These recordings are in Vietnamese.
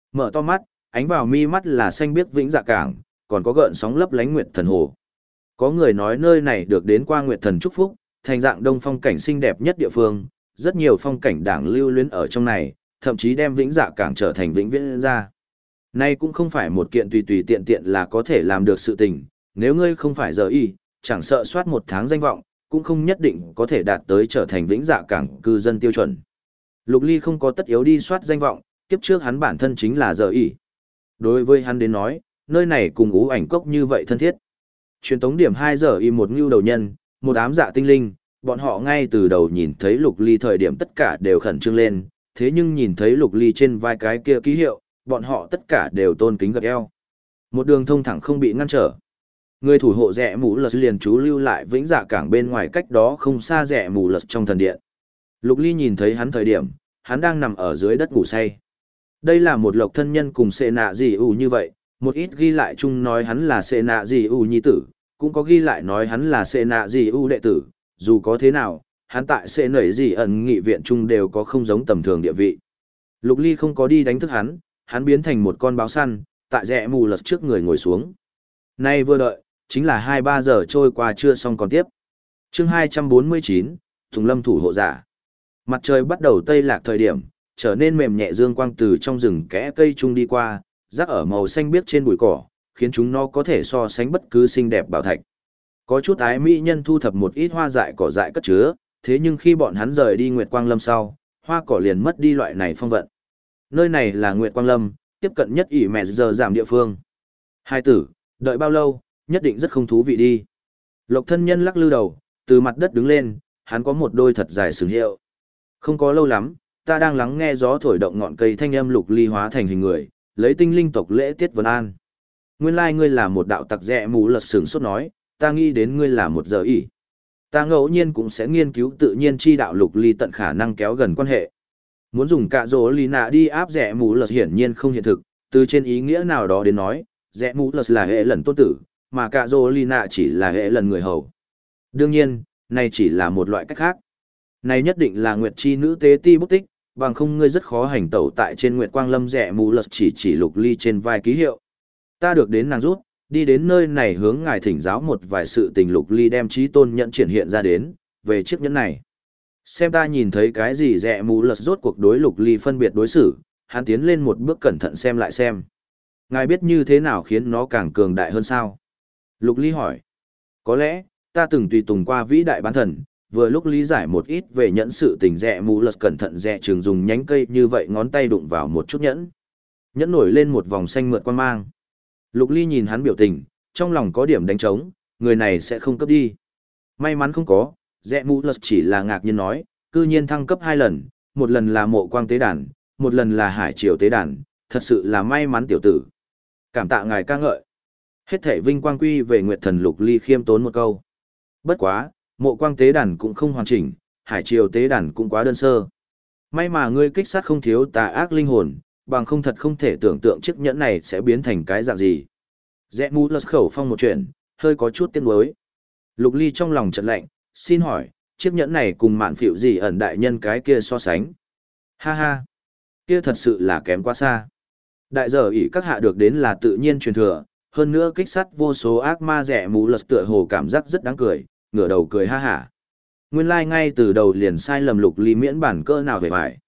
Mở to mắt, ánh vào mi mắt là xanh biếc vĩnh dạ cảng, còn có gợn sóng lấp lánh nguyệt thần hồ. Có người nói nơi này được đến qua nguyệt thần chúc phúc, thành dạng đông phong cảnh xinh đẹp nhất địa phương, rất nhiều phong cảnh đảng lưu luyến ở trong này, thậm chí đem vĩnh dạ cảng trở thành vĩnh viễn ra. Nay cũng không phải một kiện tùy tùy tiện tiện là có thể làm được sự tình, nếu ngươi không phải giờ y, chẳng sợ soát một tháng danh vọng, cũng không nhất định có thể đạt tới trở thành vĩnh dạ cảng cư dân tiêu chuẩn. Lục Ly không có tất yếu đi soát danh vọng, kiếp trước hắn bản thân chính là giờ y. Đối với hắn đến nói, nơi này cùng ú ảnh cốc như vậy thân thiết. Truyền tống điểm 2 giờ y một ngưu đầu nhân, một ám dạ tinh linh, bọn họ ngay từ đầu nhìn thấy Lục Ly thời điểm tất cả đều khẩn trương lên, thế nhưng nhìn thấy Lục Ly trên vai cái kia ký hiệu, bọn họ tất cả đều tôn kính gật eo. Một đường thông thẳng không bị ngăn trở. Người thủ hộ rẽ mũ lật liền trú lưu lại vĩnh dạ cảng bên ngoài cách đó không xa rẽ mũ lật trong thần điện. Lục Ly nhìn thấy hắn thời điểm, hắn đang nằm ở dưới đất ngủ say. Đây là một lộc thân nhân cùng xệ nạ gì ủ như vậy, một ít ghi lại chung nói hắn là xệ nạ gì ủ nhi tử, cũng có ghi lại nói hắn là xệ nạ gì ủ đệ tử, dù có thế nào, hắn tại xệ nảy gì ẩn nghị viện chung đều có không giống tầm thường địa vị. Lục Ly không có đi đánh thức hắn biến thành một con báo săn, tại rẽ mù lật trước người ngồi xuống. Nay vừa đợi, chính là 2-3 giờ trôi qua chưa xong còn tiếp. Chương 249, Tùng Lâm thủ hộ giả. Mặt trời bắt đầu tây lạc thời điểm, trở nên mềm nhẹ dương quang từ trong rừng kẽ cây trung đi qua, rắc ở màu xanh biếc trên bụi cỏ, khiến chúng nó có thể so sánh bất cứ xinh đẹp bảo thạch. Có chút ái mỹ nhân thu thập một ít hoa dại cỏ dại cất chứa, thế nhưng khi bọn hắn rời đi Nguyệt Quang Lâm sau, hoa cỏ liền mất đi loại này phong vận. Nơi này là Nguyệt Quang Lâm, tiếp cận nhất ỉ mẹ giờ giảm địa phương. Hai tử, đợi bao lâu, nhất định rất không thú vị đi. Lộc thân nhân lắc lư đầu, từ mặt đất đứng lên, hắn có một đôi thật dài sừng hiệu. Không có lâu lắm, ta đang lắng nghe gió thổi động ngọn cây thanh âm Lục Ly hóa thành hình người, lấy tinh linh tộc lễ tiết vấn an. Nguyên lai ngươi là một đạo tặc rẽ mù lật sừng sốt nói, ta nghĩ đến ngươi là một giờ ỉ. Ta ngẫu nhiên cũng sẽ nghiên cứu tự nhiên chi đạo Lục Ly tận khả năng kéo gần quan hệ. Muốn dùng cạ rỗ lì nạ đi áp rẽ mù lật hiển nhiên không hiện thực, từ trên ý nghĩa nào đó đến nói, rẽ mù lật là hệ lần tôn tử, mà cạ rỗ lì nạ chỉ là hệ lần người hầu. Đương nhiên, này chỉ là một loại cách khác. Này nhất định là Nguyệt chi nữ tế ti bút tích, bằng không ngươi rất khó hành tẩu tại trên Nguyệt Quang Lâm rẽ mù lật chỉ Lục Ly trên vai ký hiệu. Ta được đến nàng rút, đi đến nơi này hướng ngài thỉnh giáo một vài sự tình. Lục Ly đem trí tôn nhẫn triển hiện ra đến, về chiếc nhẫn này. Xem ta nhìn thấy cái gì rẽ mù lật rốt cuộc đối Lục Ly phân biệt đối xử, hắn tiến lên một bước cẩn thận xem lại xem. Ngài biết như thế nào khiến nó càng cường đại hơn sao? Lục Ly hỏi. Có lẽ, ta từng tùy tùng qua vĩ đại bán thần, vừa lúc lý giải một ít về nhẫn sự tình rẽ mù lật cẩn thận rẽ trường dùng nhánh cây như vậy ngón tay đụng vào một chút nhẫn. Nhẫn nổi lên một vòng xanh mượt quan mang. Lục Ly nhìn hắn biểu tình, trong lòng có điểm đánh trống, người này sẽ không cấp đi. May mắn không có, rẽ mù lật chỉ là ngạc nhiên nói, cư nhiên thăng cấp 2 lần, một lần là mộ quang tế đàn, một lần là hải triều tế đàn, thật sự là may mắn tiểu tử. Cảm tạ ngài ca ngợi. Hết thể vinh quang quy về Nguyệt Thần. Lục Ly khiêm tốn một câu. Bất quá, mộ quang tế đàn cũng không hoàn chỉnh, hải triều tế đàn cũng quá đơn sơ. May mà ngươi kích sát không thiếu tà ác linh hồn, bằng không thật không thể tưởng tượng chiếc nhẫn này sẽ biến thành cái dạng gì. Rẽ mù lật khẩu phong một chuyện, hơi có chút tiếc nuối. Lục Ly trong lòng chợt lạnh, xin hỏi, chiếc nhẫn này cùng mạn phịu gì ẩn đại nhân cái kia so sánh? Ha ha, kia thật sự là kém quá xa. Đại giờ ỷ các hạ được đến là tự nhiên truyền thừa, hơn nữa kích sát vô số ác ma. Rẽ mù lật tựa hồ cảm giác rất đáng cười, ngửa đầu cười ha hả. Nguyên lai ngay từ đầu liền sai lầm. Lục Ly miễn bản cỡ nào về phải.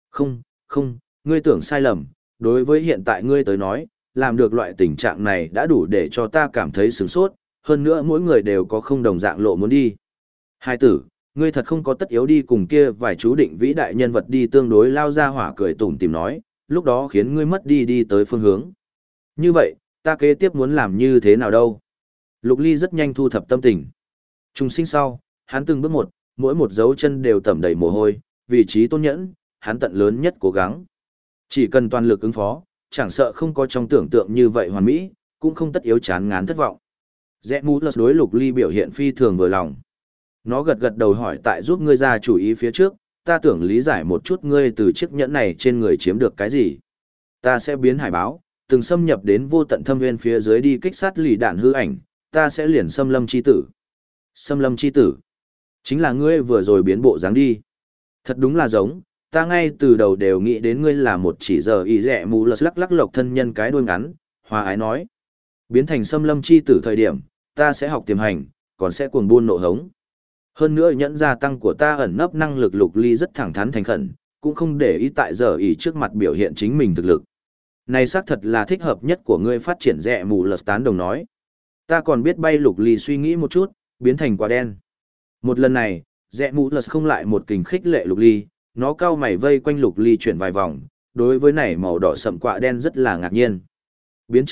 Không, ngươi tưởng sai lầm, đối với hiện tại ngươi tới nói, làm được loại tình trạng này đã đủ để cho ta cảm thấy sửng sốt, hơn nữa mỗi người đều có không đồng dạng lộ muốn đi. Hai tử, ngươi thật không có tất yếu đi cùng kia vài chú định vĩ đại nhân vật đi tương đối. Lao ra hỏa cười tủm tìm nói, lúc đó khiến ngươi mất đi tới phương hướng. Như vậy, ta kế tiếp muốn làm như thế nào đâu? Lục Ly rất nhanh thu thập tâm tình. Trùng sinh sau, hắn từng bước một, mỗi một dấu chân đều tẩm đầy mồ hôi, vị trí tôn nhẫn, hắn tận lớn nhất cố gắng. Chỉ cần toàn lực ứng phó, chẳng sợ không có trong tưởng tượng như vậy hoàn mỹ, cũng không tất yếu chán ngán thất vọng. Rẽ mù lật đối Lục Ly biểu hiện phi thường vừa lòng. Nó gật gật đầu hỏi, tại giúp ngươi ra chủ ý phía trước, ta tưởng lý giải một chút ngươi từ chiếc nhẫn này trên người chiếm được cái gì. Ta sẽ biến hải báo, từng xâm nhập đến vô tận thâm nguyên phía dưới đi kích sát lì đạn hư ảnh, ta sẽ liền xâm lâm chi tử. Xâm lâm chi tử, chính là ngươi vừa rồi biến bộ dáng đi. Thật đúng là giống, ta ngay từ đầu đều nghĩ đến ngươi là một chỉ giờ ý rẻ mù lật lắc lắc lộc thân nhân cái đuôi ngắn, hòa ái nói. Biến thành xâm lâm chi tử thời điểm, ta sẽ học tiềm hành, còn sẽ cuồng buôn nộ hống. Hơn nữa nhẫn gia tăng của ta ẩn nấp năng lực Lục Ly rất thẳng thắn thành khẩn, cũng không để ý tại giờ ý trước mặt biểu hiện chính mình thực lực. Này xác thật là thích hợp nhất của ngươi phát triển rẻ mù lật tán đồng nói. Ta còn biết bay Lục Ly suy nghĩ một chút, biến thành quả đen. Một lần này, rẽ mũ lật không lại một kình khích lệ Lục Ly, nó cau mày vây quanh Lục Ly chuyển vài vòng, đối với này màu đỏ sậm quạ đen rất là ngạc nhiên. Biến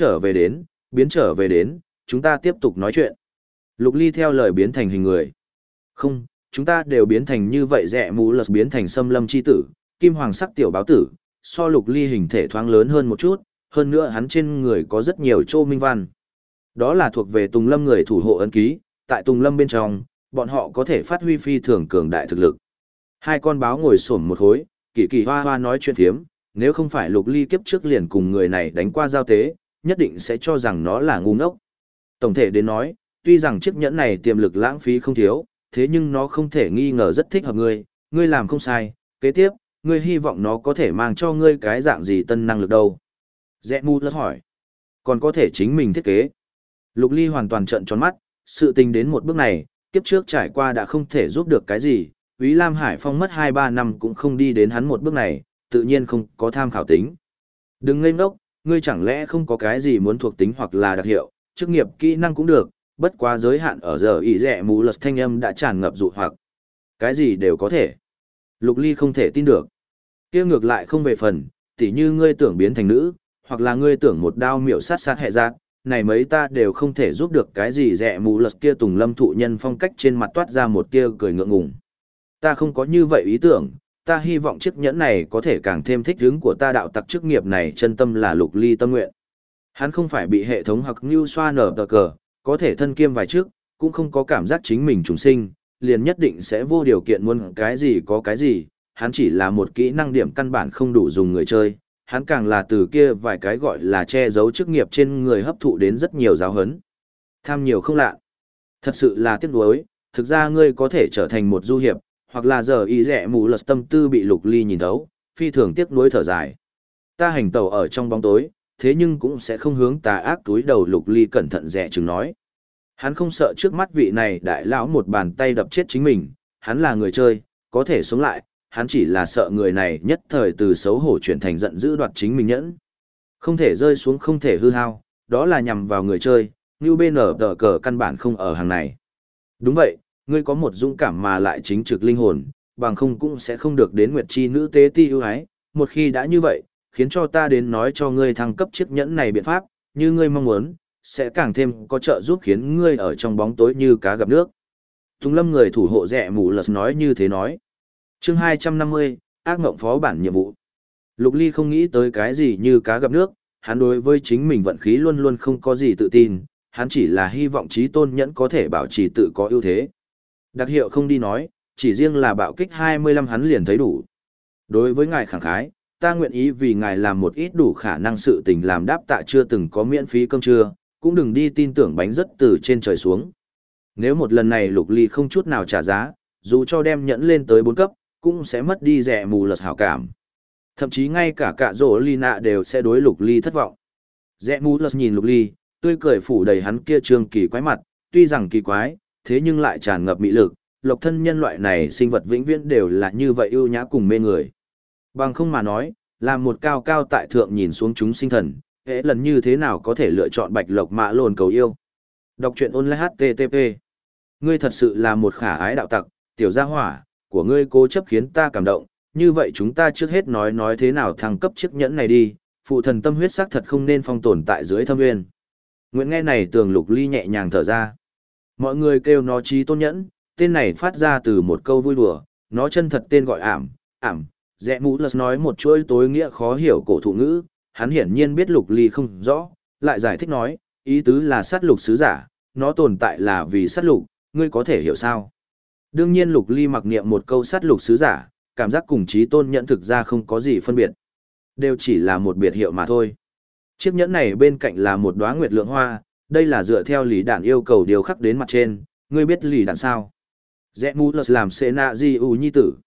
trở về đến, chúng ta tiếp tục nói chuyện. Lục Ly theo lời biến thành hình người. Không, chúng ta đều biến thành như vậy rẽ mũ lật biến thành xâm lâm chi tử, kim hoàng sắc tiểu báo tử, so Lục Ly hình thể thoáng lớn hơn một chút, hơn nữa hắn trên người có rất nhiều chô minh văn. Đó là thuộc về Tùng Lâm người thủ hộ ấn ký, tại Tùng Lâm bên trong, bọn họ có thể phát huy phi thường cường đại thực lực. Hai con báo ngồi xổm một khối, kỳ kỳ hoa hoa nói chuyện thiếm, nếu không phải Lục Ly kiếp trước liền cùng người này đánh qua giao tế, nhất định sẽ cho rằng nó là ngu ngốc. Tổng thể đến nói, tuy rằng chiếc nhẫn này tiềm lực lãng phí không thiếu, thế nhưng nó không thể nghi ngờ rất thích hợp ngươi làm không sai, kế tiếp, ngươi hy vọng nó có thể mang cho ngươi cái dạng gì tân năng lực đâu. Rẽ mu lật hỏi, còn có thể chính mình thiết kế. Lục Ly hoàn toàn trợn tròn mắt, sự tình đến một bước này, kiếp trước trải qua đã không thể giúp được cái gì, Úy Lam Hải Phong mất 2-3 năm cũng không đi đến hắn một bước này, tự nhiên không có tham khảo tính. Đừng ngây ngốc, ngươi chẳng lẽ không có cái gì muốn thuộc tính hoặc là đặc hiệu, chức nghiệp kỹ năng cũng được, bất quá giới hạn ở giờ ý rẻ mù lật thanh âm đã tràn ngập dụ hoặc. Cái gì đều có thể. Lục Ly không thể tin được. Kia ngược lại không về phần, tỉ như ngươi tưởng biến thành nữ, hoặc là ngươi tưởng một đao miểu sát sát hệ giác, này mấy ta đều không thể giúp được cái gì rẻ mù lật kia Tùng Lâm thụ nhân phong cách trên mặt toát ra một tia cười ngượng ngùng. Ta không có như vậy ý tưởng, ta hy vọng chiếc nhẫn này có thể càng thêm thích hứng của ta đạo tặc chức nghiệp này chân tâm là Lục Ly tâm nguyện. Hắn không phải bị hệ thống hoặc như xoa nở tờ cờ, có thể thân kiêm vài trước, cũng không có cảm giác chính mình trùng sinh, liền nhất định sẽ vô điều kiện muốn cái gì có cái gì, hắn chỉ là một kỹ năng điểm căn bản không đủ dùng người chơi, hắn càng là từ kia vài cái gọi là che giấu chức nghiệp trên người hấp thụ đến rất nhiều giáo hấn. Tham nhiều không lạ. Thật sự là tiếc nuối, thực ra ngươi có thể trở thành một du hiệp, hoặc là giờ ý rẻ mù lật tâm tư bị Lục Ly nhìn thấu, phi thường tiếc nuối thở dài. Ta hành tẩu ở trong bóng tối, thế nhưng cũng sẽ không hướng tà ác túi đầu. Lục Ly cẩn thận dè chừng nói. Hắn không sợ trước mắt vị này đại lão một bàn tay đập chết chính mình, hắn là người chơi, có thể sống lại, hắn chỉ là sợ người này nhất thời từ xấu hổ chuyển thành giận dữ đoạt chính mình nhẫn. Không thể rơi xuống, không thể hư hao, đó là nhằm vào người chơi, như bên ở tờ cờ căn bản không ở hàng này. Đúng vậy, ngươi có một dũng cảm mà lại chính trực linh hồn, bằng không cũng sẽ không được đến Nguyệt Chi nữ tế ti ưu ái, một khi đã như vậy, khiến cho ta đến nói cho ngươi thăng cấp chiếc nhẫn này biện pháp, như ngươi mong muốn, sẽ càng thêm có trợ giúp khiến ngươi ở trong bóng tối như cá gặp nước. Tùng Lâm người thủ hộ rẻ mù lật nói như thế nói. Chương 250, ác mộng phó bản nhiệm vụ. Lục Ly không nghĩ tới cái gì như cá gặp nước, hắn đối với chính mình vận khí luôn luôn không có gì tự tin, hắn chỉ là hy vọng trí tôn nhẫn có thể bảo trì tự có ưu thế. Đặc hiệu không đi nói, chỉ riêng là bạo kích 25 hắn liền thấy đủ. Đối với ngài khẳng khái, ta nguyện ý vì ngài làm một ít đủ khả năng sự tình làm đáp tạ chưa từng có miễn phí cơm trưa, cũng đừng đi tin tưởng bánh rất từ trên trời xuống. Nếu một lần này Lục Ly không chút nào trả giá, dù cho đem nhẫn lên tới 4 cấp, cũng sẽ mất đi rẻ mù lật hảo cảm. Thậm chí ngay cả cả rổ ly nạ đều sẽ đối Lục Ly thất vọng. Rẽ mù lật nhìn Lục Ly, tươi cười phủ đầy hắn kia trương kỳ quái mặt, tuy rằng kỳ quái, thế nhưng lại tràn ngập mị lực. Lộc thân nhân loại này sinh vật vĩnh viễn đều là như vậy ưu nhã cùng mê người. Bằng không mà nói, làm một cao cao tại thượng nhìn xuống chúng sinh thần, hễ lần như thế nào có thể lựa chọn bạch lộc mã lồn cầu yêu. Đọc truyện online HTTP. Ngươi thật sự là một khả ái đạo tặc, tiểu gia hỏa, của ngươi cố chấp khiến ta cảm động, như vậy chúng ta trước hết nói thế nào thăng cấp chiếc nhẫn này đi, phụ thần tâm huyết sắc thật không nên phong tồn tại dưới thâm nguyên. Nguyện nghe này tường Lục Ly nhẹ nhàng thở ra. Mọi người kêu nó trí tôn nhẫn, tên này phát ra từ một câu vui đùa, nó chân thật tên gọi ảm. Rẽ mũ lật nói một chuỗi tối nghĩa khó hiểu cổ thụ ngữ, hắn hiển nhiên biết Lục Ly không rõ, lại giải thích nói, ý tứ là sát lục sứ giả, nó tồn tại là vì sát lục, ngươi có thể hiểu sao? Đương nhiên Lục Ly mặc niệm một câu sát lục sứ giả, cảm giác cùng trí tôn nhẫn thực ra không có gì phân biệt. Đều chỉ là một biệt hiệu mà thôi. Chiếc nhẫn này bên cạnh là một đóa nguyệt lượng hoa, đây là dựa theo lý đạn yêu cầu điều khắc đến mặt trên, ngươi biết lý đạn sao? Rẽ mũ lật làm xê nạ di ủ nhi tử.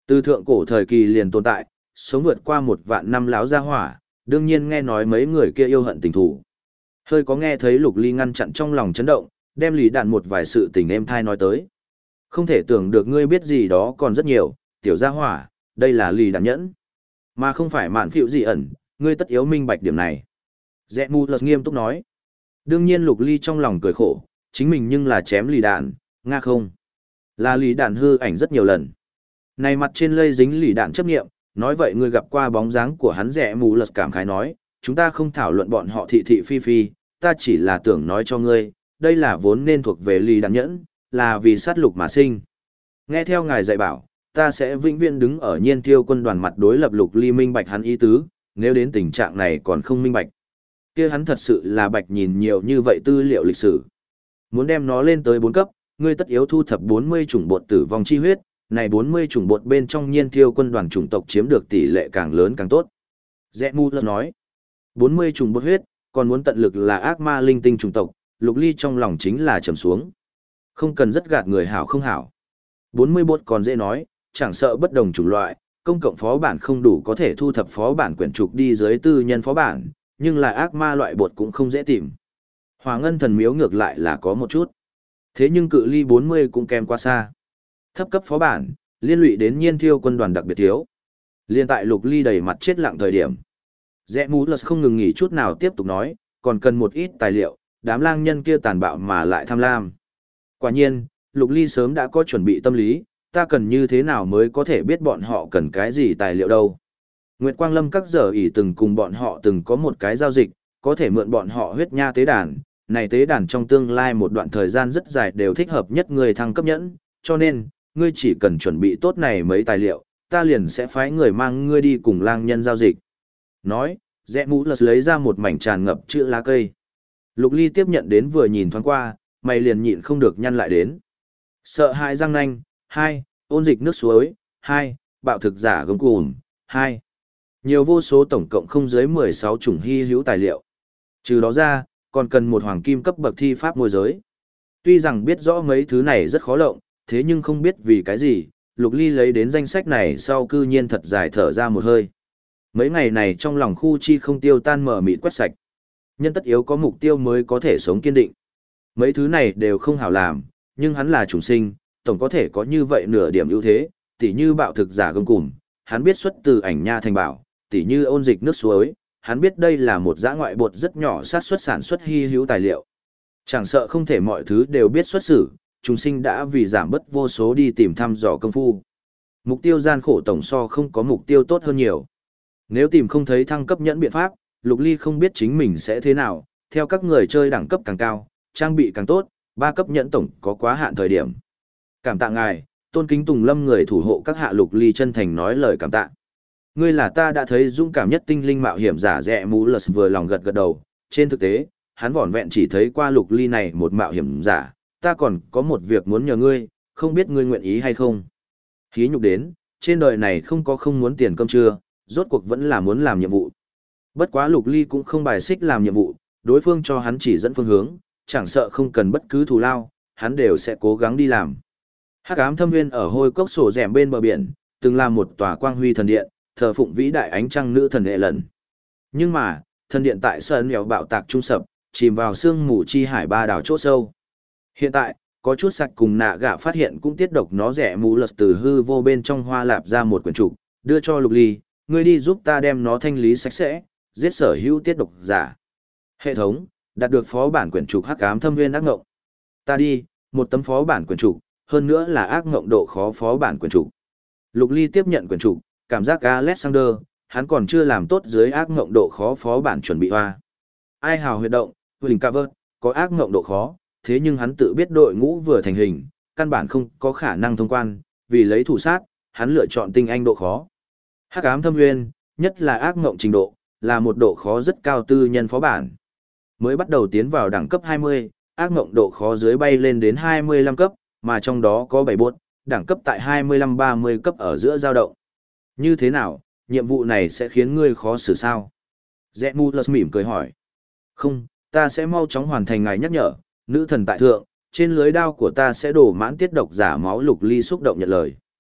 Từ thượng cổ thời kỳ liền tồn tại, sống vượt qua 1.000 năm láo gia hỏa, đương nhiên nghe nói mấy người kia yêu hận tình thủ. Hơi có nghe thấy Lục Ly ngăn chặn trong lòng chấn động, đem Lý Đạn một vài sự tình êm thai nói tới. Không thể tưởng được ngươi biết gì đó còn rất nhiều, tiểu gia hỏa, đây là Lý Đạn nhẫn. Mà không phải mạn phiệu gì ẩn, ngươi tất yếu minh bạch điểm này. Rẽ mù lật nghiêm túc nói. Đương nhiên Lục Ly trong lòng cười khổ, chính mình nhưng là chém Lý Đạn, nga không. Là Lý Đạn hư ảnh rất nhiều lần. Này mặt trên lây dính Lý Đạn chấp nghiệm, nói vậy ngươi gặp qua bóng dáng của hắn. Rẽ mù lật cảm khái nói, chúng ta không thảo luận bọn họ thị thị phi phi, ta chỉ là tưởng nói cho ngươi, đây là vốn nên thuộc về Lý Đạn nhẫn, là vì sát lục mà sinh. Nghe theo ngài dạy bảo, ta sẽ vĩnh viễn đứng ở Nhiên Tiêu quân đoàn mặt đối lập. Lục Ly minh bạch hắn ý tứ, nếu đến tình trạng này còn không minh bạch, kia hắn thật sự là bạch nhìn nhiều như vậy tư liệu lịch sử. Muốn đem nó lên tới 4 cấp, ngươi tất yếu thu thập 40 chủng bột tử vong chi huyết, này 40 chủng bột bên trong Nhiên Tiêu quân đoàn chủng tộc chiếm được tỷ lệ càng lớn càng tốt. Rẽ Mu Lật nói, 40 chủng bột huyết, còn muốn tận lực là ác ma linh tinh chủng tộc. Lục Ly trong lòng chính là trầm xuống. Không cần rất gạt người hảo không hảo. 40 bột còn dễ nói, chẳng sợ bất đồng chủng loại, công cộng phó bản không đủ có thể thu thập phó bản quyển trục đi dưới tư nhân phó bản, nhưng là ác ma loại bột cũng không dễ tìm. Hỏa ngân thần miếu ngược lại là có một chút. Thế nhưng cự ly 40 cũng kém quá xa. Thấp cấp phó bản, liên lụy đến Nhiên Thiêu quân đoàn đặc biệt thiếu. Liên tại Lục Ly đầy mặt chết lặng thời điểm. Rẽ Mú Lật không ngừng nghỉ chút nào tiếp tục nói, còn cần một ít tài liệu, đám lang nhân kia tàn bạo mà lại tham lam. Quả nhiên, Lục Ly sớm đã có chuẩn bị tâm lý, ta cần như thế nào mới có thể biết bọn họ cần cái gì tài liệu đâu. Nguyệt Quang Lâm các giờ ỷ từng cùng bọn họ từng có một cái giao dịch, có thể mượn bọn họ huyết nha tế đàn, này tế đàn trong tương lai một đoạn thời gian rất dài đều thích hợp nhất người thăng cấp nhẫn, cho nên, ngươi chỉ cần chuẩn bị tốt này mấy tài liệu, ta liền sẽ phái người mang ngươi đi cùng lang nhân giao dịch. Nói, Rẽ Mũ Lật lấy ra một mảnh tràn ngập chữ lá cây. Lục Ly tiếp nhận đến vừa nhìn thoáng qua, mày liền nhịn không được nhăn lại đến. Sợ hãi răng nanh, 2, ôn dịch nước suối, 2, bạo thực giả gông cùm, 2. Nhiều vô số tổng cộng không dưới 16 chủng hy hữu tài liệu. Trừ đó ra, còn cần một hoàng kim cấp bậc thi pháp môi giới. Tuy rằng biết rõ mấy thứ này rất khó lộng, thế nhưng không biết vì cái gì, Lục Ly lấy đến danh sách này sau cư nhiên thật dài thở ra một hơi. Mấy ngày này trong lòng khu chi không tiêu tan mở mịt quét sạch. Nhân tất yếu có mục tiêu mới có thể sống kiên định. Mấy thứ này đều không hảo làm, nhưng hắn là chủng sinh, tổng có thể có như vậy nửa điểm ưu thế, tỉ như bạo thực giả gông cùm, hắn biết xuất từ ảnh nha thành bảo, tỉ như ôn dịch nước suối, hắn biết đây là một dã ngoại bột rất nhỏ xác suất sản xuất hy hữu tài liệu. Chẳng sợ không thể mọi thứ đều biết xuất xử, trùng sinh đã vì giảm bớt vô số đi tìm thăm dò công phu. Mục tiêu gian khổ tổng so không có mục tiêu tốt hơn nhiều. Nếu tìm không thấy thăng cấp nhẫn biện pháp, Lục Ly không biết chính mình sẽ thế nào, theo các người chơi đẳng cấp càng cao, trang bị càng tốt, 3 cấp nhẫn tổng có quá hạn thời điểm. Cảm tạ ngài, tôn kính Tùng Lâm người thủ hộ các hạ. Lục Ly chân thành nói lời cảm tạ. Ngươi là ta đã thấy dũng cảm nhất tinh linh mạo hiểm giả. Rẽ Mú Lật vừa lòng gật gật đầu, trên thực tế, hắn vỏn vẹn chỉ thấy qua Lục Ly này một mạo hiểm giả, ta còn có một việc muốn nhờ ngươi, không biết ngươi nguyện ý hay không. Hí nhục đến, trên đời này không có không muốn tiền cơm trưa, rốt cuộc vẫn là muốn làm nhiệm vụ. Bất quá Lục Ly cũng không bài xích làm nhiệm vụ, đối phương cho hắn chỉ dẫn phương hướng, chẳng sợ không cần bất cứ thù lao, hắn đều sẽ cố gắng đi làm. Hắc ám thâm nguyên ở hôi cốc sổ rèm bên bờ biển, từng là một tòa quang huy thần điện, thờ phụng vĩ đại ánh trăng nữ thần hệ lần. Nhưng mà, thần điện tại sơn nghèo bạo tạc trung sập, chìm vào sương mù chi hải ba đảo chỗ sâu. Hiện tại, có chút sạch cùng nạ gạ phát hiện cũng tiết độc nó. Rẽ Mú Lật từ hư vô bên trong hoa lạp ra một quyển trục, đưa cho Lục Ly, ngươi đi giúp ta đem nó thanh lý sạch sẽ, giết sở hữu tiết độc giả. Hệ thống, đạt được phó bản quyển trục Hắc ám thâm nguyên ác ngộng. Ta đi, một tấm phó bản quyển trục, hơn nữa là ác ngộng độ khó phó bản quyển trục. Lục Ly tiếp nhận quyển trục, cảm giác Alexander, hắn còn chưa làm tốt dưới ác ngộng độ khó phó bản chuẩn bị hoa. Ai hào huyệt động, Huỳnh Cover, có ác ngộng độ khó, thế nhưng hắn tự biết đội ngũ vừa thành hình, căn bản không có khả năng thông quan, vì lấy thủ sát, hắn lựa chọn tinh anh độ khó. Hắc ám thâm nguyên, nhất là ác ngộng trình độ, là một độ khó rất cao tư nhân phó bản. Mới bắt đầu tiến vào đẳng cấp 20, ác ngộng độ khó dưới bay lên đến 25 cấp, mà trong đó có 7 bốt, đẳng cấp tại 25-30 cấp ở giữa dao động. Như thế nào, nhiệm vụ này sẽ khiến ngươi khó xử sao? Rẽ Mú Lật mỉm cười hỏi. Không, ta sẽ mau chóng hoàn thành ngài nhắc nhở, nữ thần tại thượng, trên lưới đao của ta sẽ đổ mãn tiết độc giả máu. Lục Ly xúc động nhận lời.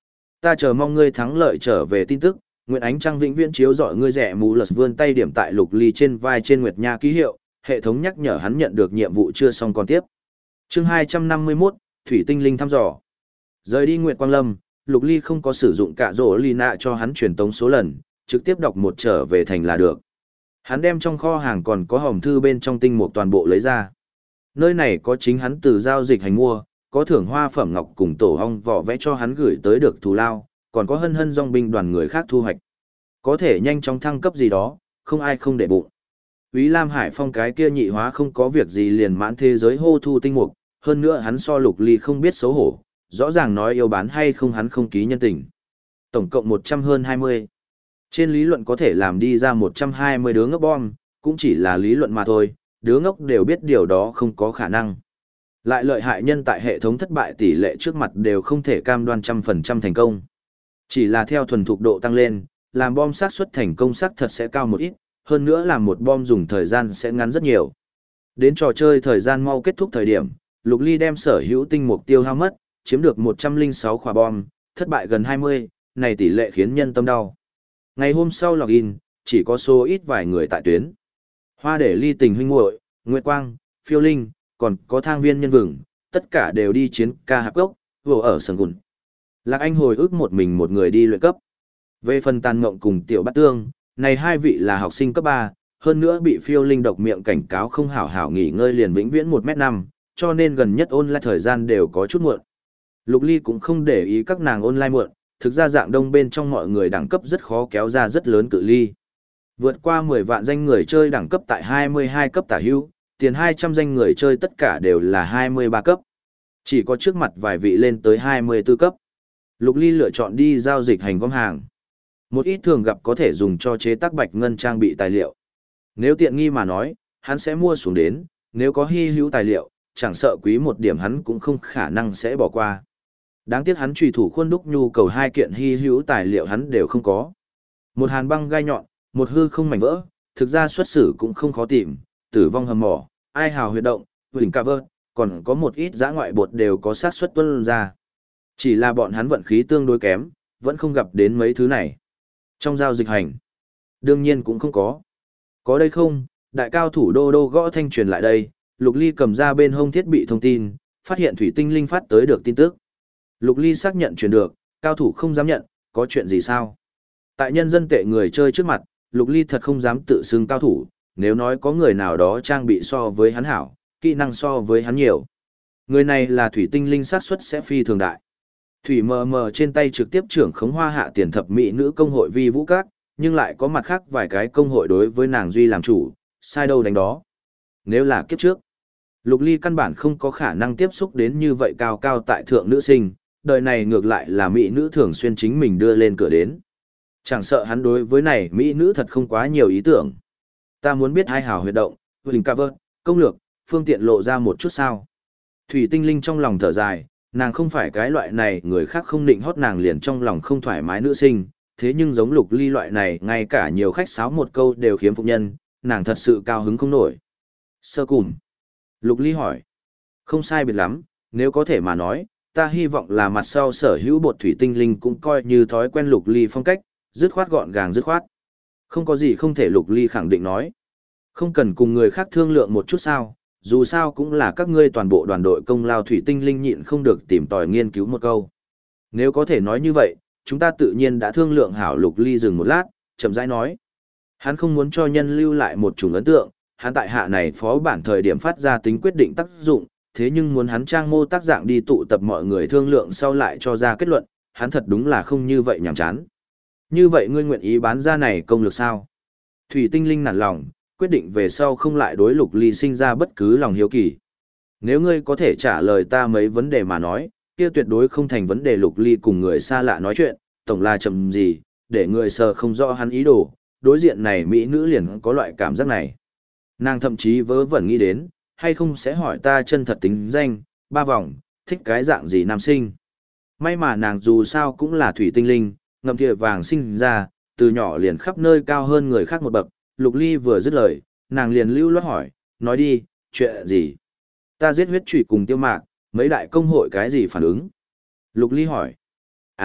Ta chờ mong ngươi thắng lợi trở về tin tức, nguyện ánh trăng vĩnh viễn chiếu rọi ngươi rẻ mù lật vươn tay điểm tại Lục Ly trên vai trên Nguyệt Nha ký hiệu, hệ thống nhắc nhở hắn nhận được nhiệm vụ chưa xong còn tiếp. Chương 251, Thủy tinh linh thăm dò. Rời đi Nguyệt Quang Lâm, Lục Ly không có sử dụng cả rổ ly nạ cho hắn truyền tống số lần, trực tiếp đọc một trở về thành là được. Hắn đem trong kho hàng còn có hòm thư bên trong tinh mục toàn bộ lấy ra. Nơi này có chính hắn từ giao dịch hành mua, có thưởng hoa phẩm ngọc cùng tổ ong vỏ vẽ cho hắn gửi tới được thù lao, còn có hân hân dòng binh đoàn người khác thu hoạch. Có thể nhanh chóng thăng cấp gì đó, không ai không để bụng. Úy Lam Hải Phong cái kia nhị hóa không có việc gì liền mãn thế giới hô thu tinh mục, hơn nữa hắn so Lục Ly không biết xấu hổ, rõ ràng nói yêu bán hay không hắn không ký nhân tình. Tổng cộng 100 hơn 20. Trên lý luận có thể làm đi ra 120 đứa ngốc bom, cũng chỉ là lý luận mà thôi, đứa ngốc đều biết điều đó không có khả năng. Lại lợi hại nhân tại hệ thống thất bại tỷ lệ trước mặt đều không thể cam đoan 100% thành công. Chỉ là theo thuần thục độ tăng lên, làm bom xác suất thành công xác thật sẽ cao một ít, hơn nữa làm một bom dùng thời gian sẽ ngắn rất nhiều. Đến trò chơi thời gian mau kết thúc thời điểm, Lục Ly đem sở hữu tinh mục tiêu hao mất, chiếm được 106 quả bom, thất bại gần 20, này tỷ lệ khiến nhân tâm đau. Ngày hôm sau login, chỉ có số ít vài người tại tuyến. Hoa để Ly tình huynh muội, Nguyệt Quang, Phiêu Linh, còn có thang viên nhân vừng, tất cả đều đi chiến ca hạp gốc, vô ở sân gùn. Lạc Anh hồi ức một mình một người đi luyện cấp. Về phần Tàn Ngộng cùng Tiểu Bát Tương, này hai vị là học sinh cấp 3, hơn nữa bị Phiêu Linh độc miệng cảnh cáo không hảo hảo nghỉ ngơi liền vĩnh viễn 1m5, cho nên gần nhất online thời gian đều có chút muộn. Lục Ly cũng không để ý các nàng online muộn, thực ra dạng đông bên trong mọi người đẳng cấp rất khó kéo ra rất lớn cự ly. Vượt qua 10 vạn danh người chơi đẳng cấp tại 22 cấp tả hữu, tiền 200 danh người chơi tất cả đều là 23 cấp. Chỉ có trước mặt vài vị lên tới 24 cấp. Lục Ly lựa chọn đi giao dịch hành gom hàng. Một ít thường gặp có thể dùng cho chế tác bạch ngân trang bị tài liệu. Nếu tiện nghi mà nói, hắn sẽ mua xuống đến, nếu có hy hữu tài liệu, chẳng sợ quý một điểm hắn cũng không khả năng sẽ bỏ qua. Đáng tiếc hắn trùy thủ khuôn đúc nhu cầu 2 kiện hy hữu tài liệu hắn đều không có. Một hàn băng gai nhọn, một hư không mảnh vỡ, thực ra xuất xử cũng không khó tìm, tử vong hầm mỏ, ai hào huyệt động, huỳnh ca vơ, còn có một ít giã ngoại bột đều có xác suất tuân ra. Chỉ là bọn hắn vận khí tương đối kém, vẫn không gặp đến mấy thứ này. Trong giao dịch hành, đương nhiên cũng không có. Có đây không, đại cao thủ đô đô gõ thanh truyền lại đây, Lục Ly cầm ra bên hông thiết bị thông tin, phát hiện thủy tinh linh phát tới được tin tức. Lục Ly xác nhận truyền được, cao thủ không dám nhận, có chuyện gì sao? Tại nhân dân tệ người chơi trước mặt, Lục Ly thật không dám tự xưng cao thủ, nếu nói có người nào đó trang bị so với hắn hảo, kỹ năng so với hắn nhiều. Người này là thủy tinh linh xác suất sẽ phi thường đại. Thủy mờ mờ trên tay trực tiếp trưởng khống hoa hạ tiền thập mỹ nữ công hội vi vũ các, nhưng lại có mặt khác vài cái công hội đối với nàng duy làm chủ, sai đâu đánh đó. Nếu là kiếp trước, Lục Ly căn bản không có khả năng tiếp xúc đến như vậy cao cao tại thượng nữ sinh, đời này ngược lại là mỹ nữ thường xuyên chính mình đưa lên cửa đến. Chẳng sợ hắn đối với này mỹ nữ thật không quá nhiều ý tưởng. Ta muốn biết hai hào huyệt động, hình cover, công lược, phương tiện lộ ra một chút sao. Thủy tinh linh trong lòng thở dài, nàng không phải cái loại này người khác không định hót nàng liền trong lòng không thoải mái nữ sinh, thế nhưng giống Lục Ly loại này ngay cả nhiều khách sáo một câu đều khiếm phục nhân, nàng thật sự cao hứng không nổi. Sơ cùm. Lục Ly hỏi. Không sai biệt lắm, nếu có thể mà nói, ta hy vọng là mặt sau sở hữu bột thủy tinh linh cũng coi như thói quen Lục Ly phong cách, dứt khoát gọn gàng dứt khoát. Không có gì không thể Lục Ly khẳng định nói. Không cần cùng người khác thương lượng một chút sao, dù sao cũng là các ngươi toàn bộ đoàn đội công lao thủy tinh linh nhịn không được tìm tòi nghiên cứu một câu. Nếu có thể nói như vậy, chúng ta tự nhiên đã thương lượng hảo. Lục Ly dừng một lát, chậm rãi nói. Hắn không muốn cho nhân lưu lại một chủng ấn tượng, hắn tại hạ này phó bản thời điểm phát ra tính quyết định tác dụng, thế nhưng muốn hắn trang mô tác dạng đi tụ tập mọi người thương lượng sau lại cho ra kết luận, hắn thật đúng là không như vậy nhàm chán. Như vậy ngươi nguyện ý bán ra này công lực sao? Thủy tinh linh nản lòng, quyết định về sau không lại đối Lục Ly sinh ra bất cứ lòng hiếu kỳ. Nếu ngươi có thể trả lời ta mấy vấn đề mà nói, kia tuyệt đối không thành vấn đề. Lục Ly cùng người xa lạ nói chuyện, tổng là chậm gì, để người sờ không rõ hắn ý đồ, đối diện này mỹ nữ liền có loại cảm giác này. Nàng thậm chí vớ vẩn nghĩ đến, hay không sẽ hỏi ta chân thật tính danh, 3 vòng, thích cái dạng gì nam sinh. May mà nàng dù sao cũng là thủy tinh linh, ngậm thìa vàng sinh ra, từ nhỏ liền khắp nơi cao hơn người khác một bậc. Lục Ly vừa dứt lời, nàng liền lưu loát hỏi, nói đi, chuyện gì? Ta giết huyết trụy cùng Tiêu Mạc, mấy đại công hội cái gì phản ứng? Lục Ly hỏi. À,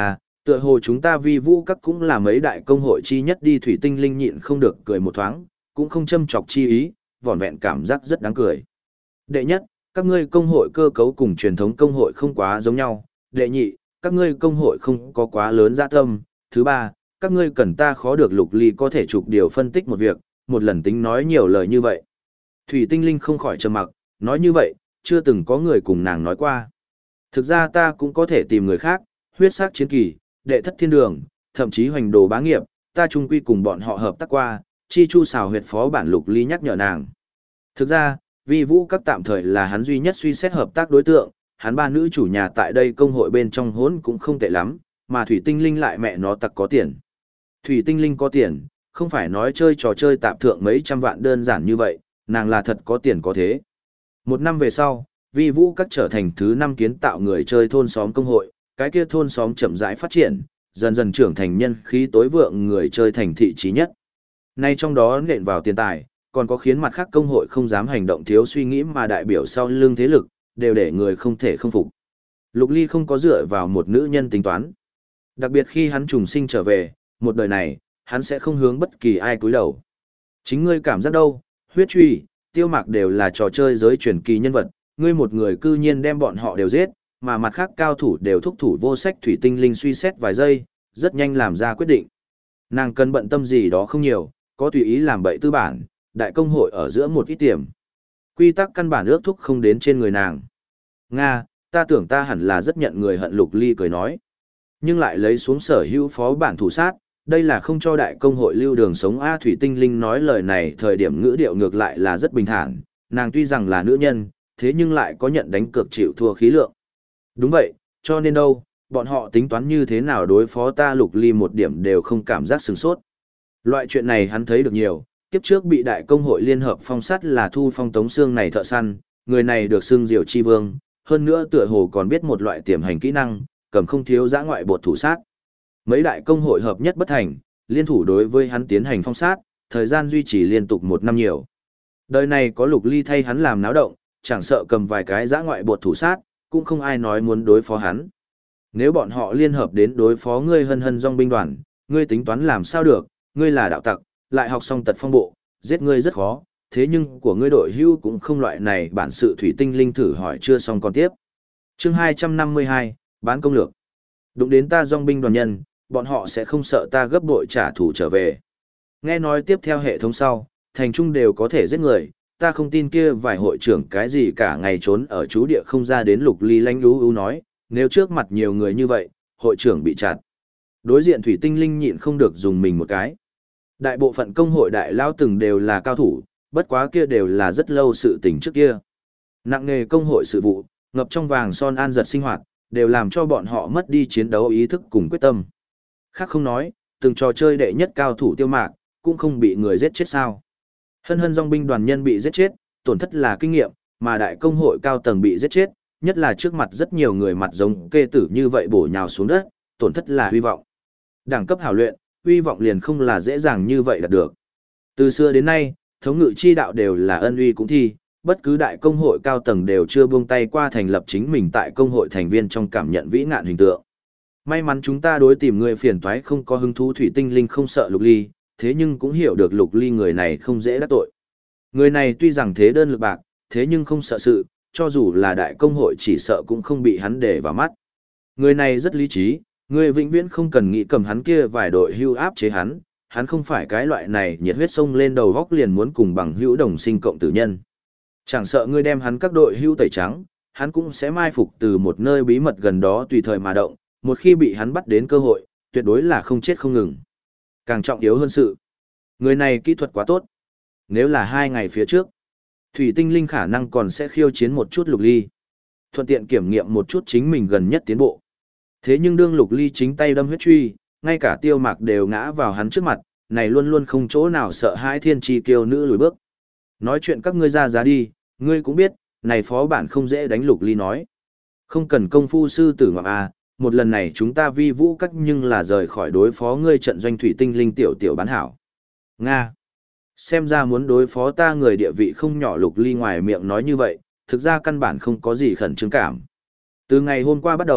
Tựa hồ chúng ta vi vũ các cũng là mấy đại công hội chi nhất đi. Thủy Tinh Linh nhịn không được cười một thoáng, cũng không châm chọc chi ý, vỏn vẹn cảm giác rất đáng cười. Đệ nhất, các ngươi công hội cơ cấu cùng truyền thống công hội không quá giống nhau. Đệ nhị, các ngươi công hội không có quá lớn dạ tâm. Thứ ba, các ngươi cần ta khó được Lục Ly có thể chụp điều phân tích một việc, một lần tính nói nhiều lời như vậy. Thủy Tinh Linh không khỏi trầm mặc, nói như vậy, chưa từng có người cùng nàng nói qua. Thực ra ta cũng có thể tìm người khác, huyết sắc chiến kỳ, đệ thất thiên đường, thậm chí hoành đồ bá nghiệp, ta chung quy cùng bọn họ hợp tác qua, chi chu xào huyệt phó bản Lục Ly nhắc nhở nàng. Thực ra, vi vũ các tạm thời là hắn duy nhất suy xét hợp tác đối tượng, hắn ba nữ chủ nhà tại đây công hội bên trong hốn cũng không tệ lắm, mà Thủy Tinh Linh lại mẹ nó tặc có tiền. Thủy Tinh Linh có tiền, không phải nói chơi trò chơi tạp thượng mấy trăm vạn đơn giản như vậy, nàng là thật có tiền có thế. Một năm về sau, vi vũ các trở thành thứ 5 kiến tạo người chơi thôn xóm công hội, cái kia thôn xóm chậm rãi phát triển, dần dần trưởng thành nhân khí tối vượng người chơi thành thị trí nhất. Nay trong đó nện vào tiền tài, còn có khiến mặt khác công hội không dám hành động thiếu suy nghĩ mà đại biểu sau lưng thế lực, đều để người không thể không phục. Lục Ly không có dựa vào một nữ nhân tính toán. Đặc biệt khi hắn trùng sinh trở về, một đời này, hắn sẽ không hướng bất kỳ ai cúi đầu. Chính ngươi cảm giác đâu, huyết truy, tiêu mạc đều là trò chơi giới truyền kỳ nhân vật, ngươi một người cư nhiên đem bọn họ đều giết, mà mặt khác cao thủ đều thúc thủ vô sách. Thủy Tinh Linh suy xét vài giây, rất nhanh làm ra quyết định. Nàng cần bận tâm gì đó không nhiều, có tùy ý làm bậy tư bản, đại công hội ở giữa một ít tiềm. Quy tắc căn bản ước thúc không đến trên người nàng. Nga, ta tưởng ta hẳn là rất nhận người hận. Lục Ly cười nói. Nhưng lại lấy xuống sở hữu phó bản thủ sát, đây là không cho đại công hội lưu đường sống A. Thủy Tinh Linh nói lời này thời điểm ngữ điệu ngược lại là rất bình thản, nàng tuy rằng là nữ nhân, thế nhưng lại có nhận đánh cược chịu thua khí lượng. Đúng vậy, cho nên đâu, bọn họ tính toán như thế nào đối phó ta. Lục Ly một điểm đều không cảm giác sửng sốt. Loại chuyện này hắn thấy được nhiều, kiếp trước bị đại công hội liên hợp phong sát là Thu Phong Tống Xương này thợ săn, người này được xưng Diệu Chi Vương, hơn nữa tựa hồ còn biết một loại tiềm hành kỹ năng, cầm không thiếu dã ngoại bột thủ sát. Mấy đại công hội hợp nhất bất thành, liên thủ đối với hắn tiến hành phong sát, thời gian duy trì liên tục 1 năm nhiều. Đời này có Lục Ly thay hắn làm náo động, chẳng sợ cầm vài cái dã ngoại bột thủ sát, cũng không ai nói muốn đối phó hắn. Nếu bọn họ liên hợp đến đối phó ngươi Hân Hân Dòng binh đoàn, ngươi tính toán làm sao được, ngươi là đạo tặc, lại học xong tật phong bộ, giết ngươi rất khó, thế nhưng của ngươi đội hưu cũng không loại này. Bản sự. Thủy Tinh Linh thử hỏi chưa xong còn tiếp. Chương 252, bán công lược. Đụng đến ta dòng binh đoàn nhân, bọn họ sẽ không sợ ta gấp bội trả thù trở về. Nghe nói tiếp theo hệ thống sau, thành trung đều có thể giết người, ta không tin kia vài hội trưởng cái gì cả ngày trốn ở trú địa không ra đến. Lục Ly lanh lú nói, nếu trước mặt nhiều người như vậy, hội trưởng bị chặt. Đối diện Thủy Tinh Linh nhịn không được dùng mình một cái. Đại bộ phận công hội đại lao từng đều là cao thủ, bất quá kia đều là rất lâu sự tình trước kia. Nặng nghề công hội sự vụ, ngập trong vàng son an giật sinh hoạt, đều làm cho bọn họ mất đi chiến đấu ý thức cùng quyết tâm. Khác không nói, từng trò chơi đệ nhất cao thủ Tiêu Mạc, cũng không bị người giết chết sao. Hân Hân Dòng binh đoàn nhân bị giết chết, tổn thất là kinh nghiệm, mà đại công hội cao tầng bị giết chết, nhất là trước mặt rất nhiều người mặt giống kê tử như vậy bổ nhào xuống đất, tổn thất là hy vọng. Đẳng cấp hảo luyện, hy vọng liền không là dễ dàng như vậy đạt được. Từ xưa đến nay, thống ngự chi đạo đều là ân uy cũng thi, bất cứ đại công hội cao tầng đều chưa buông tay qua thành lập chính mình tại công hội thành viên trong cảm nhận vĩ ngạn hình tượng. May mắn chúng ta đối tìm người phiền toái không có hứng thú. Thủy Tinh Linh không sợ Lục Ly, thế nhưng cũng hiểu được Lục Ly người này không dễ đắc tội. Người này tuy rằng thế đơn lực bạc, thế nhưng không sợ sự, cho dù là đại công hội chỉ sợ cũng không bị hắn để vào mắt. Người này rất lý trí, người vĩnh viễn không cần nghĩ cầm hắn kia vài đội hưu áp chế hắn không phải cái loại này nhiệt huyết sông lên đầu góc liền muốn cùng bằng hữu đồng sinh cộng tử nhân. Chẳng sợ ngươi đem hắn các đội hưu tẩy trắng, hắn cũng sẽ mai phục từ một nơi bí mật gần đó tùy thời mà động, một khi bị hắn bắt đến cơ hội, tuyệt đối là không chết không ngừng. Càng trọng yếu hơn sự, người này kỹ thuật quá tốt. Nếu là 2 ngày phía trước, Thủy Tinh Linh khả năng còn sẽ khiêu chiến một chút Lục Ly, thuận tiện kiểm nghiệm một chút chính mình gần nhất tiến bộ. Thế nhưng đương Lục Ly chính tay đâm huyết truy, ngay cả Tiêu Mạc đều ngã vào hắn trước mặt, này luôn luôn không chỗ nào sợ hãi thiên chi kiêu nữ lùi bước. Nói chuyện các ngươi ra giá đi, ngươi cũng biết, này phó bản không dễ đánh. Lục Ly nói. Không cần công phu sư tử ngoạm à, một lần này chúng ta vi vũ các nhưng là rời khỏi đối phó ngươi trận doanh. Thủy Tinh Linh tiểu tiểu bán hảo. Nga. Xem ra muốn đối phó ta người địa vị không nhỏ. Lục Ly ngoài miệng nói như vậy, thực ra căn bản không có gì khẩn trương cảm. Từ ngày hôm qua bắt đầu,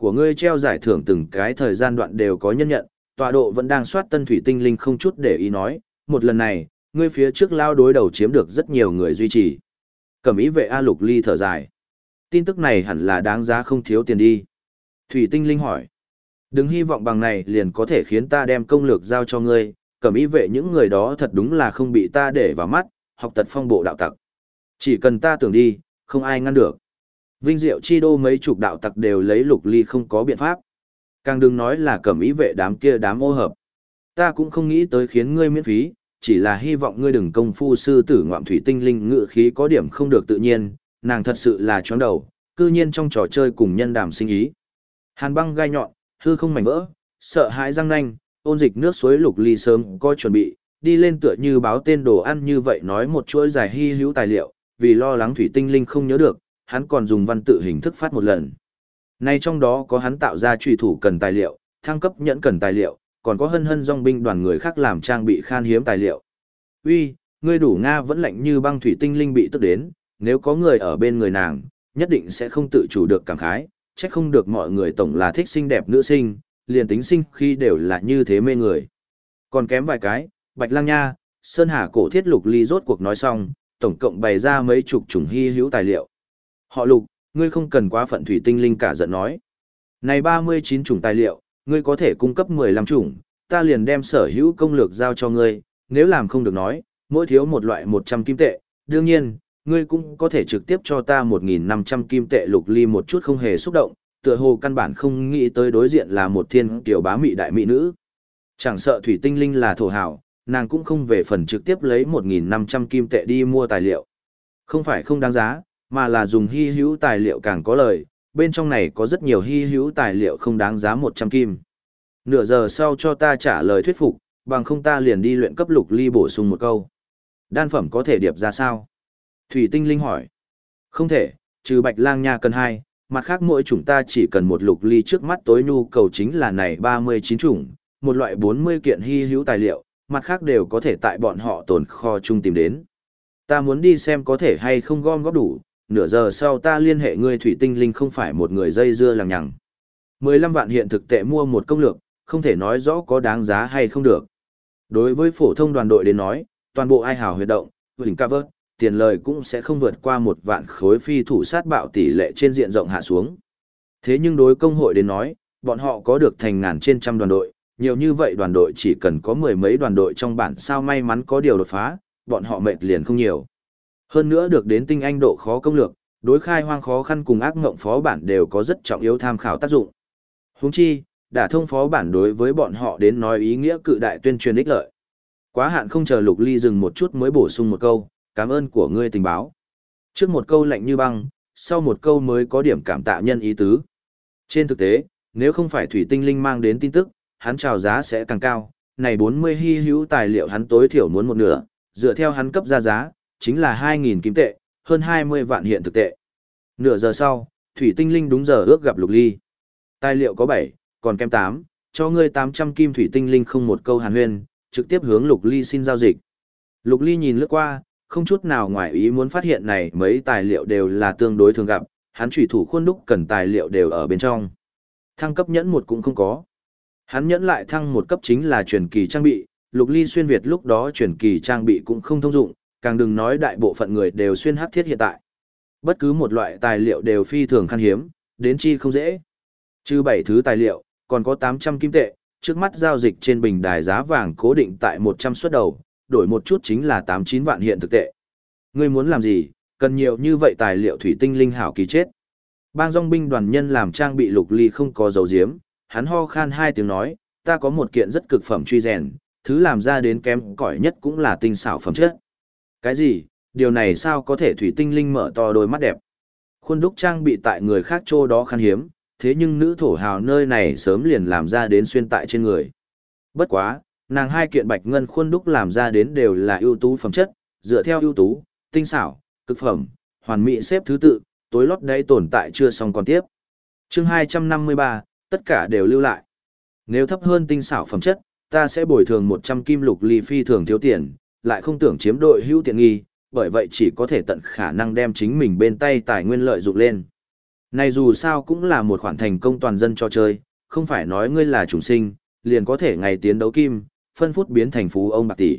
của ngươi treo giải thưởng từng cái thời gian đoạn đều có nhân nhận, tọa độ vẫn đang soát tân thủy tinh linh không chút để ý nói, một lần này, ngươi phía trước lao đối đầu chiếm được rất nhiều người duy trì. Cẩm ý vệ A Lục Ly thở dài. Tin tức này hẳn là đáng giá không thiếu tiền đi. Thủy tinh linh hỏi. Đừng hy vọng bằng này liền có thể khiến ta đem công lược giao cho ngươi, cẩm ý vệ những người đó thật đúng là không bị ta để vào mắt, học tật phong bộ đạo tặc. Chỉ cần ta tưởng đi, không ai ngăn được. Vinh Diệu chi đô mấy chục đạo tặc đều lấy Lục Ly không có biện pháp. Càng đừng nói là cẩm ý vệ đám kia đám ô hợp. Ta cũng không nghĩ tới khiến ngươi miễn phí, chỉ là hy vọng ngươi đừng công phu sư tử ngoạm thủy tinh linh ngự khí có điểm không được tự nhiên, nàng thật sự là chóng đầu, cư nhiên trong trò chơi cùng nhân đàm sinh ý. Hàn băng gai nhọn, hư không mảnh vỡ, sợ hãi răng nanh, ôn dịch nước suối Lục Ly sớm có chuẩn bị, đi lên tựa như báo tên đồ ăn như vậy nói một chuỗi dài hy hữu tài liệu, vì lo lắng thủy tinh linh không nhớ được, hắn còn dùng văn tự hình thức phát một lần. Nay trong đó có hắn tạo ra truy thủ cần tài liệu, thăng cấp nhẫn cần tài liệu, còn có hân hân dòng binh đoàn người khác làm trang bị khan hiếm tài liệu. Uy, ngươi đủ Nga vẫn lạnh như băng thủy tinh linh bị tức đến, nếu có người ở bên người nàng, nhất định sẽ không tự chủ được cảm khái, trách không được mọi người tổng là thích xinh đẹp nữ sinh, liền tính sinh khi đều là như thế mê người. Còn kém vài cái, Bạch Lang Nha, Sơn Hà cổ thiết Lục Ly rốt cuộc nói xong, tổng cộng bày ra mấy chục chủng hy hữu tài liệu. Họ Lục, ngươi không cần quá phận thủy tinh linh cả giận nói. Này 39 chủng tài liệu, ngươi có thể cung cấp 15 chủng, ta liền đem sở hữu công lược giao cho ngươi, nếu làm không được nói, mỗi thiếu một loại 100 kim tệ, đương nhiên, ngươi cũng có thể trực tiếp cho ta 1.500 kim tệ. Lục Ly một chút không hề xúc động, tựa hồ căn bản không nghĩ tới đối diện là một thiên tiểu bá mị đại mỹ nữ. Chẳng sợ thủy tinh linh là thổ hảo, nàng cũng không về phần trực tiếp lấy 1.500 kim tệ đi mua tài liệu. Không phải không đáng giá, mà là dùng hy hữu tài liệu càng có lời, bên trong này có rất nhiều hy hữu tài liệu không đáng giá 100 kim. Nửa giờ sau cho ta trả lời thuyết phục, bằng không ta liền đi luyện cấp. Lục Ly bổ sung một câu. Đan phẩm có thể điệp ra sao? Thủy tinh linh hỏi. Không thể, trừ Bạch Lang Nha cần 2, mặt khác mỗi chủng ta chỉ cần một. Lục Ly trước mắt tối nhu cầu chính là này 39 chủng, một loại 40 kiện hy hữu tài liệu, mặt khác đều có thể tại bọn họ tồn kho chung tìm đến. Ta muốn đi xem có thể hay không gom góp đủ, nửa giờ sau ta liên hệ ngươi. Thủy tinh linh không phải một người dây dưa lằng nhằng. 15 vạn hiện thực tệ mua một công lược, không thể nói rõ có đáng giá hay không được. Đối với phổ thông đoàn đội đến nói, toàn bộ ai hào huyệt động, huỳnh ca vớt, tiền lời cũng sẽ không vượt qua 1 vạn khối. Phi thủ sát bạo tỷ lệ trên diện rộng hạ xuống. Thế nhưng đối công hội đến nói, bọn họ có được thành ngàn trên trăm đoàn đội, nhiều như vậy đoàn đội chỉ cần có 10 mấy đoàn đội trong bản sao may mắn có điều đột phá, bọn họ mệt liền không nhiều. Hơn nữa được đến tinh anh độ khó công lược, đối khai hoang khó khăn cùng ác ngộng phó bản đều có rất trọng yếu tham khảo tác dụng. Huống chi, đả thông phó bản đối với bọn họ đến nói ý nghĩa cự đại tuyên truyền ích lợi. Quá hạn không chờ. Lục Ly dừng một chút mới bổ sung một câu, cảm ơn của ngươi tình báo. Trước một câu lạnh như băng, sau một câu mới có điểm cảm tạ nhân ý tứ. Trên thực tế, nếu không phải thủy tinh linh mang đến tin tức, hắn chào giá sẽ càng cao. Này 40 hy hữu tài liệu hắn tối thiểu muốn một nửa, dựa theo hắn cấp ra giá, chính là 2.000 kim tệ, hơn 20 vạn hiện thực tệ. Nửa giờ sau, thủy tinh linh đúng giờ ước gặp Lục Ly. Tài liệu có 7, còn kém 8, cho ngươi 800 kim. Thủy tinh linh không một câu hàn huyên, trực tiếp hướng Lục Ly xin giao dịch. Lục Ly nhìn lướt qua, không chút nào ngoài ý muốn phát hiện này mấy tài liệu đều là tương đối thường gặp, hắn chủy thủ khuôn đúc cần tài liệu đều ở bên trong. Thăng cấp nhẫn một cũng không có. Hắn nhẫn lại thăng một cấp chính là truyền kỳ trang bị, Lục Ly xuyên Việt lúc đó truyền kỳ trang bị cũng không thông dụng, càng đừng nói đại bộ phận người đều xuyên hắc thiết hiện tại. Bất cứ một loại tài liệu đều phi thường khan hiếm, đến chi không dễ. Trừ 7 thứ tài liệu, còn có 800 kim tệ, trước mắt giao dịch trên bình đài giá vàng cố định tại 100 suất đầu, đổi một chút chính là 89 vạn hiện thực tệ. Ngươi muốn làm gì, cần nhiều như vậy tài liệu? Thủy tinh linh hảo kỳ chết. Bang dòng binh đoàn nhân làm trang bị. Lục Ly không có dấu diếm, hắn ho khan 2 tiếng nói, ta có một kiện rất cực phẩm truy rèn, thứ làm ra đến kém cỏi nhất cũng là tinh xảo phẩm chất. Cái gì? Điều này sao có thể? Thủy tinh linh mở to đôi mắt đẹp. Khuôn đúc trang bị tại người khác chỗ đó khan hiếm, thế nhưng nữ thổ hào nơi này sớm liền làm ra đến xuyên tại trên người. Bất quá, nàng 2 kiện bạch ngân khuôn đúc làm ra đến đều là ưu tú phẩm chất, dựa theo ưu tú, tinh xảo, cực phẩm, hoàn mỹ xếp thứ tự, tối lót đấy tồn tại chưa xong còn tiếp. Chương 253, tất cả đều lưu lại. Nếu thấp hơn tinh xảo phẩm chất, ta sẽ bồi thường 100 kim. Lục Ly phi thường thiếu tiền, lại không tưởng chiếm đội hữu tiện nghi, bởi vậy chỉ có thể tận khả năng đem chính mình bên tay tài nguyên lợi dụng lên. Này dù sao cũng là một khoản thành công toàn dân cho chơi, không phải nói ngươi là trùng sinh, liền có thể ngày tiến đấu kim, phân phút biến thành phú ông bạc tỷ.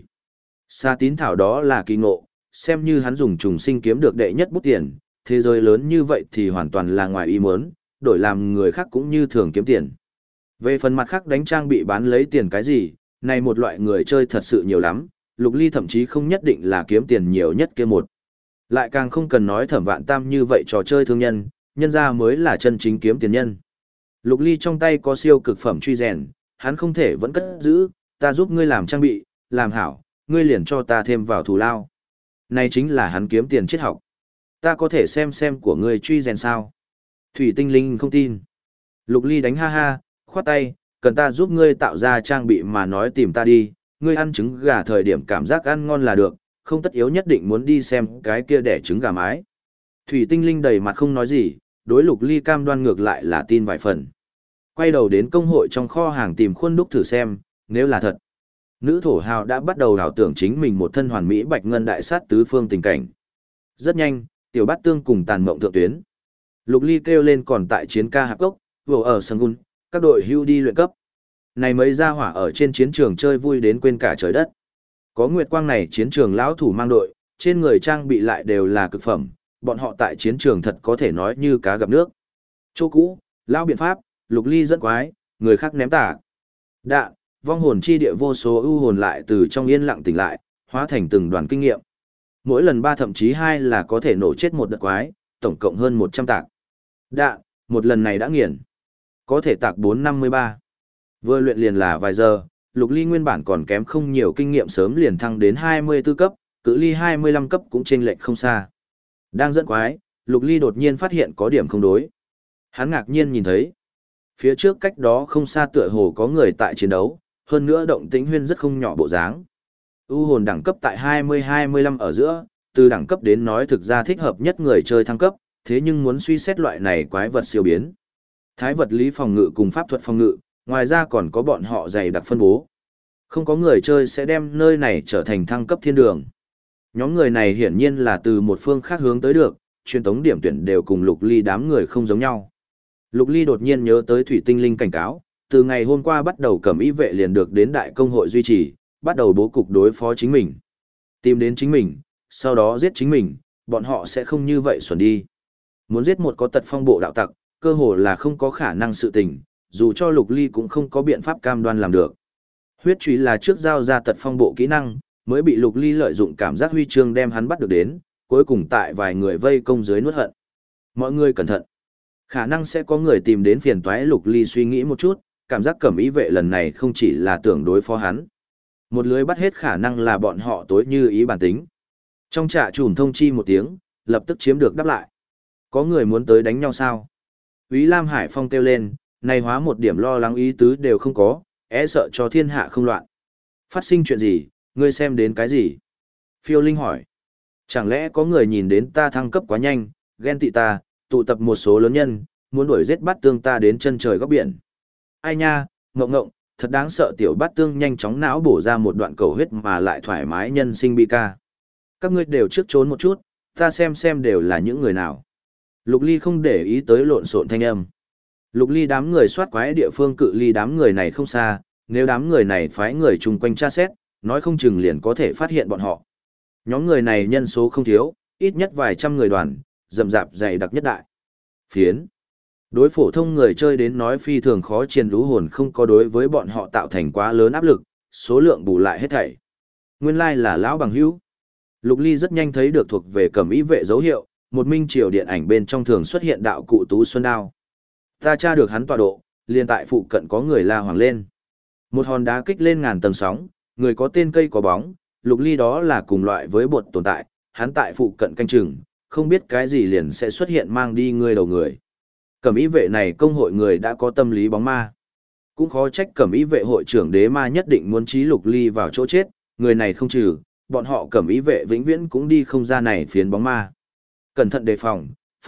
Sa tín thảo đó là kỳ ngộ, xem như hắn dùng trùng sinh kiếm được đệ nhất bút tiền, thế giới lớn như vậy thì hoàn toàn là ngoài ý muốn, đổi làm người khác cũng như thường kiếm tiền. Về phần mặt khác đánh trang bị bán lấy tiền cái gì, này một loại người chơi thật sự nhiều lắm, Lục Ly thậm chí không nhất định là kiếm tiền nhiều nhất kia một. Lại càng không cần nói Thẩm Vạn Tam như vậy trò chơi thương nhân, nhân ra mới là chân chính kiếm tiền nhân. Lục Ly trong tay có siêu cực phẩm truy rèn, hắn không thể vẫn cất giữ, ta giúp ngươi làm trang bị, làm hảo, ngươi liền cho ta thêm vào thù lao. Này chính là hắn kiếm tiền triết học. Ta có thể xem của ngươi truy rèn sao? Thủy Tinh Linh không tin. Lục Ly đánh ha ha, khoát tay, cần ta giúp ngươi tạo ra trang bị mà nói tìm ta đi, ngươi ăn trứng gà thời điểm cảm giác ăn ngon là được, không tất yếu nhất định muốn đi xem cái kia đẻ trứng gà mái. Thủy Tinh Linh đầy mặt không nói gì, đối Lục Ly cam đoan ngược lại là tin vài phần. Quay đầu đến công hội trong kho hàng tìm khuôn đúc thử xem, nếu là thật. Nữ thổ hào đã bắt đầu ảo tưởng chính mình một thân hoàn mỹ bạch ngân đại sát tứ phương tình cảnh. Rất nhanh, tiểu bát tương cùng tàn mộng thượng tuyến. Lục Ly kêu lên còn tại chiến ca hạp gốc, vừa ở Sangun, các đội hưu đi luyện cấp. Này mấy gia hỏa ở trên chiến trường chơi vui đến quên cả trời đất. Có nguyệt quang này chiến trường lão thủ mang đội, trên người trang bị lại đều là cực phẩm, bọn họ tại chiến trường thật có thể nói như cá gặp nước. Chỗ cũ, lão biện pháp, Lục Ly dẫn quái, người khác ném tả. Đạn, vong hồn chi địa vô số ưu hồn lại từ trong yên lặng tỉnh lại, hóa thành từng đoàn kinh nghiệm. Mỗi lần 3 thậm chí 2 là có thể nổ chết một đợt quái, tổng cộng hơn 100 tạc. Đạn, một lần này đã nghiền. Có thể tạc 453. Vừa luyện liền là vài giờ, Lục Ly nguyên bản còn kém không nhiều kinh nghiệm sớm liền thăng đến 24 cấp, cự ly 25 cấp cũng chênh lệch không xa. Đang dẫn quái, Lục Ly đột nhiên phát hiện có điểm không đối. Hắn ngạc nhiên nhìn thấy, phía trước cách đó không xa tựa hồ có người tại chiến đấu, hơn nữa động tĩnh huyên rất không nhỏ bộ dáng. U hồn đẳng cấp tại 20-25 ở giữa, từ đẳng cấp đến nói thực ra thích hợp nhất người chơi thăng cấp, thế nhưng muốn suy xét loại này quái vật siêu biến. Thái vật lý phòng ngự cùng pháp thuật phòng ngự, ngoài ra còn có bọn họ dày đặc phân bố. Không có người chơi sẽ đem nơi này trở thành thăng cấp thiên đường. Nhóm người này hiển nhiên là từ một phương khác hướng tới được, truyền tống điểm tuyển đều cùng Lục Ly đám người không giống nhau. Lục Ly đột nhiên nhớ tới Thủy Tinh Linh cảnh cáo, từ ngày hôm qua bắt đầu Cẩm Y vệ liền được đến đại công hội duy trì, bắt đầu bố cục đối phó chính mình. Tìm đến chính mình, sau đó giết chính mình, bọn họ sẽ không như vậy xuẩn đi. Muốn giết một có tật phong bộ đạo tặc, cơ hồ là không có khả năng sự tình, dù cho Lục Ly cũng không có biện pháp cam đoan làm được. Huyết truy là trước giao ra tật phong bộ kỹ năng, mới bị Lục Ly lợi dụng cảm giác huy chương đem hắn bắt được đến, cuối cùng tại vài người vây công dưới nuốt hận. Mọi người cẩn thận. Khả năng sẽ có người tìm đến phiền toái. Lục Ly suy nghĩ một chút, cảm giác Cẩm Y vệ lần này không chỉ là tưởng đối phó hắn. Một lưới bắt hết khả năng là bọn họ tối như ý bản tính. Trong trạ trùm thông chi một tiếng, lập tức chiếm được đáp lại. Có người muốn tới đánh nhau sao? Úy Lam Hải Phong kêu lên, này hóa một điểm lo lắng ý tứ đều không có, e sợ cho thiên hạ không loạn. Phát sinh chuyện gì, ngươi xem đến cái gì? Phiêu Linh hỏi. Chẳng lẽ có người nhìn đến ta thăng cấp quá nhanh, ghen tị ta, tụ tập một số lớn nhân, muốn đuổi giết bắt tương ta đến chân trời góc biển. Ai nha, ngộng ngộng, thật đáng sợ. Tiểu bát tương nhanh chóng não bổ ra một đoạn cầu huyết mà lại thoải mái nhân sinh bi ca. Các ngươi đều trước trốn một chút, ta xem đều là những người nào. Lục Ly không để ý tới lộn xộn thanh âm. Lục Ly đám người soát quái địa phương cự ly đám người này không xa, nếu đám người này phái người chung quanh tra xét, nói không chừng liền có thể phát hiện bọn họ. Nhóm người này nhân số không thiếu, ít nhất vài trăm người đoàn, rậm rạp dày đặc nhất đại. Phiến. Đối phổ thông người chơi đến nói phi thường khó triền lũ hồn không có đối với bọn họ tạo thành quá lớn áp lực, số lượng bù lại hết thảy. Nguyên lai là lão bằng hữu. Lục Ly rất nhanh thấy được thuộc về Cẩm Y vệ dấu hiệu, một minh triều điện ảnh bên trong thường xuất hiện đạo cụ Tú Xuân Đao. Ta tra được hắn tọa độ, liền tại phụ cận có người la hoàng lên. Một hòn đá kích lên ngàn tầng sóng, người có tên cây có bóng, Lục Ly đó là cùng loại với bột tồn tại, hắn tại phụ cận canh chừng, không biết cái gì liền sẽ xuất hiện mang đi người đầu người. Cẩm Y vệ này công hội người đã có tâm lý bóng ma. Cũng khó trách Cẩm Y vệ hội trưởng đế ma nhất định muốn trí Lục Ly vào chỗ chết, người này không trừ, bọn họ Cẩm Y vệ vĩnh viễn cũng đi không ra này phiến bóng ma. Cẩn thận đề phòng,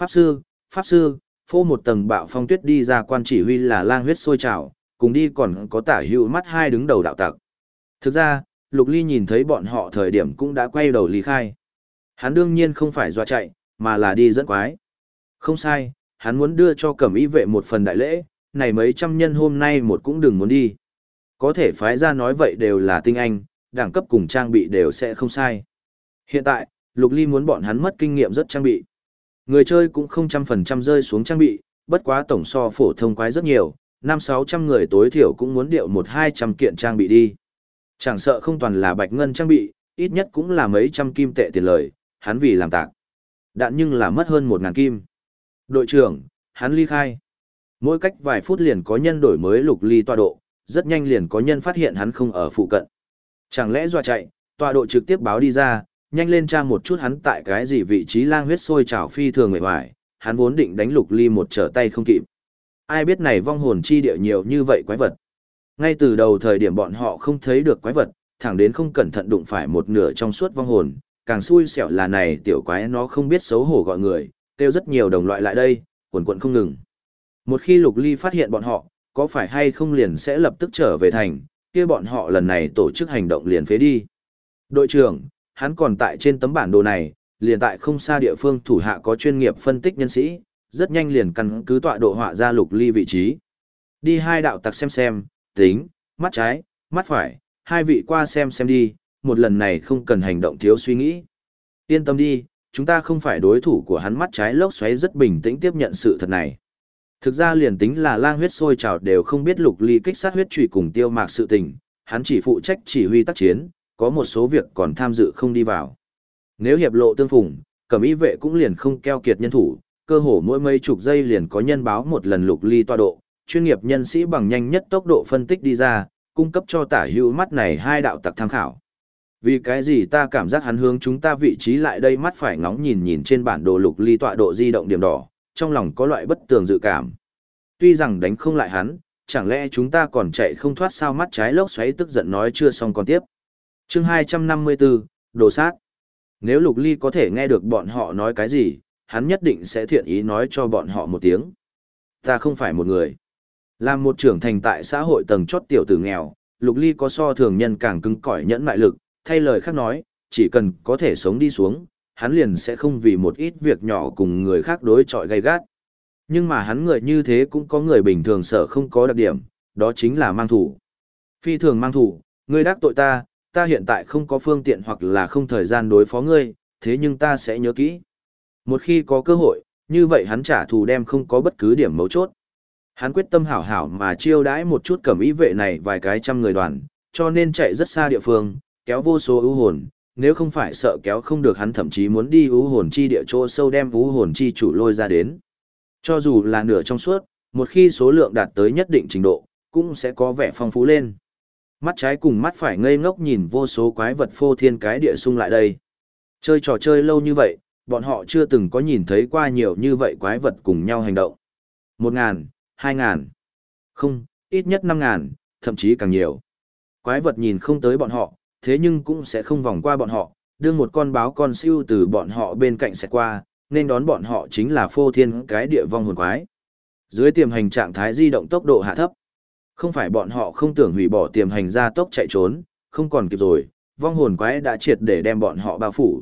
pháp sư, phô một tầng bạo phong tuyết đi ra, quan chỉ huy là lang huyết sôi trào, cùng đi còn có tả hữu mắt hai đứng đầu đạo tặc. Thực ra, Lục Ly nhìn thấy bọn họ thời điểm cũng đã quay đầu lý khai. Hắn đương nhiên không phải dọa chạy, mà là đi dẫn quái. Không sai, hắn muốn đưa cho cẩm y vệ một phần đại lễ, này mấy trăm nhân hôm nay một cũng đừng muốn đi. Có thể phái ra nói vậy đều là tinh anh, đẳng cấp cùng trang bị đều sẽ không sai. Hiện tại, Lục Ly muốn bọn hắn mất kinh nghiệm rất trang bị. Người chơi cũng không 100% rơi xuống trang bị, bất quá tổng so phổ thông quái rất nhiều, 500-600 người tối thiểu cũng muốn điệu 100-200 kiện trang bị đi. Chẳng sợ không toàn là bạch ngân trang bị, ít nhất cũng là mấy trăm kim tệ tiền lời, hắn vì làm tạc. Đạn nhưng là mất hơn 1.000 kim. Đội trưởng, hắn ly khai. Mỗi cách vài phút liền có nhân đổi mới Lục Ly tọa độ, rất nhanh liền có nhân phát hiện hắn không ở phụ cận. Chẳng lẽ dọa chạy, tọa độ trực tiếp báo đi ra, nhanh lên tra một chút hắn tại cái gì vị trí lang huyết sôi trào phi thường người hoài, hắn vốn định đánh Lục Ly một trở tay không kịp. Ai biết này vong hồn chi địa nhiều như vậy quái vật. Ngay từ đầu thời điểm bọn họ không thấy được quái vật, thẳng đến không cẩn thận đụng phải một nửa trong suốt vong hồn, càng xui xẻo là này tiểu quái nó không biết xấu hổ gọi người, kêu rất nhiều đồng loại lại đây, quần quần không ngừng. Một khi Lục Ly phát hiện bọn họ, có phải hay không liền sẽ lập tức trở về thành, kia bọn họ lần này tổ chức hành động liền phế đi. Đội trưởng, hắn còn tại trên tấm bản đồ này, liền tại không xa địa phương thủ hạ có chuyên nghiệp phân tích nhân sĩ, rất nhanh liền căn cứ tọa độ họa ra Lục Ly vị trí. Đi hai đạo tặc xem, tính, mắt trái, mắt phải, hai vị qua xem đi, một lần này không cần hành động thiếu suy nghĩ. Yên tâm đi, chúng ta không phải đối thủ của hắn. Mắt trái lốc xoáy rất bình tĩnh tiếp nhận sự thật này. Thực ra liền tính là lang huyết sôi trào đều không biết Lục Ly kích sát huyết trụy cùng tiêu mạc sự tình, hắn chỉ phụ trách chỉ huy tác chiến, có một số việc còn tham dự không đi vào. Nếu hiệp lộ tương phùng, cẩm y vệ cũng liền không keo kiệt nhân thủ, cơ hồ mỗi mấy chục giây liền có nhân báo một lần Lục Ly tọa độ, chuyên nghiệp nhân sĩ bằng nhanh nhất tốc độ phân tích đi ra, cung cấp cho tả hữu mắt này hai đạo tặc tham khảo. Vì cái gì ta cảm giác hắn hướng chúng ta vị trí lại đây, mắt phải ngóng nhìn nhìn trên bản đồ Lục Ly tọa độ di động điểm đỏ, trong lòng có loại bất tường dự cảm. Tuy rằng đánh không lại hắn, chẳng lẽ chúng ta còn chạy không thoát sao? Mắt trái lốc xoáy tức giận nói chưa xong còn tiếp. Chương 254, đồ sát. Nếu Lục Ly có thể nghe được bọn họ nói cái gì, hắn nhất định sẽ thiện ý nói cho bọn họ một tiếng. Ta không phải một người. Làm một trưởng thành tại xã hội tầng chót tiểu tử nghèo, Lục Ly có so thường nhân càng cứng cỏi nhẫn nại lực, thay lời khác nói, chỉ cần có thể sống đi xuống, hắn liền sẽ không vì một ít việc nhỏ cùng người khác đối chọi gay gắt. Nhưng mà hắn người như thế cũng có người bình thường sợ không có đặc điểm, đó chính là mang thủ. Phi thường mang thủ, ngươi đắc tội ta, ta hiện tại không có phương tiện hoặc là không thời gian đối phó ngươi, thế nhưng ta sẽ nhớ kỹ. Một khi có cơ hội, như vậy hắn trả thù đem không có bất cứ điểm mấu chốt. Hắn quyết tâm hảo hảo mà chiêu đãi một chút cẩm y vệ này vài cái trăm người đoàn, cho nên chạy rất xa địa phương, kéo vô số ưu hồn, nếu không phải sợ kéo không được hắn thậm chí muốn đi ưu hồn chi địa chỗ sâu đem ưu hồn chi chủ lôi ra đến. Cho dù là nửa trong suốt, một khi số lượng đạt tới nhất định trình độ, cũng sẽ có vẻ phong phú lên. Mắt trái cùng mắt phải ngây ngốc nhìn vô số quái vật phô thiên cái địa xung lại đây. Chơi trò chơi lâu như vậy, bọn họ chưa từng có nhìn thấy qua nhiều như vậy quái vật cùng nhau hành động. 1.000, 2.000, không, ít nhất 5.000, thậm chí càng nhiều. Quái vật nhìn không tới bọn họ, thế nhưng cũng sẽ không vòng qua bọn họ, đưa một con báo con siêu từ bọn họ bên cạnh sẽ qua, nên đón bọn họ chính là phô thiên cái địa vong hồn quái. Dưới tiềm hành trạng thái di động tốc độ hạ thấp. Không phải bọn họ không tưởng hủy bỏ tiềm hành ra tốc chạy trốn, không còn kịp rồi, vong hồn quái đã triệt để đem bọn họ bao phủ.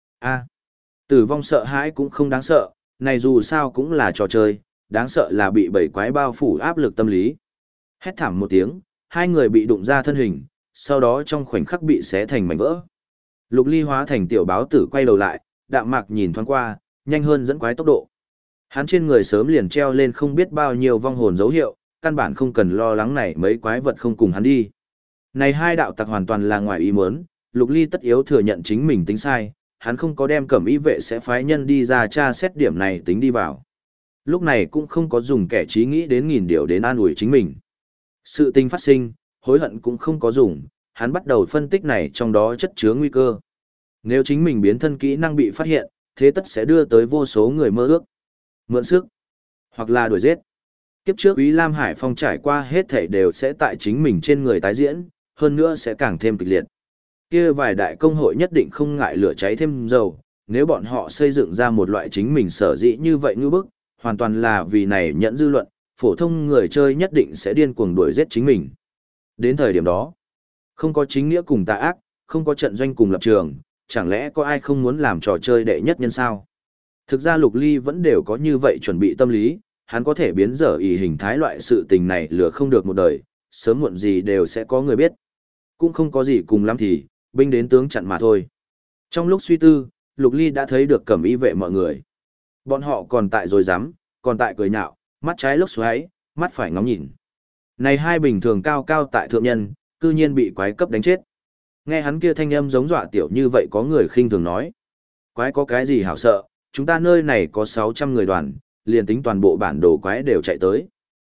Tử vong sợ hãi cũng không đáng sợ, này dù sao cũng là trò chơi, đáng sợ là bị bầy quái bao phủ áp lực tâm lý. Hét thảm một tiếng, hai người bị đụng ra thân hình, sau đó trong khoảnh khắc bị xé thành mảnh vỡ. Lục Ly hóa thành tiểu báo tử quay đầu lại, đạm mạc nhìn thoáng qua, nhanh hơn dẫn quái tốc độ. Hắn trên người sớm liền treo lên không biết bao nhiêu vong hồn dấu hiệu, căn bản không cần lo lắng này mấy quái vật không cùng hắn đi. Này hai đạo tặc hoàn toàn là ngoài ý muốn, Lục Ly tất yếu thừa nhận chính mình tính sai, hắn không có đem cẩm y vệ sẽ phái nhân đi ra tra xét điểm này tính đi vào. Lúc này cũng không có dùng kẻ trí nghĩ đến nghìn điều đến an ủi chính mình. Sự tình phát sinh, hối hận cũng không có dùng, hắn bắt đầu phân tích này trong đó chất chứa nguy cơ. Nếu chính mình biến thân kỹ năng bị phát hiện, thế tất sẽ đưa tới vô số người mơ ước, mượn sức, hoặc là đuổi giết. Kiếp trước Úy Lam Hải Phong trải qua hết thảy đều sẽ tại chính mình trên người tái diễn, hơn nữa sẽ càng thêm kịch liệt. Kia vài đại công hội nhất định không ngại lửa cháy thêm dầu, nếu bọn họ xây dựng ra một loại chính mình sở dĩ như vậy ngư bức, hoàn toàn là vì này nhận dư luận, phổ thông người chơi nhất định sẽ điên cuồng đuổi giết chính mình. Đến thời điểm đó, không có chính nghĩa cùng tà ác, không có trận doanh cùng lập trường, chẳng lẽ có ai không muốn làm trò chơi đệ nhất nhân sao? Thực ra Lục Ly vẫn đều có như vậy chuẩn bị tâm lý, hắn có thể biến dở ý hình thái loại sự tình này lừa không được một đời, sớm muộn gì đều sẽ có người biết. Cũng không có gì cùng lắm thì, binh đến tướng chặn mà thôi. Trong lúc suy tư, Lục Ly đã thấy được cẩm y vệ mọi người. Bọn họ còn tại rồi dám, còn tại cười nhạo, mắt trái lốc xoáy, mắt phải ngóng nhìn. Này hai bình thường cao cao tại thượng nhân, cư nhiên bị quái cấp đánh chết. Nghe hắn kia thanh âm giống dọa tiểu như vậy có người khinh thường nói. Quái có cái gì hảo sợ, chúng ta nơi này có 600 người đoàn, liền tính toàn bộ bản đồ quái đều chạy tới.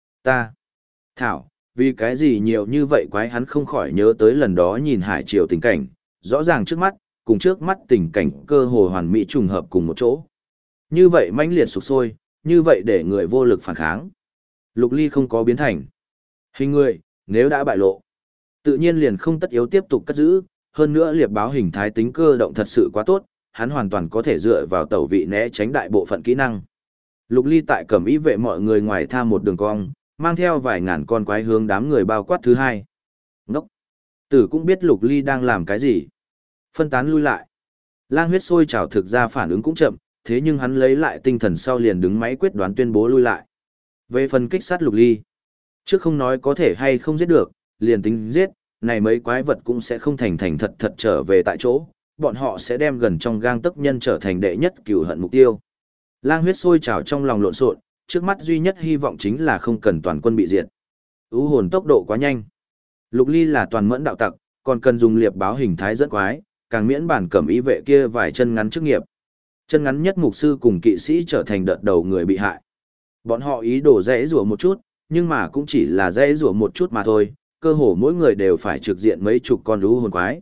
Thảo, vì cái gì nhiều như vậy quái hắn không khỏi nhớ tới lần đó nhìn hải triều tình cảnh, rõ ràng trước mắt, cùng trước mắt tình cảnh cơ hồ hoàn mỹ trùng hợp cùng một chỗ. Như vậy mãnh liệt sục sôi, như vậy để người vô lực phản kháng. Lục Ly không có biến thành hình người, nếu đã bại lộ, tự nhiên liền không tất yếu tiếp tục cất giữ, hơn nữa liệp báo hình thái tính cơ động thật sự quá tốt, hắn hoàn toàn có thể dựa vào tẩu vị né tránh đại bộ phận kỹ năng. Lục Ly tại cẩm y vệ mọi người ngoài tham một đường cong, mang theo vài ngàn con quái hướng đám người bao quát thứ hai. Ngốc! Tử cũng biết Lục Ly đang làm cái gì. Phân tán lui lại. Lang huyết sôi trào thực ra phản ứng cũng chậm, thế nhưng hắn lấy lại tinh thần sau liền đứng máy quyết đoán tuyên bố lui lại. Về phần kích sát Lục Ly, trước không nói có thể hay không giết được, liền tính giết, này mấy quái vật cũng sẽ không thành thành thật thật trở về tại chỗ, bọn họ sẽ đem gần trong gang tấc nhân trở thành đệ nhất cửu hận mục tiêu. Lang huyết sôi trào trong lòng lộn xộn, trước mắt duy nhất hy vọng chính là không cần toàn quân bị diệt. U hồn tốc độ quá nhanh. Lục Ly là toàn mẫn đạo tặc, còn cần dùng liệp báo hình thái dẫn quái, càng miễn bản cẩm y vệ kia vài chân ngắn chức nghiệp. Chân ngắn nhất mục sư cùng kỵ sĩ trở thành đợt đầu người bị hại. Bọn họ ý đồ dễ rủa một chút, nhưng mà cũng chỉ là dễ rủa một chút mà thôi, cơ hồ mỗi người đều phải trực diện mấy chục con u hồn quái.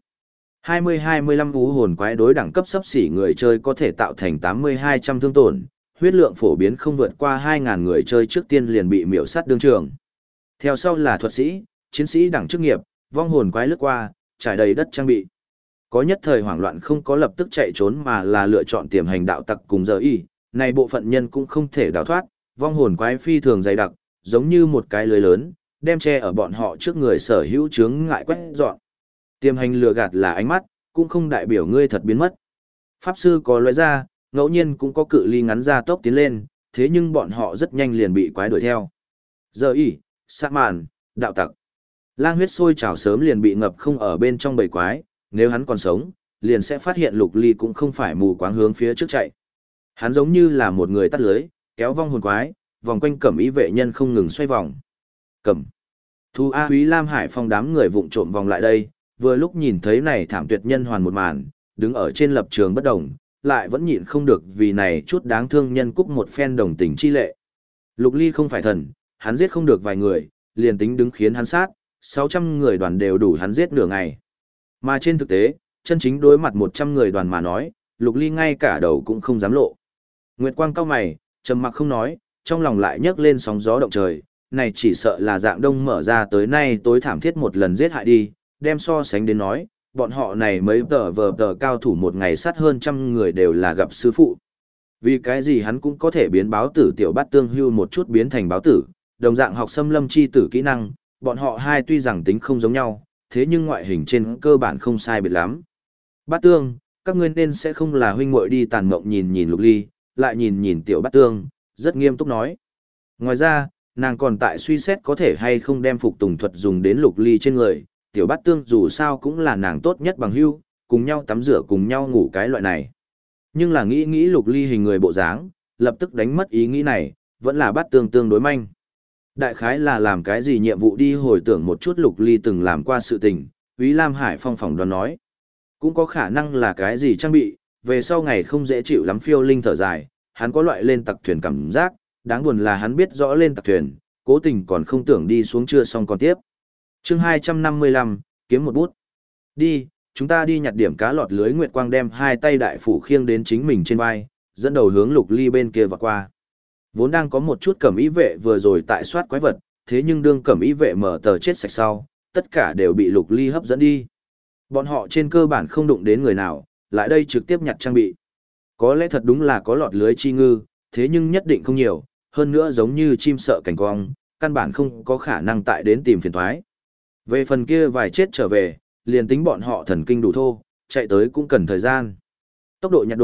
20-25 u hồn quái đối đẳng cấp xấp xỉ người chơi có thể tạo thành 80-200 thương tổn, huyết lượng phổ biến không vượt qua 2.000 người chơi trước tiên liền bị miểu sát đương trường. Theo sau là thuật sĩ, chiến sĩ đẳng chức nghiệp, vong hồn quái lướt qua, trải đầy đất trang bị. Có nhất thời hoảng loạn không có lập tức chạy trốn mà là lựa chọn tiềm hành đạo tặc cùng giờ y, này bộ phận nhân cũng không thể đào thoát, vong hồn quái phi thường dày đặc, giống như một cái lưới lớn, đem che ở bọn họ trước người sở hữu chướng ngại quét dọn. Tiềm hành lừa gạt là ánh mắt, cũng không đại biểu ngươi thật biến mất. Pháp sư có lóe ra, ngẫu nhiên cũng có cự ly ngắn ra tốc tiến lên, thế nhưng bọn họ rất nhanh liền bị quái đuổi theo. Giờ y, sa màn, đạo tặc. Lang huyết sôi trào sớm liền bị ngập không ở bên trong bầy quái, nếu hắn còn sống, liền sẽ phát hiện Lục Ly cũng không phải mù quáng hướng phía trước chạy. Hắn giống như là một người tắt lưới, kéo vong hồn quái, vòng quanh cẩm y vệ nhân không ngừng xoay vòng. Cẩm. Thu A Húy Lam Hải Phong đám người vụng trộm vòng lại đây, vừa lúc nhìn thấy này thảm tuyệt nhân hoàn một màn, đứng ở trên lập trường bất đồng, lại vẫn nhịn không được vì này chút đáng thương nhân cúc một phen đồng tình chi lệ. Lục Ly không phải thần, hắn giết không được vài người, liền tính đứng khiến hắn sát, 600 người đoàn đều đủ hắn giết nửa ngày. Mà trên thực tế, chân chính đối mặt 100 người đoàn mà nói, Lục Ly ngay cả đầu cũng không dám lộ. Nguyệt Quang cau mày, trầm mặc không nói, trong lòng lại nhấc lên sóng gió động trời, này chỉ sợ là dạng đông mở ra tới nay tối thảm thiết một lần giết hại đi, đem so sánh đến nói, bọn họ này mấy tờ cao thủ một ngày sát hơn trăm người đều là gặp sư phụ. Vì cái gì hắn cũng có thể biến báo tử tiểu bát tương hưu một chút biến thành báo tử, đồng dạng học xâm lâm chi tử kỹ năng, bọn họ hai tuy rằng tính không giống nhau, thế nhưng ngoại hình trên cơ bản không sai biệt lắm. Bát tương, các ngươi nên sẽ không là huynh muội đi tàn mộng nhìn nhìn Lục Ly, lại nhìn nhìn tiểu bát tương, rất nghiêm túc nói. Ngoài ra, nàng còn tại suy xét có thể hay không đem phục tùng thuật dùng đến Lục Ly trên người, tiểu bát tương dù sao cũng là nàng tốt nhất bằng hữu, cùng nhau tắm rửa cùng nhau ngủ cái loại này. Nhưng là nghĩ Lục Ly hình người bộ dáng, lập tức đánh mất ý nghĩ này, vẫn là bát tương tương đối manh. Đại khái là làm cái gì nhiệm vụ đi hồi tưởng một chút Lục Ly từng làm qua sự tình, Úy Lam Hải Phong phỏng đoán nói. Cũng có khả năng là cái gì trang bị, về sau ngày không dễ chịu lắm phiêu linh thở dài, hắn có loại lên tặc thuyền cảm giác, đáng buồn là hắn biết rõ lên tặc thuyền, cố tình còn không tưởng đi xuống chưa xong còn tiếp. Chương 255, kiếm một bút. Đi, chúng ta đi nhặt điểm cá lọt lưới. Nguyệt Quang đem hai tay đại phủ khiêng đến chính mình trên vai, dẫn đầu hướng Lục Ly bên kia vọt qua. Vốn đang có một chút cẩm y vệ vừa rồi tại soát quái vật, thế nhưng đương cẩm y vệ mở tờ chết sạch sau, tất cả đều bị Lục Ly hấp dẫn đi. Bọn họ trên cơ bản không đụng đến người nào, lại đây trực tiếp nhặt trang bị. Có lẽ thật đúng là có lọt lưới chi ngư, thế nhưng nhất định không nhiều, hơn nữa giống như chim sợ cảnh cong, căn bản không có khả năng tại đến tìm phiền toái. Về phần kia vài chết trở về, liền tính bọn họ thần kinh đủ thô, chạy tới cũng cần thời gian. Tốc độ nhặt đồ,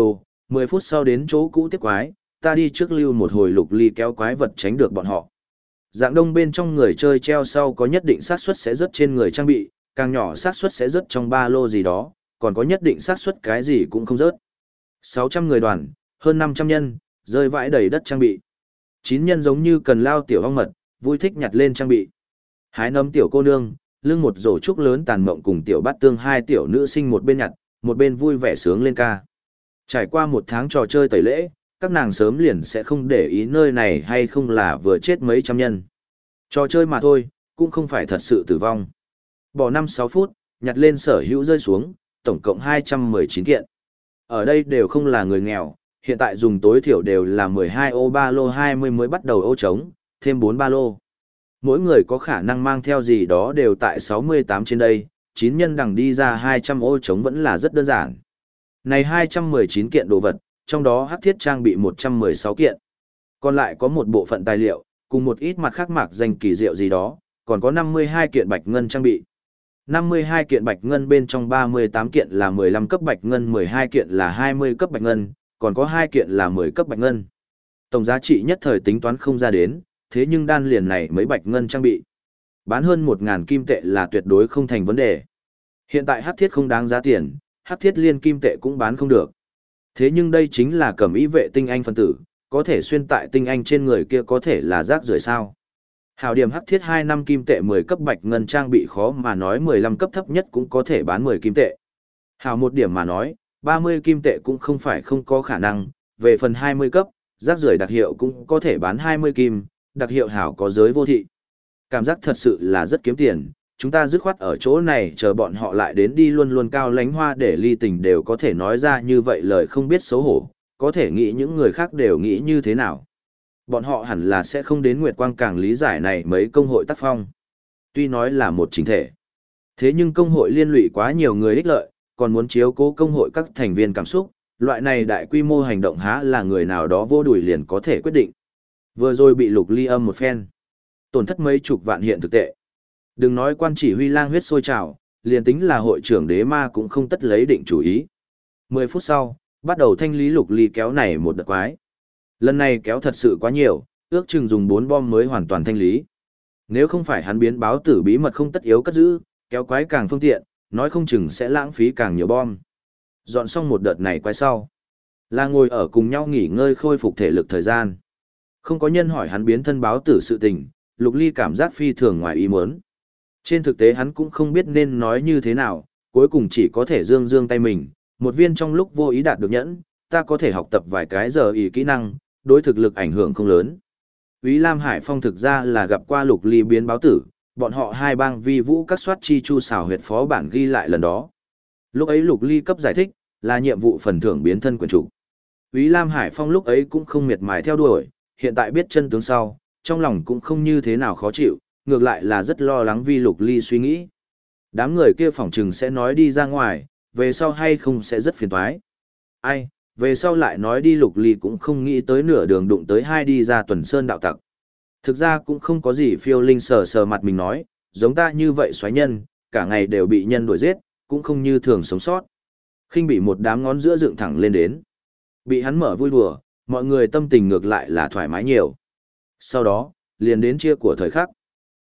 10 phút sau đến chỗ cũ tiếp quái, ta đi trước lưu một hồi Lục Ly kéo quái vật tránh được bọn họ. Dạng đông bên trong người chơi treo sau có nhất định xác suất sẽ rớt trên người trang bị, càng nhỏ xác suất sẽ rớt trong ba lô gì đó, còn có nhất định xác suất cái gì cũng không rớt. 600 người đoàn, hơn 500 nhân, rơi vãi đầy đất trang bị. 9 nhân giống như cần lao tiểu ong mật, vui thích nhặt lên trang bị. Hái nấm tiểu cô nương, lưng một rổ trúc lớn tàn mộng cùng tiểu bát tương hai tiểu nữ sinh một bên nhặt, một bên vui vẻ sướng lên ca. Trải qua một tháng trò chơi tẩy lễ, các nàng sớm liền sẽ không để ý nơi này hay không là vừa chết mấy trăm nhân. Trò chơi mà thôi, cũng không phải thật sự tử vong. Bỏ 5-6 phút, nhặt lên sở hữu rơi xuống, tổng cộng 219 kiện. Ở đây đều không là người nghèo, hiện tại dùng tối thiểu đều là 12 ô ba lô 20 mới bắt đầu ô trống, thêm 4 ba lô. Mỗi người có khả năng mang theo gì đó đều tại 68 trên đây, 9 nhân đằng đi ra 200 ô trống vẫn là rất đơn giản. Này 219 kiện đồ vật, trong đó hắc thiết trang bị 116 kiện. Còn lại có một bộ phận tài liệu, cùng một ít mặt khác mạc danh kỳ diệu gì đó, còn có 52 kiện bạch ngân trang bị. 52 kiện bạch ngân bên trong 38 kiện là 15 cấp bạch ngân, 12 kiện là 20 cấp bạch ngân, còn có 2 kiện là 10 cấp bạch ngân. Tổng giá trị nhất thời tính toán không ra đến, thế nhưng đan liền này mấy bạch ngân trang bị. Bán hơn 1.000 kim tệ là tuyệt đối không thành vấn đề. Hiện tại hắc thiết không đáng giá tiền, hắc thiết liên kim tệ cũng bán không được. Thế nhưng đây chính là cẩm ý vệ tinh anh phân tử, có thể xuyên tại tinh anh trên người kia có thể là rác rưởi sao. Hảo điểm hắc thiết 2 năm kim tệ 10 cấp bạch ngân trang bị khó mà nói 15 cấp thấp nhất cũng có thể bán 10 kim tệ. Hảo một điểm mà nói, 30 kim tệ cũng không phải không có khả năng, về phần 20 cấp, rác rưởi đặc hiệu cũng có thể bán 20 kim, đặc hiệu hảo có giới vô thị. Cảm giác thật sự là rất kiếm tiền, chúng ta dứt khoát ở chỗ này chờ bọn họ lại đến đi luôn luôn cao lánh hoa để ly tình đều có thể nói ra như vậy lời không biết xấu hổ, có thể nghĩ những người khác đều nghĩ như thế nào. Bọn họ hẳn là sẽ không đến Nguyệt Quang càng lý giải này mấy công hội tác phong. Tuy nói là một chính thể. Thế nhưng công hội liên lụy quá nhiều người ích lợi, còn muốn chiếu cố công hội các thành viên cảm xúc, loại này đại quy mô hành động há là người nào đó vô đuổi liền có thể quyết định. Vừa rồi bị Lục Ly âm một phen. Tổn thất mấy chục vạn hiện thực tệ. Đừng nói quan chỉ huy lang huyết sôi trào, liền tính là hội trưởng đế ma cũng không tất lấy định chủ ý. 10 phút sau, bắt đầu thanh lý Lục Ly kéo này một đợt quái. Lần này kéo thật sự quá nhiều, ước chừng dùng 4 bom mới hoàn toàn thanh lý. Nếu không phải hắn biến báo tử bí mật không tất yếu cất giữ, kéo quái càng phương tiện, nói không chừng sẽ lãng phí càng nhiều bom. Dọn xong một đợt này quái sau. Là ngồi ở cùng nhau nghỉ ngơi khôi phục thể lực thời gian. Không có nhân hỏi hắn biến thân báo tử sự tình, Lục Ly cảm giác phi thường ngoài ý muốn. Trên thực tế hắn cũng không biết nên nói như thế nào, cuối cùng chỉ có thể dương dương tay mình, một viên trong lúc vô ý đạt được nhẫn, ta có thể học tập vài cái giờ ý kỹ năng, đối thực lực ảnh hưởng không lớn. Úy Lam Hải Phong thực ra là gặp qua Lục Ly biến báo tử, bọn họ hai bang vi vũ các soát chi chu xảo huyệt phó bản ghi lại lần đó. Lúc ấy Lục Ly cấp giải thích, là nhiệm vụ phần thưởng biến thân quyền chủ. Úy Lam Hải Phong lúc ấy cũng không miệt mài theo đuổi, hiện tại biết chân tướng sau, trong lòng cũng không như thế nào khó chịu, ngược lại là rất lo lắng vì Lục Ly suy nghĩ. Đám người kia phỏng chừng sẽ nói đi ra ngoài, về sau hay không sẽ rất phiền toái. Ai, về sau lại nói đi Lục Ly cũng không nghĩ tới nửa đường đụng tới hai đi ra tuần sơn đạo tặc. Thực ra cũng không có gì phiêu linh sờ sờ mặt mình nói, giống ta như vậy xoáy nhân, cả ngày đều bị nhân đuổi giết, cũng không như thường sống sót. Khinh bị một đám ngón giữa dựng thẳng lên đến. Bị hắn mở vui đùa, mọi người tâm tình ngược lại là thoải mái nhiều. Sau đó, liền đến chia của thời khắc.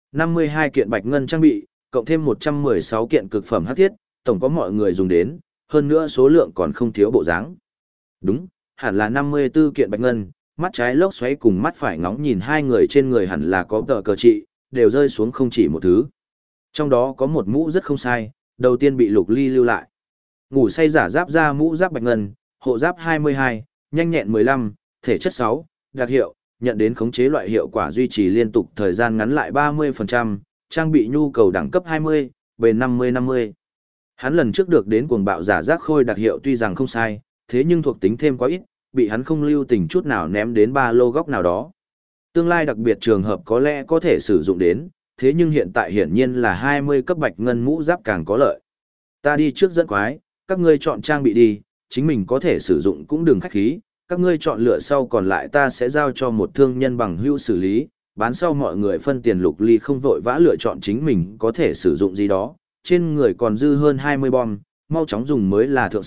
52 kiện bạch ngân trang bị, cộng thêm 116 kiện cực phẩm hắc thiết, tổng có mọi người dùng đến, hơn nữa số lượng còn không thiếu bộ dáng. Đúng, hẳn là 54 kiện bạch ngân, mắt trái lốc xoáy cùng mắt phải ngóng nhìn hai người trên người hẳn là có tờ cờ trị, đều rơi xuống không chỉ một thứ. Trong đó có một mũ rất không sai, đầu tiên bị Lục Ly lưu lại. Ngủ say giả giáp ra mũ giáp bạch ngân, hộ giáp 22, nhanh nhẹn 15, thể chất 6, đặc hiệu, nhận đến khống chế loại hiệu quả duy trì liên tục thời gian ngắn lại 30%, trang bị nhu cầu đẳng cấp 20, bền 50-50. Hắn lần trước được đến cuồng bạo giả giác khôi đặc hiệu tuy rằng không sai, thế nhưng thuộc tính thêm quá ít, bị hắn không lưu tình chút nào ném đến ba lô góc nào đó. Tương lai đặc biệt trường hợp có lẽ có thể sử dụng đến, thế nhưng hiện tại hiển nhiên là 20 cấp bạch ngân mũ giáp càng có lợi. Ta đi trước dẫn quái, các ngươi chọn trang bị đi, chính mình có thể sử dụng cũng đừng khách khí, các ngươi chọn lựa sau còn lại ta sẽ giao cho một thương nhân bằng hữu xử lý, bán sau mọi người phân tiền. Lục Ly không vội vã lựa chọn chính mình có thể sử dụng gì đó, trên người còn dư hơn 20 bom, mau chóng dùng mới là thượng sách,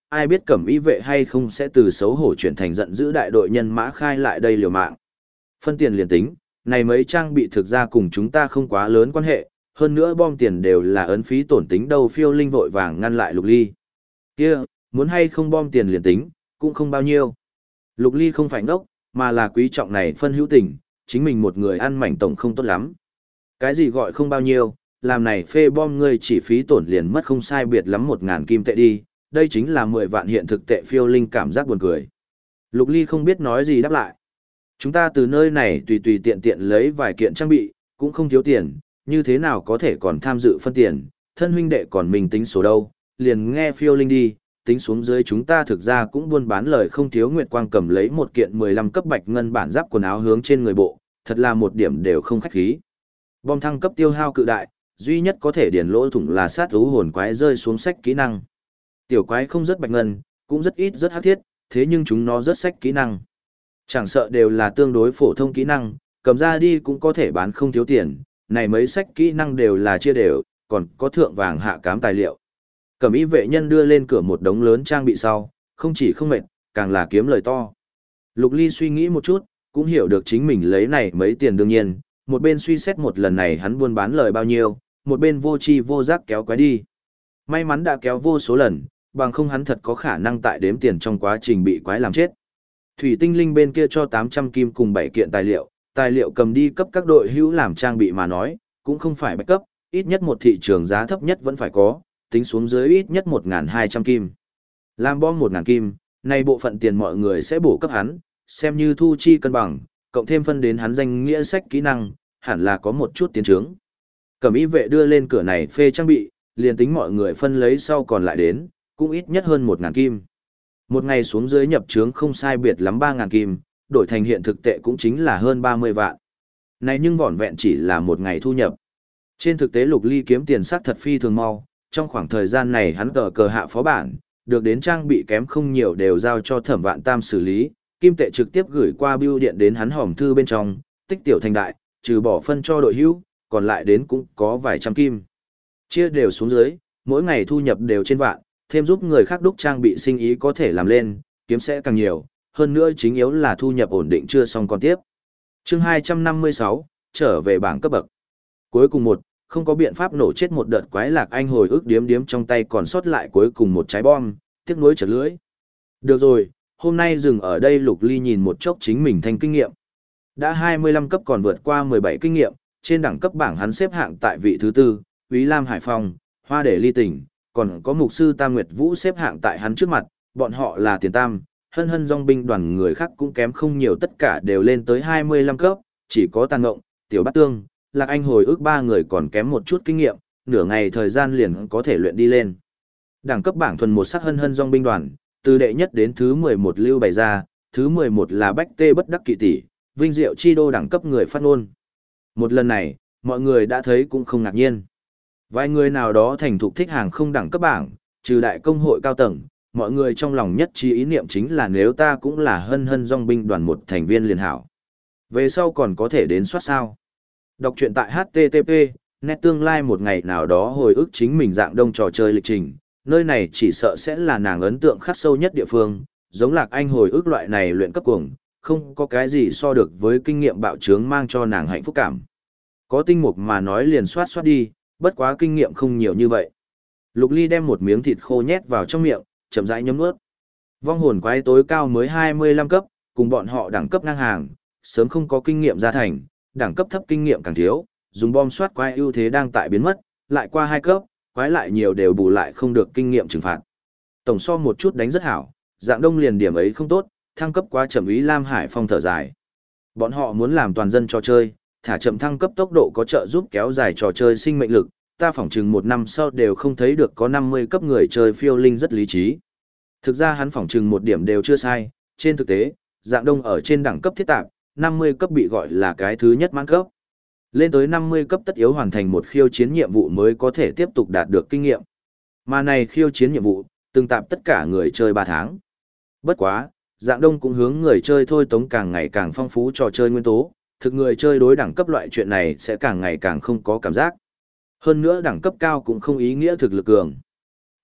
ai biết cẩm y vệ hay không sẽ từ xấu hổ chuyển thành giận dữ đại đội nhân mã khai lại đây liều mạng. Phân tiền liền tính, này mấy trang bị thực ra cùng chúng ta không quá lớn quan hệ, hơn nữa bom tiền đều là ấn phí tổn tính đâu. Phiêu Linh vội vàng ngăn lại Lục Ly. Kia, muốn hay không bom tiền liền tính, cũng không bao nhiêu. Lục Ly không phải ngốc, mà là quý trọng này phân hữu tình, chính mình một người ăn mảnh tổng không tốt lắm. Cái gì gọi không bao nhiêu, làm này phê bom ngươi chỉ phí tổn liền mất không sai biệt lắm 1.000 kim tệ đi, đây chính là 10 vạn hiện thực tệ. Phiêu Linh cảm giác buồn cười. Lục Ly không biết nói gì đáp lại. Chúng ta từ nơi này tùy tùy tiện tiện lấy vài kiện trang bị, cũng không thiếu tiền, như thế nào có thể còn tham dự phân tiền, thân huynh đệ còn mình tính số đâu, liền nghe Phiêu Linh đi, tính xuống dưới chúng ta thực ra cũng buôn bán lời không thiếu. Nguyệt Quang cầm lấy một kiện 15 cấp bạch ngân bản giáp quần áo hướng trên người bộ, thật là một điểm đều không khách khí. Bom thăng cấp tiêu hao cự đại, duy nhất có thể điền lỗ thủng là sát thú hồn quái rơi xuống sách kỹ năng. Tiểu quái không rất bạch ngân, cũng rất ít rất hắc thiết, thế nhưng chúng nó rất sách kỹ năng. Chẳng sợ đều là tương đối phổ thông kỹ năng, cầm ra đi cũng có thể bán không thiếu tiền, này mấy sách kỹ năng đều là chia đều, còn có thượng vàng hạ cám tài liệu. Cẩm y vệ nhân đưa lên cửa một đống lớn trang bị sau, không chỉ không mệt, càng là kiếm lời to. Lục Ly suy nghĩ một chút, cũng hiểu được chính mình lấy này mấy tiền đương nhiên, một bên suy xét một lần này hắn buôn bán lời bao nhiêu, một bên vô tri vô giác kéo quái đi. May mắn đã kéo vô số lần, bằng không hắn thật có khả năng tại đếm tiền trong quá trình bị quái làm chết. Thủy tinh linh bên kia cho 800 kim cùng 7 kiện tài liệu cầm đi cấp các đội hữu làm trang bị mà nói, cũng không phải bạch cấp, ít nhất một thị trường giá thấp nhất vẫn phải có, tính xuống dưới ít nhất 1.200 kim. Làm bom 1.000 kim, này bộ phận tiền mọi người sẽ bổ cấp hắn, xem như thu chi cân bằng, cộng thêm phân đến hắn danh nghĩa sách kỹ năng, hẳn là có một chút tiến trướng. Cẩm y vệ đưa lên cửa này phê trang bị, liền tính mọi người phân lấy sau còn lại đến, cũng ít nhất hơn 1.000 kim. Một ngày xuống dưới nhập trướng không sai biệt lắm 3.000 kim, đổi thành hiện thực tệ cũng chính là hơn 30 vạn. Này nhưng vỏn vẹn chỉ là một ngày thu nhập. Trên thực tế Lục Ly kiếm tiền sắc thật phi thường mau, trong khoảng thời gian này hắn cờ hạ phó bản, được đến trang bị kém không nhiều đều giao cho Thẩm Vạn Tam xử lý, kim tệ trực tiếp gửi qua bưu điện đến hắn hòm thư bên trong, tích tiểu thành đại, trừ bỏ phân cho đội hữu, còn lại đến cũng có vài trăm kim. Chia đều xuống dưới, mỗi ngày thu nhập đều trên vạn, thêm giúp người khác đúc trang bị sinh ý có thể làm lên, kiếm sẽ càng nhiều, hơn nữa chính yếu là thu nhập ổn định chưa xong còn tiếp. Chương 256, trở về bảng cấp bậc. Cuối cùng không có biện pháp nổ chết một đợt quái Lạc Anh hồi ức điếm trong tay còn sót lại cuối cùng một trái bom, tiếc nuối chật lưỡi. Được rồi, hôm nay dừng ở đây. Lục Ly nhìn một chốc chính mình thành kinh nghiệm. Đã 25 cấp còn vượt qua 17 kinh nghiệm, trên đẳng cấp bảng hắn xếp hạng tại vị thứ 4, Úy Lam Hải Phong, Hoa Để Ly Tỉnh, còn có mục sư Tam Nguyệt Vũ xếp hạng tại hắn trước mặt, bọn họ là tiền tam, hân hân dòng binh đoàn người khác cũng kém không nhiều, tất cả đều lên tới 25 cấp, chỉ có Tàn Ngộng, Tiểu Bát Tương, Lạc Anh hồi ức 3 người còn kém một chút kinh nghiệm, nửa ngày thời gian liền có thể luyện đi lên. Đẳng cấp bảng thuần một sắc hân hân dòng binh đoàn, từ đệ nhất đến thứ 11 lưu bày ra, thứ 11 là Bách Tê Bất Đắc Kỵ Tỷ, vinh diệu chi đô đẳng cấp người phát ngôn. Một lần này, mọi người đã thấy cũng không ngạc nhiên. Vài người nào đó thành thục thích hàng không đẳng cấp bảng, trừ đại công hội cao tầng, mọi người trong lòng nhất trí ý niệm chính là nếu ta cũng là hân hân dòng binh đoàn một thành viên liền hảo. Về sau còn có thể đến soát sao. Đọc truyện tại HTTP, net tương lai một ngày nào đó hồi ức chính mình dạng đông trò chơi lịch trình, nơi này chỉ sợ sẽ là nàng ấn tượng khắc sâu nhất địa phương, giống Lạc Anh hồi ức loại này luyện cấp cuồng, không có cái gì so được với kinh nghiệm bạo trướng mang cho nàng hạnh phúc cảm. Có tinh mục mà nói liền soát đi, bất quá kinh nghiệm không nhiều như vậy. Lục Ly đem một miếng thịt khô nhét vào trong miệng, chậm rãi nhấm nuốt. Vong hồn quái tối cao mới 25 cấp, cùng bọn họ đẳng cấp ngang hàng, sớm không có kinh nghiệm gia thành, đẳng cấp thấp kinh nghiệm càng thiếu, dùng bom soát quái ưu thế đang tại biến mất, lại qua 2 cấp, quái lại nhiều đều bù lại không được kinh nghiệm trừng phạt. Tổng so một chút đánh rất hảo, dạng đông liền điểm ấy không tốt, thăng cấp quá chậm. Ý Lam Hải Phong thở dài. Bọn họ muốn làm toàn dân trò chơi, thả chậm thăng cấp tốc độ có trợ giúp kéo dài trò chơi sinh mệnh lực, ta phỏng chừng 1 năm sau đều không thấy được có 50 cấp người chơi phiêu linh rất lý trí. Thực ra hắn phỏng chừng một điểm đều chưa sai, trên thực tế, dạng đông ở trên đẳng cấp thiết tạp, 50 cấp bị gọi là cái thứ nhất mãn cấp. Lên tới 50 cấp tất yếu hoàn thành một khiêu chiến nhiệm vụ mới có thể tiếp tục đạt được kinh nghiệm. Mà này khiêu chiến nhiệm vụ, từng tạp tất cả người chơi 3 tháng. Bất quá, dạng đông cũng hướng người chơi thôi tống càng ngày càng phong phú trò chơi nguyên tố, thực người chơi đối đẳng cấp loại chuyện này sẽ càng ngày càng không có cảm giác. Hơn nữa đẳng cấp cao cũng không ý nghĩa thực lực cường.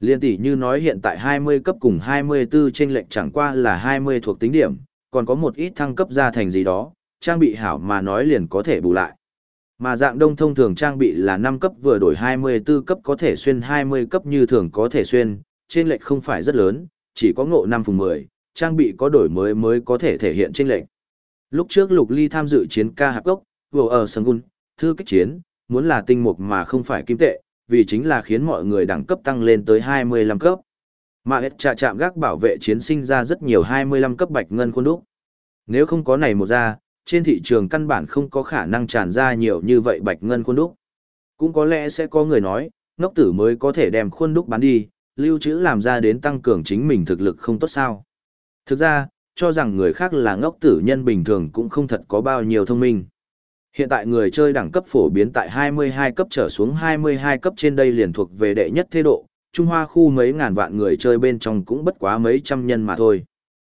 Liên tỷ như nói hiện tại 20 cấp cùng 24 chênh lệch chẳng qua là 20 thuộc tính điểm, còn có một ít thăng cấp ra thành gì đó, trang bị hảo mà nói liền có thể bù lại. Mà dạng đông thông thường trang bị là 5 cấp vừa đổi 24 cấp có thể xuyên 20 cấp như thường có thể xuyên, chênh lệch không phải rất lớn, chỉ có ngộ 5 phùng 10, trang bị có đổi mới có thể thể hiện chênh lệch. Lúc trước Lục Ly tham dự chiến ca hạp gốc, vừa ở Sangun, thư kích chiến, muốn là tinh mục mà không phải kim tệ, vì chính là khiến mọi người đẳng cấp tăng lên tới 25 cấp. Mà hết trà chạm gác bảo vệ chiến sinh ra rất nhiều 25 cấp bạch ngân khuôn đúc. Nếu không có này một ra, trên thị trường căn bản không có khả năng tràn ra nhiều như vậy bạch ngân khuôn đúc. Cũng có lẽ sẽ có người nói, ngốc tử mới có thể đem khuôn đúc bán đi, lưu trữ làm ra đến tăng cường chính mình thực lực không tốt sao. Thực ra, cho rằng người khác là ngốc tử nhân bình thường cũng không thật có bao nhiêu thông minh. Hiện tại người chơi đẳng cấp phổ biến tại 22 cấp trở xuống 22 cấp trên đây liền thuộc về đệ nhất thế độ, Trung Hoa khu mấy ngàn vạn người chơi bên trong cũng bất quá mấy trăm nhân mà thôi.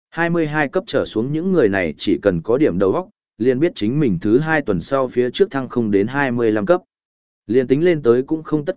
22 cấp trở xuống những người này chỉ cần có điểm đầu óc, liền biết chính mình thứ 2 tuần sau phía trước thăng không đến 25 cấp. Liền tính lên tới cũng không tất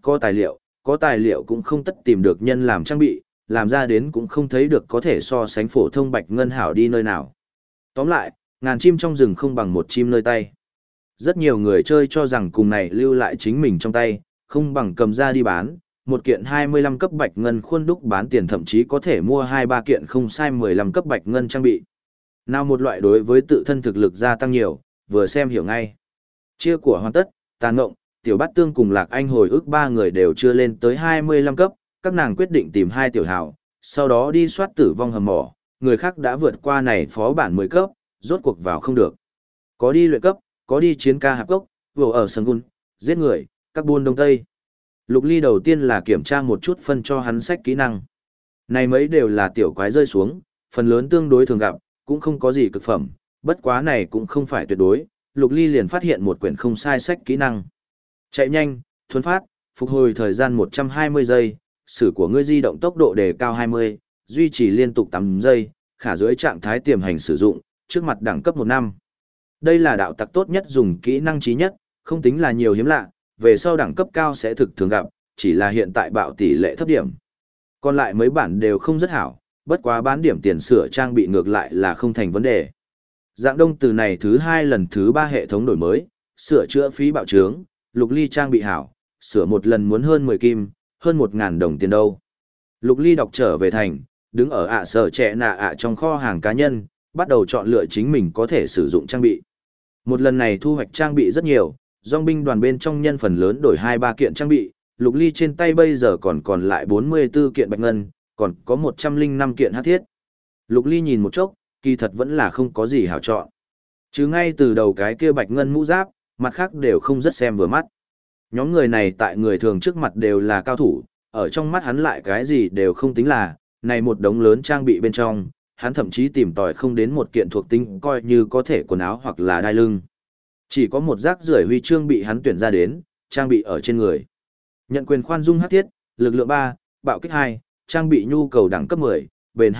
có tài liệu cũng không tất tìm được nhân làm trang bị, làm ra đến cũng không thấy được có thể so sánh phổ thông bạch ngân hảo đi nơi nào. Tóm lại, ngàn chim trong rừng không bằng một chim nơi tay. Rất nhiều người chơi cho rằng cùng này lưu lại chính mình trong tay, không bằng cầm ra đi bán, một kiện 25 cấp bạch ngân khuôn đúc bán tiền thậm chí có thể mua 2-3 kiện không sai 15 cấp bạch ngân trang bị. Nào một loại đối với tự thân thực lực gia tăng nhiều, vừa xem hiểu ngay. Chia của hoàn tất, Tàn Ngộng, Tiểu Bát Tương cùng Lạc Anh hồi ức 3 người đều chưa lên tới 25 cấp, các nàng quyết định tìm 2 tiểu hào, sau đó đi soát tử vong hầm mỏ, người khác đã vượt qua này phó bản 10 cấp, rốt cuộc vào không được. Có đi luyện cấp, có đi chiến ca hạp gốc, vừa ở Sangun, giết người, các buôn đông tây. Lục Ly đầu tiên là kiểm tra một chút phân cho hắn sách kỹ năng. Này mấy đều là tiểu quái rơi xuống, phần lớn tương đối thường gặp, cũng không có gì cực phẩm, bất quá này cũng không phải tuyệt đối. Lục Ly liền phát hiện một quyển không sai sách kỹ năng. Chạy nhanh, thuấn phát, phục hồi thời gian 120 giây, sử của ngươi di động tốc độ đề cao 20, duy trì liên tục 8 giây, khả dưới trạng thái tiềm hành sử dụng, trước mặt đẳng cấp 1 năm. Đây là đạo tặc tốt nhất dùng kỹ năng trí nhất, không tính là nhiều hiếm lạ, về sau đẳng cấp cao sẽ thực thường gặp, chỉ là hiện tại bạo tỷ lệ thấp điểm. Còn lại mấy bản đều không rất hảo, bất quá bán điểm tiền sửa trang bị ngược lại là không thành vấn đề. Dạng đông từ này thứ 2 lần thứ 3 hệ thống đổi mới, sửa chữa phí bạo trướng, Lục Ly trang bị hảo, sửa một lần muốn hơn 10 kim, hơn 1.000 đồng tiền đâu. Lục Ly đọc trở về thành, đứng ở sở trẻ nạ trong kho hàng cá nhân, bắt đầu chọn lựa chính mình có thể sử dụng trang bị. Một lần này thu hoạch trang bị rất nhiều, dòng binh đoàn bên trong nhân phần lớn đổi 2-3 kiện trang bị, Lục Ly trên tay bây giờ còn lại 44 kiện bạch ngân, còn có 105 kiện hắc thiết. Lục Ly nhìn một chốc, kỳ thật vẫn là không có gì hảo chọn. Chứ ngay từ đầu cái kia bạch ngân mũ giáp, mặt khác đều không rất xem vừa mắt. Nhóm người này tại người thường trước mặt đều là cao thủ, ở trong mắt hắn lại cái gì đều không tính là, này một đống lớn trang bị bên trong, hắn thậm chí tìm tòi không đến một kiện thuộc tính coi như có thể quần áo hoặc là đai lưng. Chỉ có một rác rưởi huy chương bị hắn tuyển ra đến, trang bị ở trên người. Nhận quyền khoan dung hắc thiết, lực lượng 3, bạo kích 2, trang bị nhu cầu đẳng cấp 10, bền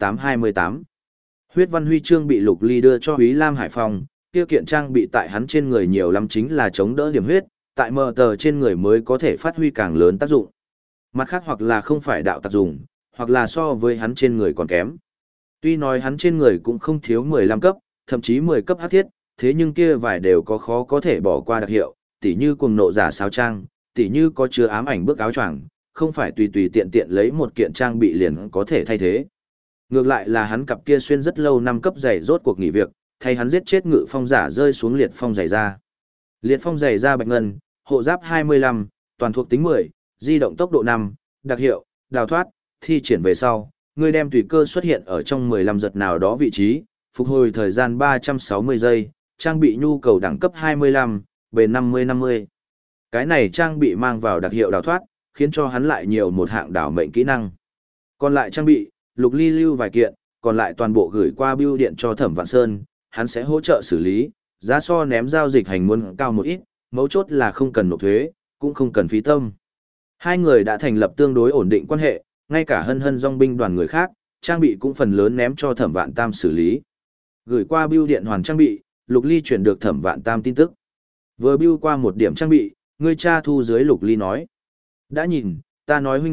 28-28. Huyết văn huy chương bị Lục Ly đưa cho Úy Lam Hải Phong, kia kiện trang bị tại hắn trên người nhiều lắm chính là chống đỡ điểm huyết, tại mờ tờ trên người mới có thể phát huy càng lớn tác dụng. Mặt khác hoặc là không phải đạo tác dụng, hoặc là so với hắn trên người còn kém. Tuy nói hắn trên người cũng không thiếu 15 cấp, thậm chí 10 cấp hắc thiết, thế nhưng kia vài đều có khó có thể bỏ qua đặc hiệu, tỉ như cuồng nộ giả sáo trang, tỉ như có chứa ám ảnh bước áo choàng, không phải tùy tùy tiện tiện lấy một kiện trang bị liền có thể thay thế. Ngược lại là hắn cặp kia xuyên rất lâu 5 cấp giày rốt cuộc nghỉ việc, thay hắn giết chết ngự phong giả rơi xuống liệt phong giày ra. Liệt phong giày ra bạch ngân, hộ giáp 25, toàn thuộc tính 10, di động tốc độ 5, đặc hiệu, đào thoát, thi triển về sau, người đem tùy cơ xuất hiện ở trong 15 giật nào đó vị trí, phục hồi thời gian 360 giây, trang bị nhu cầu đẳng cấp 25, bền 50-50. Cái này trang bị mang vào đặc hiệu đào thoát, khiến cho hắn lại nhiều một hạng đảo mệnh kỹ năng. Còn lại trang bị, Lục Ly lưu vài kiện, còn lại toàn bộ gửi qua bưu điện cho Thẩm Vạn Sơn, hắn sẽ hỗ trợ xử lý, giá so ném giao dịch hành muốn cao một ít, mấu chốt là không cần nộp thuế, cũng không cần phí tâm. Hai người đã thành lập tương đối ổn định quan hệ, ngay cả hân hân dòng binh đoàn người khác, trang bị cũng phần lớn ném cho Thẩm Vạn Tam xử lý. Gửi qua bưu điện hoàn trang bị, Lục Ly chuyển được Thẩm Vạn Tam tin tức. Vừa bưu qua một điểm trang bị, người cha thu dưới Lục Ly nói. Đã nhìn, ta nói huynh đệ,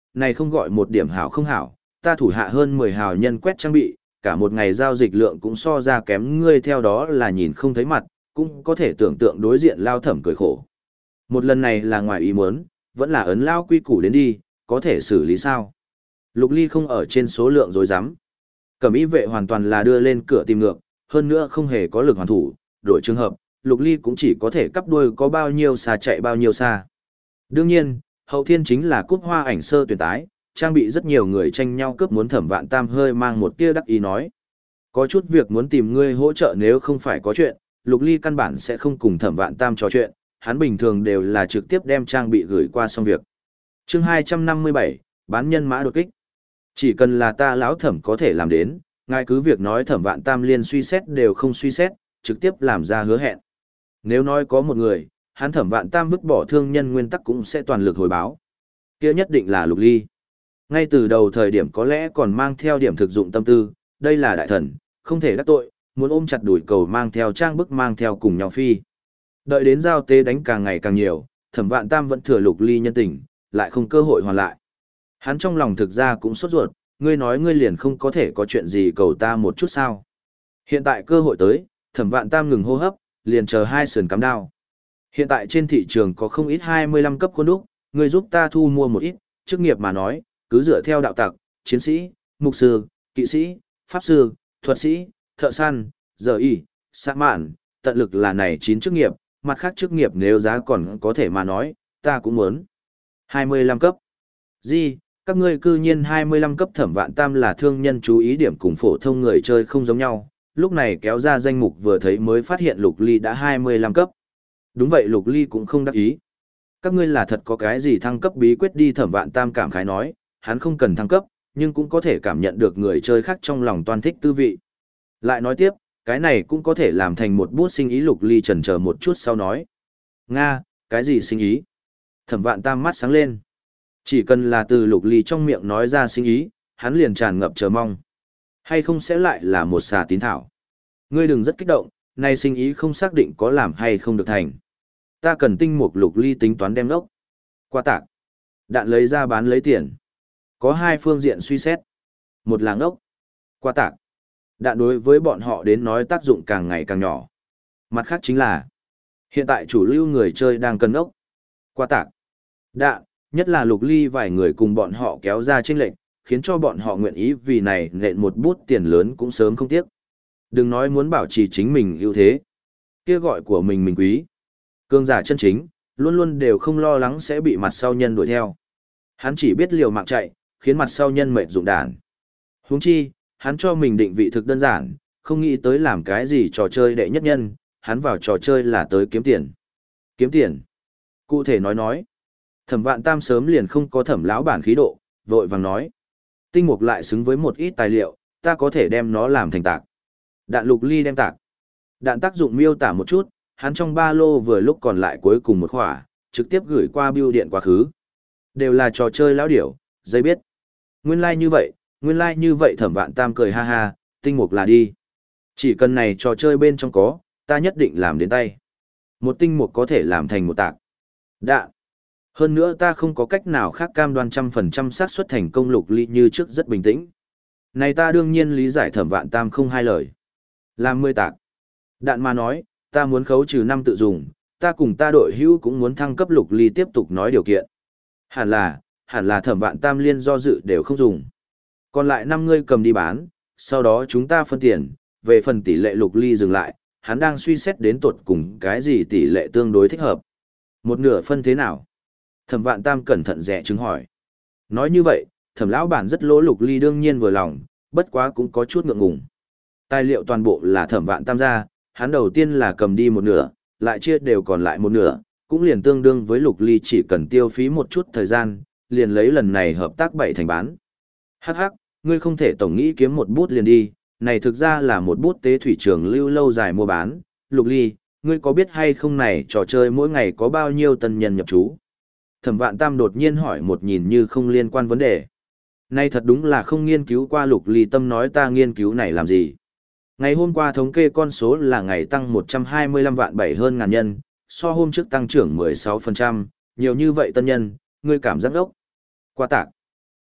này không gọi một điểm hảo không hảo, ta thủ hạ hơn 10 hào nhân quét trang bị, cả một ngày giao dịch lượng cũng so ra kém ngươi, theo đó là nhìn không thấy mặt, cũng có thể tưởng tượng đối diện Lao Thẩm cười khổ. Một lần này là ngoài ý muốn, vẫn là ấn Lao quy củ đến đi, có thể xử lý sao? Lục Ly không ở trên số lượng dối rắm Cẩm y vệ hoàn toàn là đưa lên cửa tìm ngược, hơn nữa không hề có lực hoàn thủ, đổi trường hợp, Lục Ly cũng chỉ có thể cắp đuôi có bao nhiêu xa chạy bao nhiêu xa. Đương nhiên, hậu thiên chính là cúp hoa ảnh sơ tuyển tái, trang bị rất nhiều người tranh nhau cướp, muốn Thẩm Vạn Tam hơi mang một tia đắc ý nói. Có chút việc muốn tìm ngươi hỗ trợ, nếu không phải có chuyện, Lục Ly căn bản sẽ không cùng Thẩm Vạn Tam trò chuyện, hắn bình thường đều là trực tiếp đem trang bị gửi qua xong việc. Chương 257, bán nhân mã đột kích. Chỉ cần là ta lão Thẩm có thể làm đến, ngài cứ việc nói. Thẩm Vạn Tam liên suy xét đều không suy xét, trực tiếp làm ra hứa hẹn. Nếu nói có một người, hắn Thẩm Vạn Tam vứt bỏ thương nhân nguyên tắc cũng sẽ toàn lực hồi báo, kia nhất định là Lục Ly. Ngay từ đầu thời điểm có lẽ còn mang theo điểm thực dụng tâm tư, đây là đại thần, không thể đắc tội, muốn ôm chặt đuổi cầu mang theo trang bức mang theo cùng nhau phi. Đợi đến giao tế đánh càng ngày càng nhiều, Thẩm Vạn Tam vẫn thừa Lục Ly nhân tình, lại không cơ hội hoàn lại. Hắn trong lòng thực ra cũng sốt ruột, ngươi nói ngươi liền không có thể có chuyện gì cầu ta một chút sao? Hiện tại cơ hội tới, Thẩm Vạn Tam ngừng hô hấp, liền chờ hai sườn cắm đao. Hiện tại trên thị trường có không ít 25 cấp khuôn đúc, ngươi giúp ta thu mua một ít, chức nghiệp mà nói, cứ dựa theo đạo tặc, chiến sĩ, mục sư, kỵ sĩ, pháp sư, thuật sĩ, thợ săn, giờ y, sa mạn, tận lực là này 9 chức nghiệp, mặt khác chức nghiệp nếu giá còn có thể mà nói, ta cũng muốn. 25 cấp. Gì, các ngươi cư nhiên 25 cấp? Thẩm Vạn Tam là thương nhân chú ý điểm cùng phổ thông người chơi không giống nhau, lúc này kéo ra danh mục vừa thấy mới phát hiện Lục Ly đã 25 cấp. Đúng vậy, Lục Ly cũng không đắc ý. Các ngươi là thật có cái gì thăng cấp bí quyết đi? Thẩm Vạn Tam cảm khái nói, hắn không cần thăng cấp, nhưng cũng có thể cảm nhận được người chơi khác trong lòng toan thích tư vị. Lại nói tiếp, cái này cũng có thể làm thành một bút sinh ý. Lục Ly chần chờ một chút sau nói. Nga, cái gì sinh ý? Thẩm Vạn Tam mắt sáng lên. Chỉ cần là từ Lục Ly trong miệng nói ra sinh ý, hắn liền tràn ngập chờ mong. Hay không sẽ lại là một xà tín thảo? Ngươi đừng rất kích động, nay sinh ý không xác định có làm hay không được thành. Ta cần tinh mục. Lục Ly tính toán đem lốc qua tạc, đạn lấy ra bán lấy tiền. Có hai phương diện suy xét. Một là ngốc, qua tạc, đạn đối với bọn họ đến nói tác dụng càng ngày càng nhỏ. Mặt khác chính là, hiện tại chủ lưu người chơi đang cần ngốc, qua tạc, đạn, nhất là Lục Ly vài người cùng bọn họ kéo ra chênh lệch, khiến cho bọn họ nguyện ý vì này nện một bút tiền lớn cũng sớm không tiếc. Đừng nói muốn bảo trì chính mình ưu thế, kia gọi của mình quý. Cường giả chân chính, luôn luôn đều không lo lắng sẽ bị mặt sau nhân đuổi theo. Hắn chỉ biết liều mạng chạy, khiến mặt sau nhân mệt dụng đàn. Huống chi, hắn cho mình định vị thực đơn giản, không nghĩ tới làm cái gì trò chơi đệ nhất nhân, hắn vào trò chơi là tới kiếm tiền. Kiếm tiền. Cụ thể nói, Thẩm Vạn Tam sớm liền không có Thẩm lão bản khí độ, vội vàng nói. Tinh mục lại xứng với một ít tài liệu, ta có thể đem nó làm thành tạc. Đạn. Lục Ly đem tạc đạn tác dụng miêu tả một chút, hắn trong ba lô vừa lúc còn lại cuối cùng một khỏa, trực tiếp gửi qua bưu điện quá khứ. Đều là trò chơi lão điểu, dây biết. Nguyên lai like như vậy. Thẩm Vạn Tam cười ha ha, tinh mục là đi. Chỉ cần này trò chơi bên trong có, ta nhất định làm đến tay. Một tinh mục có thể làm thành một tạc đạn. Hơn nữa ta không có cách nào khác cam đoan 100% xác suất thành công. Lục Ly như trước rất bình tĩnh. Này ta đương nhiên lý giải. Thẩm Vạn Tam không hai lời. Làm 10 tạc đạn mà nói, ta muốn khấu trừ 5 tự dùng, ta cùng ta đội hữu cũng muốn thăng cấp. Lục Ly tiếp tục nói điều kiện. Hẳn là Thẩm Vạn Tam liên do dự đều không dùng. Còn lại 5 ngươi cầm đi bán, sau đó chúng ta phân tiền. Về phần tỷ lệ, Lục Ly dừng lại, hắn đang suy xét đến tột cùng cái gì tỷ lệ tương đối thích hợp. Một nửa phân thế nào? Thẩm Vạn Tam cẩn thận dè chứng hỏi. Nói như vậy, Thẩm lão bản rất lỗ. Lục Ly đương nhiên vừa lòng, bất quá cũng có chút ngượng ngùng. Tài liệu toàn bộ là Thẩm Vạn Tam ra, hắn đầu tiên là cầm đi một nửa, lại chia đều còn lại một nửa, cũng liền tương đương với Lục Ly chỉ cần tiêu phí một chút thời gian, liền lấy lần này hợp tác 7 thành bán. Hắc hắc, ngươi không thể tổng nghĩ kiếm một bút liền đi, này thực ra là một bút tế thủy trường lưu lâu dài mua bán. Lục Ly, ngươi có biết hay không này trò chơi mỗi ngày có bao nhiêu tân nhân nhập trú? Thẩm Vạn Tam đột nhiên hỏi một nhìn như không liên quan vấn đề. Nay thật đúng là không nghiên cứu qua. Lục Ly tâm nói, ta nghiên cứu này làm gì? Ngày hôm qua thống kê con số là ngày tăng 125 vạn 7 hơn ngàn nhân, so hôm trước tăng trưởng 16%, nhiều như vậy tân nhân, ngươi cảm giác đốc. Qua tạc.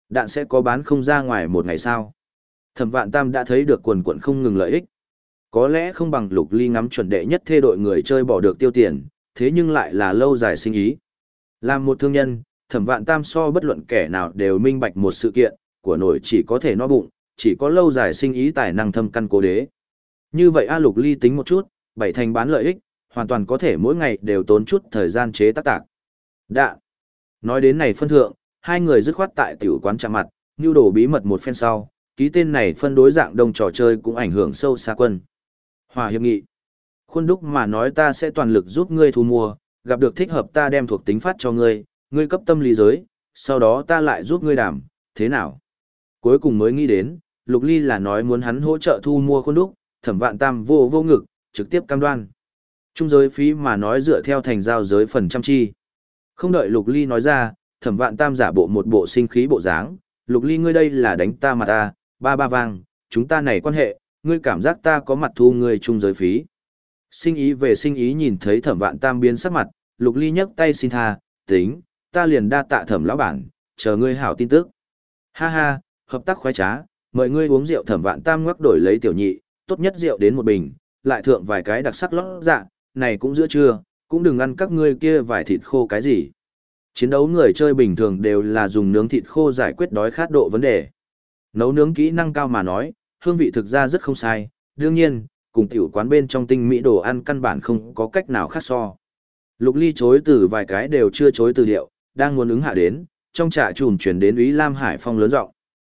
Đạn sẽ có bán không ra ngoài một ngày sao? Thẩm Vạn Tam đã thấy được quần quần không ngừng lợi ích. Có lẽ không bằng Lục Ly ngắm chuẩn đệ nhất thê đội người chơi bỏ được tiêu tiền, thế nhưng lại là lâu dài sinh ý. Làm một thương nhân, Thẩm Vạn Tam so bất luận kẻ nào đều minh bạch một sự kiện, của nổi chỉ có thể no bụng, chỉ có lâu dài sinh ý tài năng thâm căn cố đế. Như vậy Lục Ly tính một chút, 7 thành bán lợi ích, hoàn toàn có thể mỗi ngày đều tốn chút thời gian chế tác tạc. Đạn. Nói đến này phân thượng, hai người dứt khoát tại tiểu quán chạm mặt, nưu đồ bí mật một phen sau, ký tên này phân đối dạng đông trò chơi cũng ảnh hưởng sâu xa quân. Hòa hiệp nghị. Khuôn đúc mà nói ta sẽ toàn lực giúp ngươi thu mua, gặp được thích hợp ta đem thuộc tính phát cho ngươi, ngươi cấp tâm lý giới, sau đó ta lại giúp ngươi đảm, thế nào? Cuối cùng mới nghĩ đến, Lục Ly là nói muốn hắn hỗ trợ thu mua khuôn đúc, Thẩm Vạn Tam vô ngực, trực tiếp cam đoan. Trung giới phí mà nói dựa theo thành giao giới phần trăm chi. Không đợi Lục Ly nói ra, Thẩm Vạn Tam giả bộ một bộ sinh khí bộ dáng, Lục Ly ngươi đây là đánh ta mà ta, ba vang, chúng ta này quan hệ, ngươi cảm giác ta có mặt thu ngươi trung giới phí. Sinh ý về sinh ý nhìn thấy Thẩm Vạn Tam biến sắc mặt, Lục Ly nhấc tay xin tha, tính, ta liền đa tạ Thẩm lão bản, chờ ngươi hảo tin tức. Ha ha, hợp tác khoái trá, mời ngươi uống rượu. Thẩm Vạn Tam ngoắc đổi lấy tiểu nhị, tốt nhất rượu đến một bình, lại thượng vài cái đặc sắc lót dạ, này cũng giữa trưa, cũng đừng ăn các ngươi kia vài thịt khô cái gì. Chiến đấu người chơi bình thường đều là dùng nướng thịt khô giải quyết đói khát độ vấn đề. Nấu nướng kỹ năng cao mà nói, hương vị thực ra rất không sai, đương nhiên, cùng tiểu quán bên trong tinh mỹ đồ ăn căn bản không có cách nào khác so. Lục Ly chối từ vài cái đều chưa chối từ điệu, đang muốn ứng hạ đến, trong trà trùm chuyển đến Úy Lam Hải Phong lớn giọng.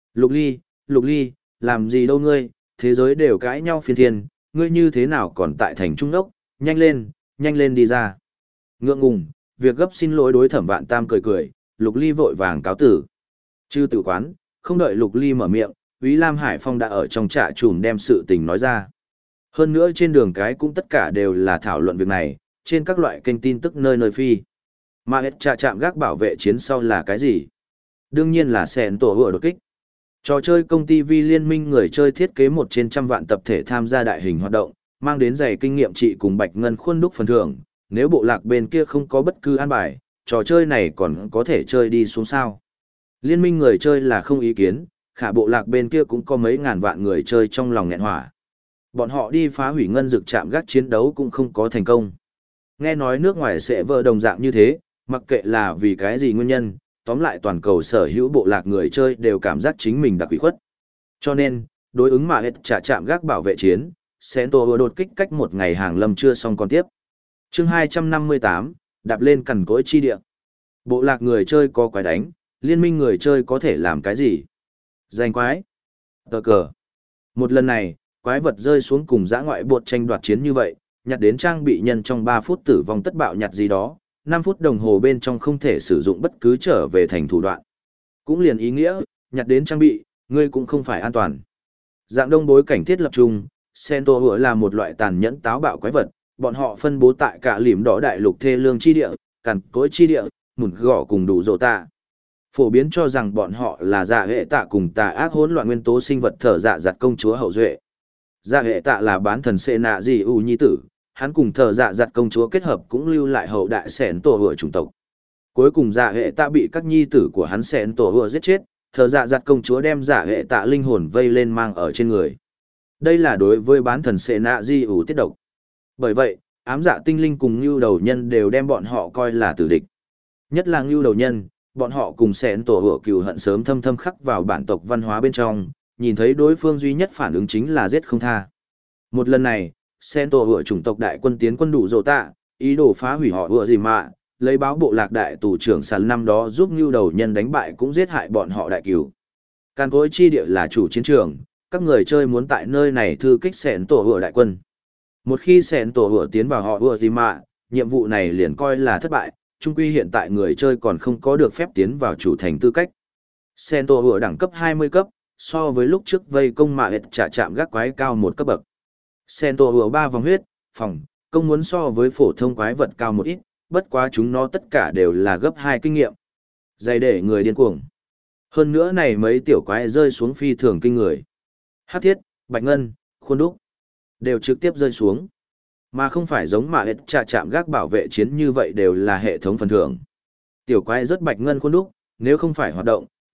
Lục Ly, làm gì đâu ngươi, thế giới đều cãi nhau phiên thiên, ngươi như thế nào còn tại thành trung đốc, nhanh lên đi ra. Ngượng ngùng, việc gấp xin lỗi đối Thẩm Vạn Tam cười, Lục Ly vội vàng cáo tử. Chư tử quán, không đợi Lục Ly mở miệng, Úy Lam Hải Phong đã ở trong trà trùm đem sự tình nói ra. Hơn nữa trên đường cái cũng tất cả đều là thảo luận việc này, trên các loại kênh tin tức nơi phi. Mà hết trà chạm gác bảo vệ chiến sau là cái gì? Đương nhiên là sẹn tổ hựa đột kích. Trò chơi công ty Vi liên minh người chơi thiết kế 1/100 vạn tập thể tham gia đại hình hoạt động, mang đến dày kinh nghiệm trị cùng Bạch Ngân khuôn đúc phần thưởng. Nếu bộ lạc bên kia không có bất cứ an bài, trò chơi này còn có thể chơi đi xuống sao. Liên minh người chơi là không ý kiến, khả bộ lạc bên kia cũng có mấy ngàn vạn người chơi trong lòng nghẹn hỏa. Bọn họ đi phá hủy ngân dực chạm gác chiến đấu cũng không có thành công. Nghe nói nước ngoài sẽ vỡ đồng dạng như thế, mặc kệ là vì cái gì nguyên nhân, tóm lại toàn cầu sở hữu bộ lạc người chơi đều cảm giác chính mình đặc ủy khuất. Cho nên, đối ứng mà hết trả chạm gác bảo vệ chiến, Sento vừa đột kích cách một ngày hàng lâm chưa xong còn tiếp. Chương 258, đạp lên cằn cỗi chi địa. Bộ lạc người chơi có quái đánh, liên minh người chơi có thể làm cái gì? Giành quái. Tờ cờ. Một lần này, quái vật rơi xuống cùng dã ngoại bột tranh đoạt chiến như vậy, nhặt đến trang bị nhân trong 3 phút tử vong tất bạo nhặt gì đó, 5 phút đồng hồ bên trong không thể sử dụng bất cứ trở về thành thủ đoạn. Cũng liền ý nghĩa, nhặt đến trang bị, ngươi cũng không phải an toàn. Dạng đông bối cảnh thiết lập chung, Sento hựa là một loại tàn nhẫn táo bạo quái vật, bọn họ phân bố tại cả lìm đỏ đại lục thê lương chi địa, cằn cỗi chi địa, mùn gõ cùng đủ rộ tạ. Phổ biến cho rằng bọn họ là dạ hệ tạ cùng tà ác hỗn loạn nguyên tố sinh vật thở dạ giặt công chúa hậu duệ. Dạ hệ tạ là bán thần xê nạ gì ủ nhi tử, hắn cùng thở dạ giặt công chúa kết hợp cũng lưu lại hậu đại sẻn tổ hựa chủng tộc. Cuối cùng dạ hệ tạ bị các nhi tử của hắn sẻn tổ hựa giết chết, thở dạ giặt công chúa đem dạ hệ tạ linh hồn vây lên mang ở trên người. Đây là đối với bán thần xê nạ di ủ tiết độc. Bởi vậy, ám dạ tinh linh cùng ngưu đầu nhân đều đem bọn họ coi là tử địch. Nhất là ngưu đầu nhân, bọn họ cùng sẻn tổ hựa cừu hận sớm thâm thâm khắc vào bản tộc văn hóa bên trong, nhìn thấy đối phương duy nhất phản ứng chính là giết không tha. Một lần này, sẻn tổ hựa chủng tộc đại quân tiến quân đủ rộ tạ, ý đồ phá hủy họ hựa gì mà, lấy báo bộ lạc đại tù trưởng sàn năm đó giúp ngưu đầu nhân đánh bại cũng giết hại bọn họ đại cừu. Càn cối chi địa là chủ chiến trường, các người chơi muốn tại nơi này thư kích sẻn tổ hựa đại quân. Một khi sẻn tổ hựa tiến vào họ hựa gì mà, nhiệm vụ này liền coi là thất bại. Trung quy hiện tại người chơi còn không có được phép tiến vào chủ thành tư cách. Sento hựa đẳng cấp 20 cấp, so với lúc trước vây công mạ hệt trả chạm gác quái cao một cấp bậc. Sento hựa 3 vòng huyết, phòng, công muốn so với phổ thông quái vật cao một ít, bất quá chúng nó tất cả đều là gấp 2 kinh nghiệm. Dày để người điên cuồng. Hơn nữa này mấy tiểu quái rơi xuống phi thường kinh người. Hắc thiết, bạch ngân, khuôn đúc, đều trực tiếp rơi xuống. Mà không phải giống mà hết trà chạm gác bảo vệ chiến như vậy đều là hệ thống phần thưởng. Tiểu quái rất bạch ngân khuôn đúc, nếu không phải hoạt động,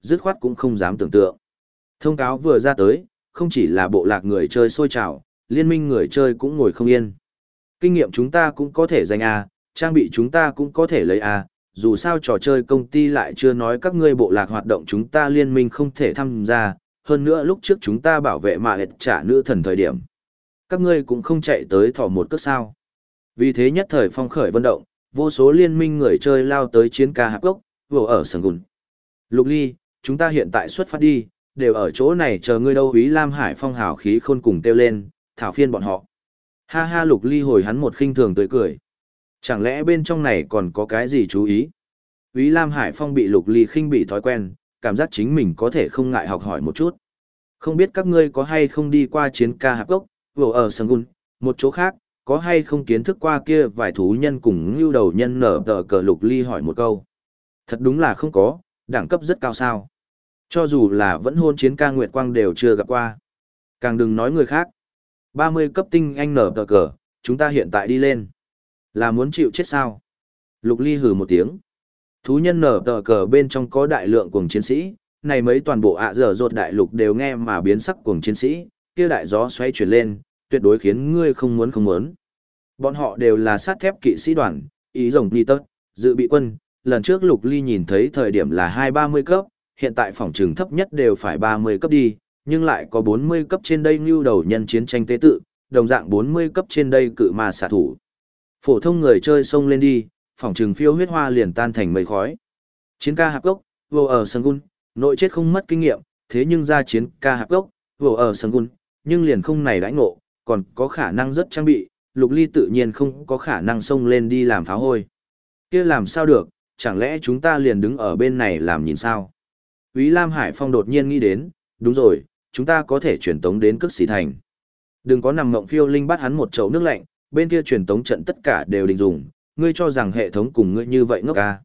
dứt khoát cũng không dám tưởng tượng. Thông cáo vừa ra tới, không chỉ là bộ lạc người chơi sôi trào, liên minh người chơi cũng ngồi không yên. Kinh nghiệm chúng ta cũng có thể giành A, trang bị chúng ta cũng có thể lấy A, dù sao trò chơi công ty lại chưa nói các ngươi bộ lạc hoạt động chúng ta liên minh không thể tham gia, hơn nữa lúc trước chúng ta bảo vệ mà hệt trả nữ thần thời điểm. Các ngươi cũng không chạy tới thỏ một cước sao. Vì thế nhất thời phong khởi vận động, vô số liên minh người chơi lao tới chiến ca hạp gốc, vô ở sân gùn. Lục Ly, chúng ta hiện tại xuất phát đi, đều ở chỗ này chờ ngươi đâu. Úy Lam Hải Phong hào khí khôn cùng kêu lên, thảo phiên bọn họ. Ha ha, Lục Ly hồi hắn một khinh thường tươi cười. Chẳng lẽ bên trong này còn có cái gì chú ý? Úy Lam Hải Phong bị Lục Ly khinh bị thói quen, cảm giác chính mình có thể không ngại học hỏi một chút. Không biết các ngươi có hay không đi qua chiến ca hạp gốc, vô ở sân gùn, một chỗ khác, có hay không kiến thức qua kia vài thú nhân cùng ngưu đầu nhân nở tờ cờ. Lục Ly hỏi một câu. Thật đúng là không có, đẳng cấp rất cao sao. Cho dù là vẫn hôn chiến ca Nguyệt Quang đều chưa gặp qua. Càng đừng nói người khác. 30 cấp tinh anh nở tờ cờ, chúng ta hiện tại đi lên. Là muốn chịu chết sao? Lục Ly hừ một tiếng. Thú nhân nở tờ cờ bên trong có đại lượng cuồng chiến sĩ, này mấy toàn bộ ạ dở dột đại lục đều nghe mà biến sắc cuồng chiến sĩ, kia đại gió xoay chuyển lên, tuyệt đối khiến ngươi không muốn. Bọn họ đều là sắt thép kỵ sĩ đoàn, ý rồng ni tớt, dự bị quân. Lần trước Lục Ly nhìn thấy thời điểm là 230 cấp, hiện tại phòng trường thấp nhất đều phải 30 cấp đi, nhưng lại có 40 cấp trên đây ngưu đầu nhân chiến tranh tế tự, đồng dạng 40 cấp trên đây cự ma xạ thủ. Phổ thông người chơi xông lên đi, phòng trường phiêu huyết hoa liền tan thành mây khói. Chiến ca hạp gốc, vô ở sân gun, nội chết không mất kinh nghiệm, thế nhưng ra chiến ca hạp gốc, vô ở sân gun, nhưng liền không này đãi ngộ, còn có khả năng rất trang bị, Lục Ly tự nhiên không có khả năng xông lên đi làm phá hôi. Kia làm sao được, chẳng lẽ chúng ta liền đứng ở bên này làm nhìn sao? Úy Lam Hải Phong đột nhiên nghĩ đến, đúng rồi, chúng ta có thể truyền tống đến Cước Sĩ Thành. Đừng có nằm mộng phiêu linh bắt hắn một chậu nước lạnh, bên kia truyền tống trận tất cả đều định dùng, ngươi cho rằng hệ thống cùng ngươi như vậy ngốc à?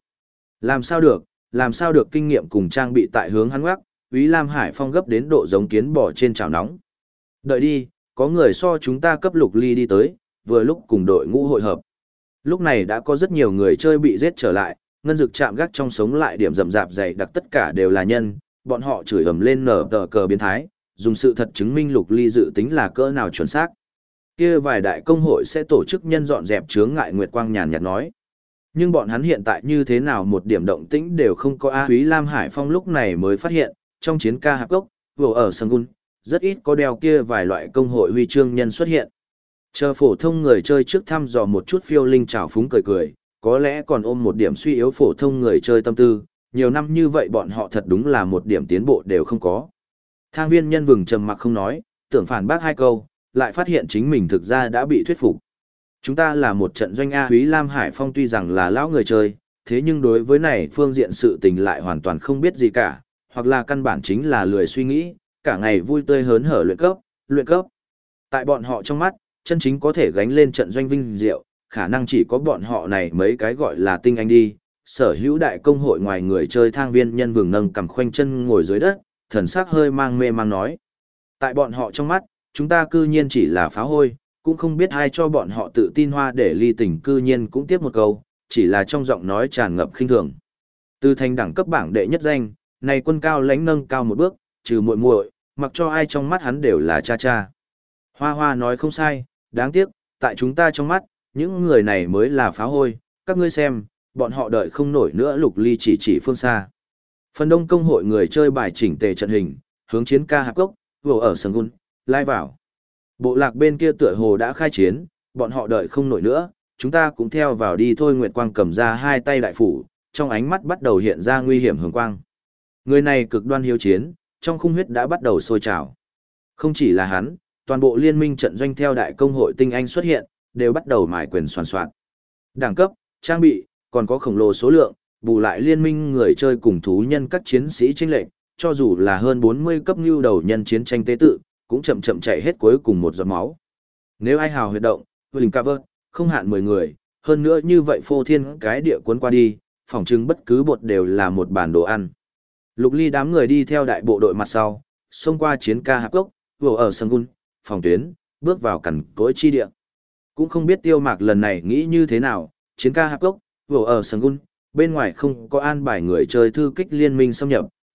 Làm sao được kinh nghiệm cùng trang bị tại hướng hắn ngoắc, Úy Lam Hải Phong gấp đến độ giống kiến bò trên chảo nóng. Đợi đi, có người so chúng ta cấp Lục Ly đi tới, vừa lúc cùng đội ngũ hội hợp. Lúc này đã có rất nhiều người chơi bị giết trở lại, ngân dực chạm gác trong sống lại điểm rậm rạp dày đặc tất cả đều là nhân, bọn họ chửi ầm lên nở tờ cờ biến thái, dùng sự thật chứng minh Lục Ly dự tính là cỡ nào chuẩn xác. Kia vài đại công hội sẽ tổ chức nhân dọn dẹp chướng ngại Nguyệt Quang nhàn nhạt nói. Nhưng bọn hắn hiện tại như thế nào một điểm động tĩnh đều không có. Úy Lam Hải Phong lúc này mới phát hiện, trong chiến ca hạp gốc, vô ở Sangun, rất ít có đeo kia vài loại công hội huy chương nhân xuất hiện. Chờ phổ thông người chơi trước thăm dò một chút phiêu linh trào phúng cười cười, có lẽ còn ôm một điểm suy yếu phổ thông người chơi tâm tư, nhiều năm như vậy bọn họ thật đúng là một điểm tiến bộ đều không có. Thang viên nhân vừng trầm mặc không nói, tưởng phản bác hai câu, lại phát hiện chính mình thực ra đã bị thuyết phục. Chúng ta là một trận doanh A. Úy Lam Hải Phong tuy rằng là lão người chơi, thế nhưng đối với này phương diện sự tình lại hoàn toàn không biết gì cả, hoặc là căn bản chính là lười suy nghĩ, cả ngày vui tươi hớn hở luyện cấp. Tại bọn họ trong mắt, chân chính có thể gánh lên trận doanh vinh diệu, khả năng chỉ có bọn họ này mấy cái gọi là tinh anh đi. Sở hữu đại công hội ngoài người chơi thang viên nhân vừng nâng cầm khoanh chân ngồi dưới đất, thần sắc hơi mang mê mang nói. Tại bọn họ trong mắt, chúng ta cư nhiên chỉ là phá hôi, cũng không biết ai cho bọn họ tự tin hoa để ly tình cư nhiên cũng tiếp một câu, chỉ là trong giọng nói tràn ngập khinh thường. Từ thành đẳng cấp bảng đệ nhất danh, này quân cao lãnh nâng cao một bước, trừ muội muội, mặc cho ai trong mắt hắn đều là cha cha. Hoa Hoa nói không sai, đáng tiếc, tại chúng ta trong mắt, những người này mới là phá hôi, các ngươi xem, bọn họ đợi không nổi nữa. Lục Ly chỉ phương xa. Phần đông công hội người chơi bài chỉnh tề trận hình, hướng chiến ca hạp gốc, vô ở sân gun, lai vào. Bộ lạc bên kia tựa hồ đã khai chiến, bọn họ đợi không nổi nữa, chúng ta cũng theo vào đi thôi. Nguyệt Quang cầm ra hai tay đại phủ, trong ánh mắt bắt đầu hiện ra nguy hiểm hường quang. Người này cực đoan hiếu chiến, trong khung huyết đã bắt đầu sôi trào. Không chỉ là hắn, toàn bộ liên minh trận doanh theo đại công hội tinh anh xuất hiện, đều bắt đầu mải quyền soàn soạn. Đẳng cấp, trang bị, còn có khổng lồ số lượng, bù lại liên minh người chơi cùng thú nhân các chiến sĩ chênh lệch, cho dù là hơn 40 cấp nhu đầu nhân chiến tranh tế tự, cũng chậm chậm chạy hết cuối cùng một giọt máu. Nếu ai hào huyệt động, Willing Cover, không hạn 10 người, hơn nữa như vậy phô thiên cái địa cuốn qua đi, phỏng chừng bất cứ bột đều là một bản đồ ăn. Lục Ly đám người đi theo đại bộ đội mặt sau, xông qua chiến ca hạp gốc, vô ở Sangun, phòng tuyến, bước vào cằn cỗi chi địa. Cũng không biết Tiêu Mạc lần này nghĩ như thế nào, chiến ca hạp gốc, vô ở Sangun, bên ngoài không có an bài người chơi thư kích liên minh xâm nhập,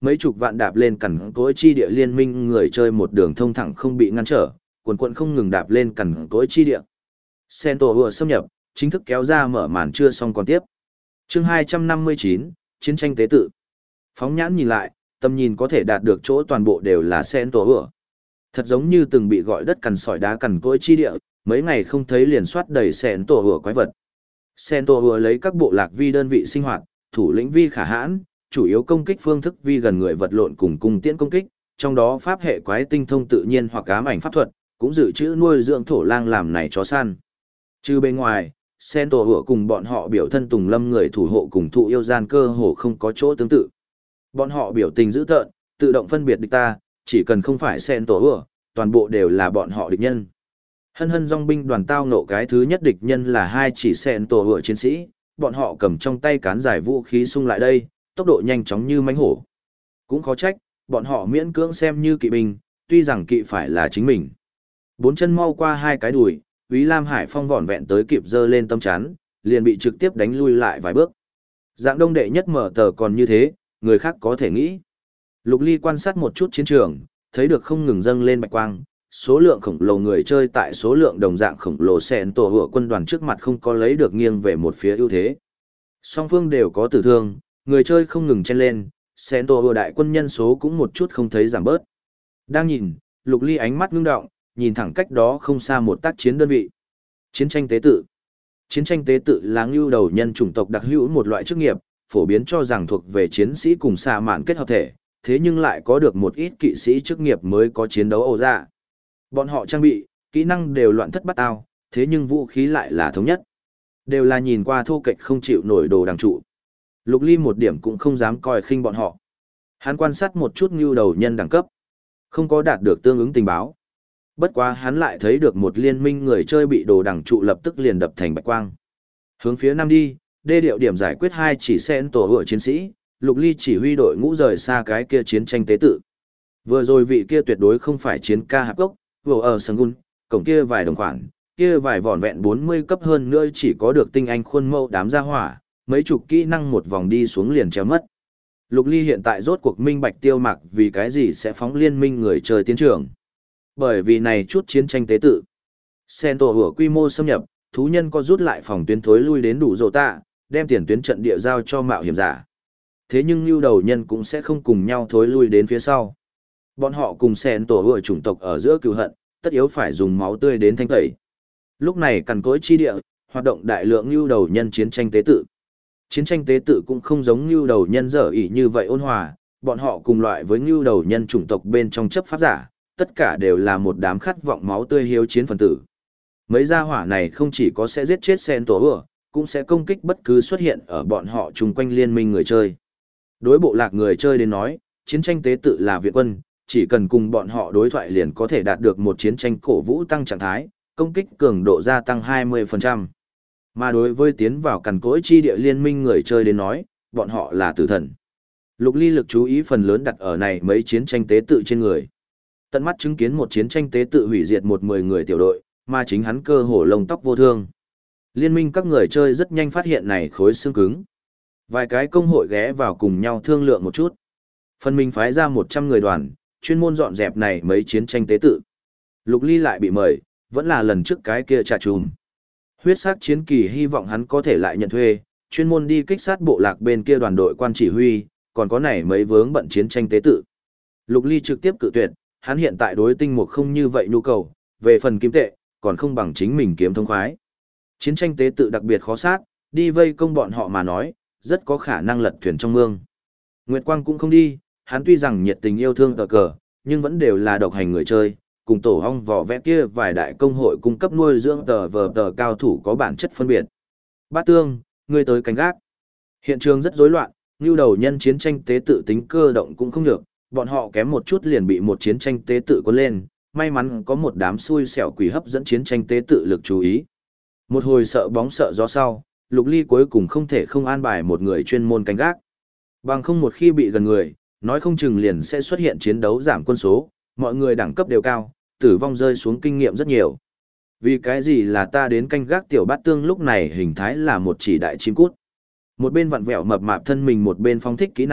Mấy chục vạn đạp lên cằn cỗi chi địa liên minh người chơi một đường thông thẳng không bị ngăn trở, quần quận không ngừng đạp lên cằn cỗi chi địa. Sento vừa xâm nhập, chính thức kéo ra mở màn chưa xong còn tiếp. Chương 259, Chiến tranh tế tự. Phóng nhãn nhìn lại, tầm nhìn có thể đạt được chỗ toàn bộ đều là Sento vừa. Thật giống như từng bị gọi đất cằn sỏi đá cằn cỗi chi địa, mấy ngày không thấy liền soát đầy Sento vừa quái vật. Sento vừa lấy các bộ lạc vi đơn vị sinh hoạt, thủ lĩnh vi khả hãn, chủ yếu công kích phương thức vi gần người vật lộn cùng cung tiễn công kích, trong đó pháp hệ quái tinh thông tự nhiên hoặc ám ảnh pháp thuật, cũng dự trữ nuôi dưỡng thổ lang làm này chó săn. Trừ bên ngoài, Sento vừa cùng bọn họ biểu thân tùng lâm người thủ hộ cùng thụ yêu gian cơ hồ không có chỗ tương tự. Bọn họ biểu tình dữ tợn, tự động phân biệt địch ta, chỉ cần không phải Sento vừa, toàn bộ đều là bọn họ địch nhân. Hân hân dòng binh đoàn tao nộ cái thứ nhất địch nhân là hai chỉ Sento vừa chiến sĩ, bọn họ cầm trong tay cán dài vũ khí xung lại đây, tốc độ nhanh chóng như mãnh hổ. Cũng khó trách, bọn họ miễn cưỡng xem như kỵ binh, tuy rằng kỵ phải là chính mình. Bốn chân mau qua hai cái đùi, Úy Lam Hải Phong vỏn vẹn tới kịp dơ lên tâm chắn, liền bị trực tiếp đánh lui lại vài bước. Dạng đông đệ nhất mở tờ còn như thế, người khác có thể nghĩ. Lục Ly quan sát một chút chiến trường, thấy được không ngừng dâng lên bạch quang, số lượng khổng lồ người chơi tại số lượng đồng dạng khổng lồ xẹn tổ hựa quân đoàn trước mặt không có lấy được nghiêng về một phía ưu thế. Song phương đều có tử thương, người chơi không ngừng chen lên, xẹn tổ hựa đại quân nhân số cũng một chút không thấy giảm bớt. Đang nhìn, Lục Ly ánh mắt ngưng động, nhìn thẳng cách đó không xa một tác chiến đơn vị. Chiến tranh tế tự. Chiến tranh tế tự là ngưu đầu nhân chủng tộc đặc hữu một loại chức nghiệp, phổ biến cho rằng thuộc về chiến sĩ cùng xạ mạn kết hợp thể, thế nhưng lại có được một ít kỵ sĩ chức nghiệp mới có chiến đấu ổ ra. Bọn họ trang bị, kỹ năng đều loạn thất bát ao, thế nhưng vũ khí lại là thống nhất. Đều là nhìn qua thô kệch không chịu nổi đồ đằng trụ. Lục Ly một điểm cũng không dám coi khinh bọn họ. Hắn quan sát một chút ngưu đầu nhân đẳng cấp, không có đạt được tương ứng tình báo. Bất quá hắn lại thấy được một liên minh người chơi bị đồ đằng trụ lập tức liền đập thành bạch quang. Hướng phía nam đi, đê điệu điểm giải quyết hai chỉ sen tổ hựa chiến sĩ, Lục Ly chỉ huy đội ngũ rời xa cái kia chiến tranh tế tự. Vừa rồi vị kia tuyệt đối không phải chiến ca hạp gốc, vừa ở Sangun, cổng kia vài đồng khoản, kia vài vỏn vẹn 40 cấp hơn nữa chỉ có được tinh anh khuôn mẫu đám gia hỏa, mấy chục kỹ năng một vòng đi xuống liền chéo mất. Lục Ly hiện tại rốt cuộc minh bạch Tiêu Mạc vì cái gì sẽ phóng liên minh người chơi tiến trường. Bởi vì này chút chiến tranh tế tự. Sen tổ hửa quy mô xâm nhập, thú nhân có rút lại phòng tuyến thối lui đến đủ rộ tạ, đem tiền tuyến trận địa giao cho mạo hiểm giả. Thế nhưng lưu đầu nhân cũng sẽ không cùng nhau thối lui đến phía sau. Bọn họ cùng Sen tổ hửa chủng tộc ở giữa cừu hận, tất yếu phải dùng máu tươi đến thanh tẩy. Lúc này cằn cỗi chi địa, hoạt động đại lượng lưu đầu nhân chiến tranh tế tự. Chiến tranh tế tự cũng không giống lưu đầu nhân dở ỉ như vậy ôn hòa, bọn họ cùng loại với lưu đầu nhân chủng tộc bên trong chấp pháp giả, tất cả đều là một đám khát vọng máu tươi hiếu chiến phần tử. Mấy gia hỏa này không chỉ có sẽ giết chết Sen tổ hửa, cũng sẽ công kích bất cứ xuất hiện ở bọn họ chung quanh liên minh người chơi. Đối bộ lạc người chơi đến nói, chiến tranh tế tự là viện quân, chỉ cần cùng bọn họ đối thoại liền có thể đạt được một chiến tranh cổ vũ tăng trạng thái, công kích cường độ gia tăng 20%. Mà đối với tiến vào cằn cỗi chi địa liên minh người chơi đến nói, bọn họ là tử thần. Lục Ly lực chú ý phần lớn đặt ở này mấy chiến tranh tế tự trên người. Tận mắt chứng kiến một chiến tranh tế tự hủy diệt 10 người tiểu đội, mà chính hắn cơ hồ lông tóc vô thương. Liên minh các người chơi rất nhanh phát hiện này khối xương cứng. Vài cái công hội ghé vào cùng nhau thương lượng một chút. Phần mình phái ra 100 người đoàn, chuyên môn dọn dẹp này mấy chiến tranh tế tự. Lục Ly lại bị mời, vẫn là lần trước cái kia trả trùm. Huyết sắc chiến kỳ hy vọng hắn có thể lại nhận thuê, chuyên môn đi kích sát bộ lạc bên kia đoàn đội quan chỉ huy, còn có này mấy vướng bận chiến tranh tế tự. Lục Ly trực tiếp cự tuyệt, hắn hiện tại đối tinh mục không như vậy nhu cầu, về phần kiếm tệ, còn không bằng chính mình kiếm thông khoái. Chiến tranh tế tự đặc biệt khó sát, đi vây công bọn họ mà nói, rất có khả năng lật thuyền trong mương. Nguyệt Quang cũng không đi, hắn tuy rằng nhiệt tình yêu thương cờ, nhưng vẫn đều là độc hành người chơi, cùng tổ hong vỏ vẽ kia vài đại công hội cung cấp nuôi dưỡng tờ cao thủ có bản chất phân biệt. Bát Tương, ngươi tới canh gác. Hiện trường rất rối loạn, nhu đầu nhân chiến tranh tế tự tính cơ động cũng không được, bọn họ kém một chút liền bị một chiến tranh tế tự cuốn lên, may mắn có một đám xui xẻo quỷ hấp dẫn chiến tranh tế tự lực chú ý. Một hồi sợ bóng sợ gió sau, Lục Ly cuối cùng không thể không an bài một người chuyên môn canh gác. Bằng không một khi bị gần người, nói không chừng liền sẽ xuất hiện chiến đấu giảm quân số, mọi người đẳng cấp đều cao, tử vong rơi xuống kinh nghiệm rất nhiều. Vì cái gì là ta đến canh gác tiểu Bát Tương lúc này hình thái là một chỉ đại chim cút. Một bên vặn vẹo mập mạp thân mình một bên phóng thích kỹ năng,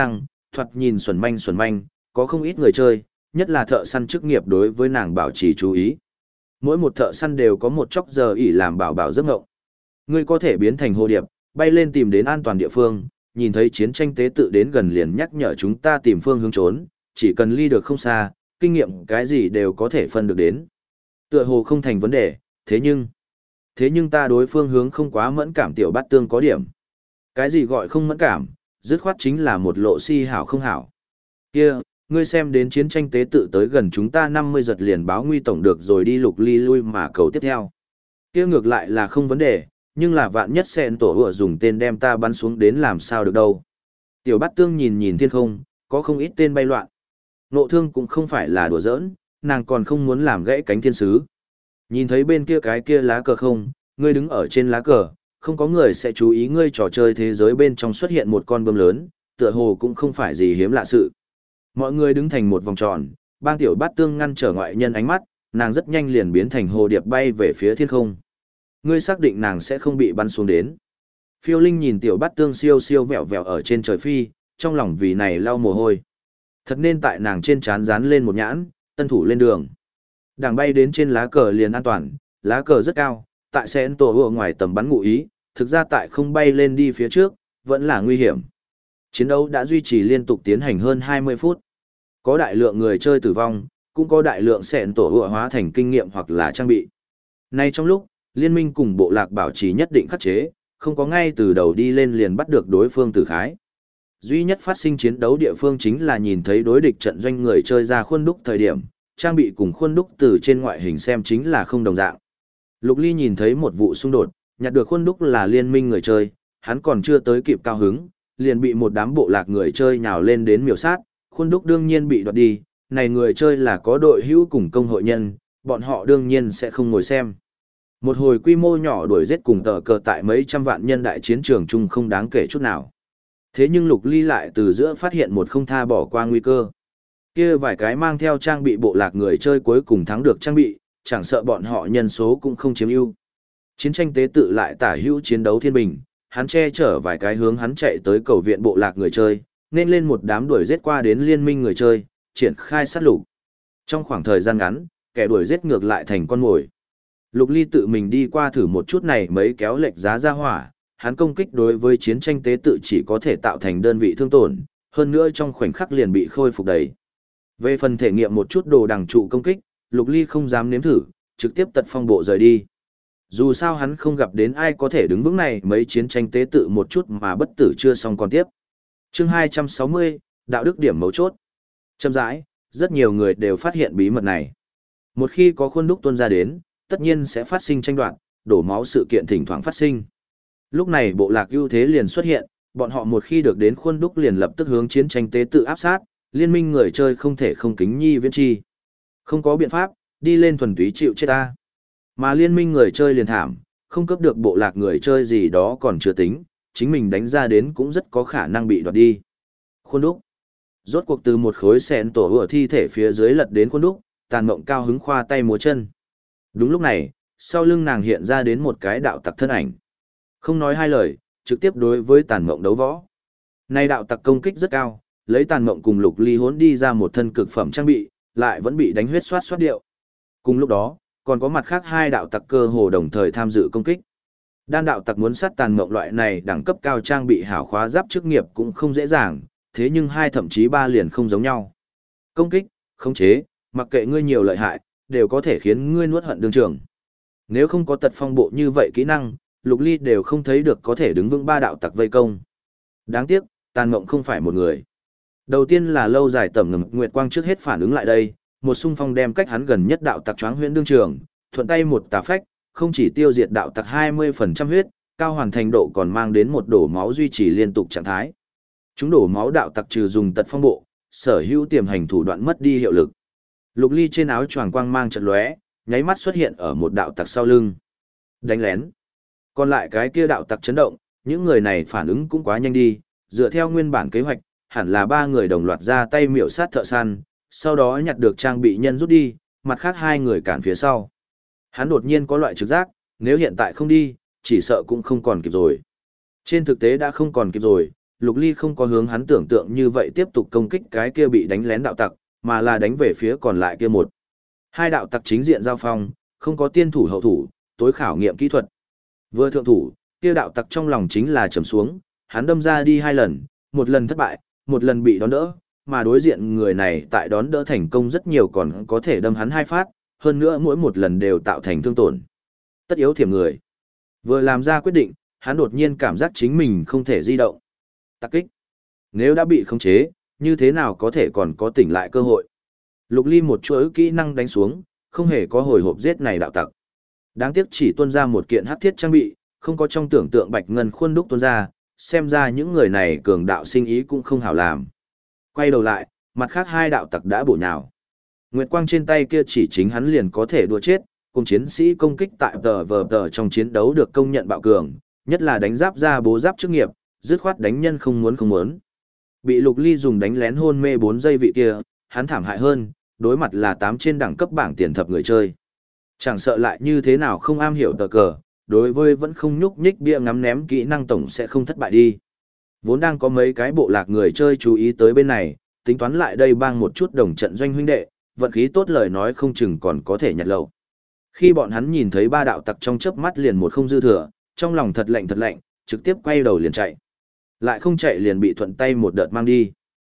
thoạt nhìn xuẩn manh, có không ít người chơi, nhất là thợ săn chức nghiệp đối với nàng bảo trì chú ý. Mỗi một thợ săn đều có một chốc giờ ỉ làm bảo bảo giấc ngộng. Ngươi có thể biến thành hồ điệp, bay lên tìm đến an toàn địa phương, nhìn thấy chiến tranh tế tự đến gần liền nhắc nhở chúng ta tìm phương hướng trốn, chỉ cần ly được không xa, kinh nghiệm cái gì đều có thể phân được đến. Tựa hồ không thành vấn đề, thế nhưng ta đối phương hướng không quá mẫn cảm tiểu bát tương có điểm. Cái gì gọi không mẫn cảm, dứt khoát chính là một lộ si hảo không hảo. Kia, ngươi xem đến chiến tranh tế tự tới gần chúng ta 50 giật liền báo nguy tổng được rồi đi Lục Ly lui mà cầu tiếp theo. Kia ngược lại là không vấn đề, nhưng là vạn nhất sen tổ hựa dùng tên đem ta bắn xuống đến làm sao được đâu. Tiểu bát tương nhìn nhìn thiên không, có không ít tên bay loạn. Nộ thương cũng không phải là đùa giỡn, nàng còn không muốn làm gãy cánh thiên sứ. Nhìn thấy bên kia cái kia lá cờ không, ngươi đứng ở trên lá cờ, không có người sẽ chú ý ngươi trò chơi thế giới bên trong xuất hiện một con bướm lớn, tựa hồ cũng không phải gì hiếm lạ sự. Mọi người đứng thành một vòng tròn, bang tiểu bát tương ngăn trở ngoại nhân ánh mắt, nàng rất nhanh liền biến thành hồ điệp bay về phía thiên không. Ngươi xác định nàng sẽ không bị bắn xuống đến. Phiêu Linh nhìn tiểu bát tương siêu siêu vẹo vẹo ở trên trời phi, trong lòng vì này lau mồ hôi. Thật nên tại nàng trên trán dán lên một nhãn, tân thủ lên đường. Đảng bay đến trên lá cờ liền an toàn, lá cờ rất cao, tại sen tổ hùa ngoài tầm bắn ngụ ý, thực ra tại không bay lên đi phía trước, vẫn là nguy hiểm. Chiến đấu đã duy trì liên tục tiến hành hơn 20 phút. Có đại lượng người chơi tử vong, cũng có đại lượng sen tổ hùa hóa thành kinh nghiệm hoặc là trang bị. Nay trong lúc, liên minh cùng bộ lạc bảo trì nhất định khắc chế, không có ngay từ đầu đi lên liền bắt được đối phương tử khái. Duy nhất phát sinh chiến đấu địa phương chính là nhìn thấy đối địch trận doanh người chơi ra khuôn đúc thời điểm, trang bị cùng khuôn đúc từ trên ngoại hình xem chính là không đồng dạng. Lục Ly nhìn thấy một vụ xung đột, nhặt được khuôn đúc là liên minh người chơi, hắn còn chưa tới kịp cao hứng, liền bị một đám bộ lạc người chơi nhào lên đến miểu sát, khuôn đúc đương nhiên bị đoạt đi, này người chơi là có đội hữu cùng công hội nhân, bọn họ đương nhiên sẽ không ngồi xem. Một hồi quy mô nhỏ đuổi giết cùng tờ cờ tại mấy trăm vạn nhân đại chiến trường chung không đáng kể chút nào. Thế nhưng Lục Ly lại từ giữa phát hiện một không tha bỏ qua nguy cơ. Kia vài cái mang theo trang bị bộ lạc người chơi cuối cùng thắng được trang bị, chẳng sợ bọn họ nhân số cũng không chiếm ưu. Chiến tranh tế tự lại tả hữu chiến đấu thiên bình, hắn che chở vài cái hướng hắn chạy tới cầu viện bộ lạc người chơi, nên lên một đám đuổi giết qua đến liên minh người chơi, triển khai sát lục. Trong khoảng thời gian ngắn, kẻ đuổi giết ngược lại thành con mồi. Lục Ly tự mình đi qua thử một chút này mấy kéo lệch giá ra hỏa, hắn công kích đối với chiến tranh tế tự chỉ có thể tạo thành đơn vị thương tổn, hơn nữa trong khoảnh khắc liền bị khôi phục đầy. Về phần thể nghiệm một chút đồ đằng trụ công kích, Lục Ly không dám nếm thử, trực tiếp tật phong bộ rời đi. Dù sao hắn không gặp đến ai có thể đứng vững này mấy chiến tranh tế tự một chút mà bất tử chưa xong còn tiếp. Chương 260, đạo đức điểm mấu chốt. Chậm rãi, rất nhiều người đều phát hiện bí mật này. Một khi có khuôn đúc tuôn ra đến, tất nhiên sẽ phát sinh tranh đoạt, đổ máu sự kiện thỉnh thoảng phát sinh. Lúc này bộ lạc ưu thế liền xuất hiện, bọn họ một khi được đến khuôn đúc liền lập tức hướng chiến tranh tế tự áp sát, liên minh người chơi không thể không kính nhi viễn chi. Không có biện pháp, đi lên thuần túy chịu chết ta. Mà liên minh người chơi liền thảm, không cấp được bộ lạc người chơi gì đó còn chưa tính, chính mình đánh ra đến cũng rất có khả năng bị đoạt đi. Khuôn đúc. Rốt cuộc từ một khối xẹn tổ hựa thi thể phía dưới lật đến khuôn đúc, tàn mộng cao hứng khoa tay múa chân. Đúng lúc này, sau lưng nàng hiện ra đến một cái đạo tặc thân ảnh. Không nói hai lời, trực tiếp đối với tàn mộng đấu võ. Nay đạo tặc công kích rất cao, lấy tàn mộng cùng Lục Ly hốn đi ra một thân cực phẩm trang bị, lại vẫn bị đánh huyết xoát xoát điệu. Cùng lúc đó, còn có mặt khác hai đạo tặc cơ hồ đồng thời tham dự công kích. Đan đạo tặc muốn sát tàn mộng loại này đẳng cấp cao trang bị hảo khóa giáp chức nghiệp cũng không dễ dàng, thế nhưng hai thậm chí ba liền không giống nhau. Công kích, khống chế, mặc kệ ngươi nhiều lợi hại, đều có thể khiến ngươi nuốt hận đương trường. Nếu không có tật phong bộ như vậy kỹ năng, Lục Ly đều không thấy được có thể đứng vững ba đạo tặc vây công. Đáng tiếc, tàn mộng không phải một người. Đầu tiên là lâu dài tẩm ngầm Nguyệt Quang trước hết phản ứng lại đây, một xung phong đem cách hắn gần nhất đạo tặc choáng huyễn đương trường, thuận tay một tà phách, không chỉ tiêu diệt đạo tặc 20% huyết, cao hoàn thành độ còn mang đến một đổ máu duy trì liên tục trạng thái. Chúng đổ máu đạo tặc trừ dùng tật phong bộ, sở hữu tiềm hành thủ đoạn mất đi hiệu lực. Lục Ly trên áo choàng quang mang chợt lóe, nháy mắt xuất hiện ở một đạo tặc sau lưng. Đánh lén. Còn lại cái kia đạo tặc chấn động, những người này phản ứng cũng quá nhanh đi, dựa theo nguyên bản kế hoạch, hẳn là ba người đồng loạt ra tay miểu sát thợ săn, sau đó nhặt được trang bị nhân rút đi, mặt khác hai người cản phía sau. Hắn đột nhiên có loại trực giác, nếu hiện tại không đi, chỉ sợ cũng không còn kịp rồi. Trên thực tế đã không còn kịp rồi, Lục Ly không có hướng hắn tưởng tượng như vậy tiếp tục công kích cái kia bị đánh lén đạo tặc, mà là đánh về phía còn lại kia một. Hai đạo tặc chính diện giao phong, không có tiên thủ hậu thủ, tối khảo nghiệm kỹ thuật. Vừa thượng thủ, kia đạo tặc trong lòng chính là trầm xuống, hắn đâm ra đi 2 lần, một lần thất bại, một lần bị đón đỡ, mà đối diện người này tại đón đỡ thành công rất nhiều còn có thể đâm hắn 2 phát, hơn nữa mỗi một lần đều tạo thành thương tổn. Tất yếu thiểm người. Vừa làm ra quyết định, hắn đột nhiên cảm giác chính mình không thể di động. Tặc kích. Nếu đã bị khống chế, như thế nào có thể còn có tỉnh lại cơ hội. Lục Ly một chuỗi kỹ năng đánh xuống, không hề có hồi hộp giết này đạo tặc. Đáng tiếc chỉ tuôn ra một kiện hắc thiết trang bị, không có trong tưởng tượng bạch ngân khuôn đúc tuôn ra, xem ra những người này cường đạo sinh ý cũng không hảo làm. Quay đầu lại, mặt khác 2 đạo tặc đã bổ nhào. Nguyệt quang trên tay kia chỉ chính hắn liền có thể đùa chết, cùng chiến sĩ công kích tại tờ trong chiến đấu được công nhận bạo cường, nhất là đánh giáp ra bố giáp chức nghiệp, dứt khoát đánh nhân không muốn. Bị Lục Ly dùng đánh lén hôn mê 4 giây vị kia, hắn thảm hại hơn, đối mặt là 8 trên đẳng cấp bảng tiền thập người chơi. Chẳng sợ lại như thế nào không am hiểu tờ cờ, đối với vẫn không nhúc nhích bia ngắm ném kỹ năng tổng sẽ không thất bại đi. Vốn đang có mấy cái bộ lạc người chơi chú ý tới bên này, tính toán lại đây bang một chút đồng trận doanh huynh đệ, vận khí tốt lời nói không chừng còn có thể nhặt lậu. Khi bọn hắn nhìn thấy 3 đạo tặc trong chớp mắt liền một không dư thừa, trong lòng thật lạnh, trực tiếp quay đầu liền chạy. Lại không chạy liền bị thuận tay một đợt mang đi.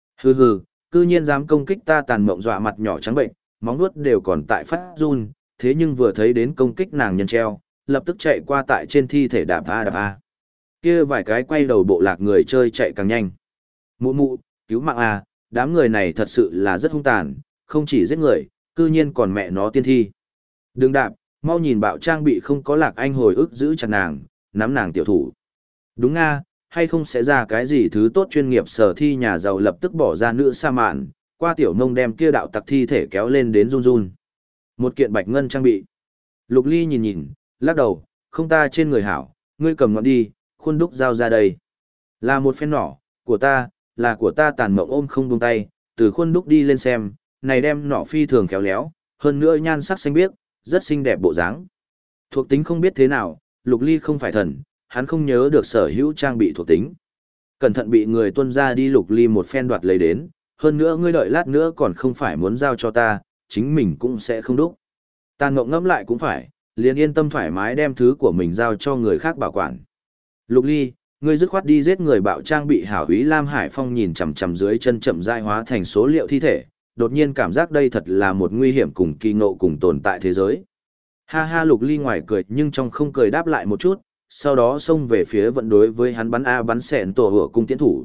Hừ, cư nhiên dám công kích ta, Tàn Mộng dọa mặt nhỏ trắng bệnh, móng vuốt đều còn tại phát run, thế nhưng vừa thấy đến công kích nàng nhân treo, lập tức chạy qua tại trên thi thể đạp a. Kia vài cái quay đầu bộ lạc người chơi chạy càng nhanh. Mụ, cứu mạng a, đám người này thật sự là rất hung tàn, không chỉ giết người, cư nhiên còn mẹ nó tiên thi. Đừng đạp, mau nhìn bạo trang bị không có Lạc Anh hồi ức giữ chặt nàng, nắm nàng tiểu thủ. Đúng a, hay không sẽ ra cái gì thứ tốt chuyên nghiệp sở thi nhà giàu lập tức bỏ ra nữ sa mạn, qua tiểu nông đem kia đạo tặc thi thể kéo lên đến run. Một kiện bạch ngân trang bị. Lục Ly nhìn, lắc đầu, không ta trên người hảo, ngươi cầm ngọn đi, khuôn đúc giao ra đây. Là một phen nỏ, của ta, là của ta. Tàn Mộng ôm không buông tay, từ khuôn đúc đi lên xem, này đem nỏ phi thường khéo léo, hơn nữa nhan sắc xanh biếc, rất xinh đẹp bộ dáng. Thuộc tính không biết thế nào, Lục Ly không phải thần, hắn không nhớ được sở hữu trang bị thuộc tính. Cẩn thận bị người tuân ra đi. Lục Ly một phen đoạt lấy đến, hơn nữa ngươi đợi lát nữa còn không phải muốn giao cho ta, chính mình cũng sẽ không đúc. Tàn Mộng ngẫm lại cũng phải, liền yên tâm thoải mái đem thứ của mình giao cho người khác bảo quản. Lục Ly, ngươi dứt khoát đi giết người bạo trang bị hảo. Úy Lam Hải Phong nhìn chằm chằm dưới chân chậm rãi hóa thành số liệu thi thể, đột nhiên cảm giác đây thật là một nguy hiểm cùng kỳ ngộ cùng tồn tại thế giới. Ha, Lục Ly ngoài cười nhưng trong không cười đáp lại một chút, sau đó xông về phía vận đối với hắn bắn xẹn tổ hựa cung tiến thủ.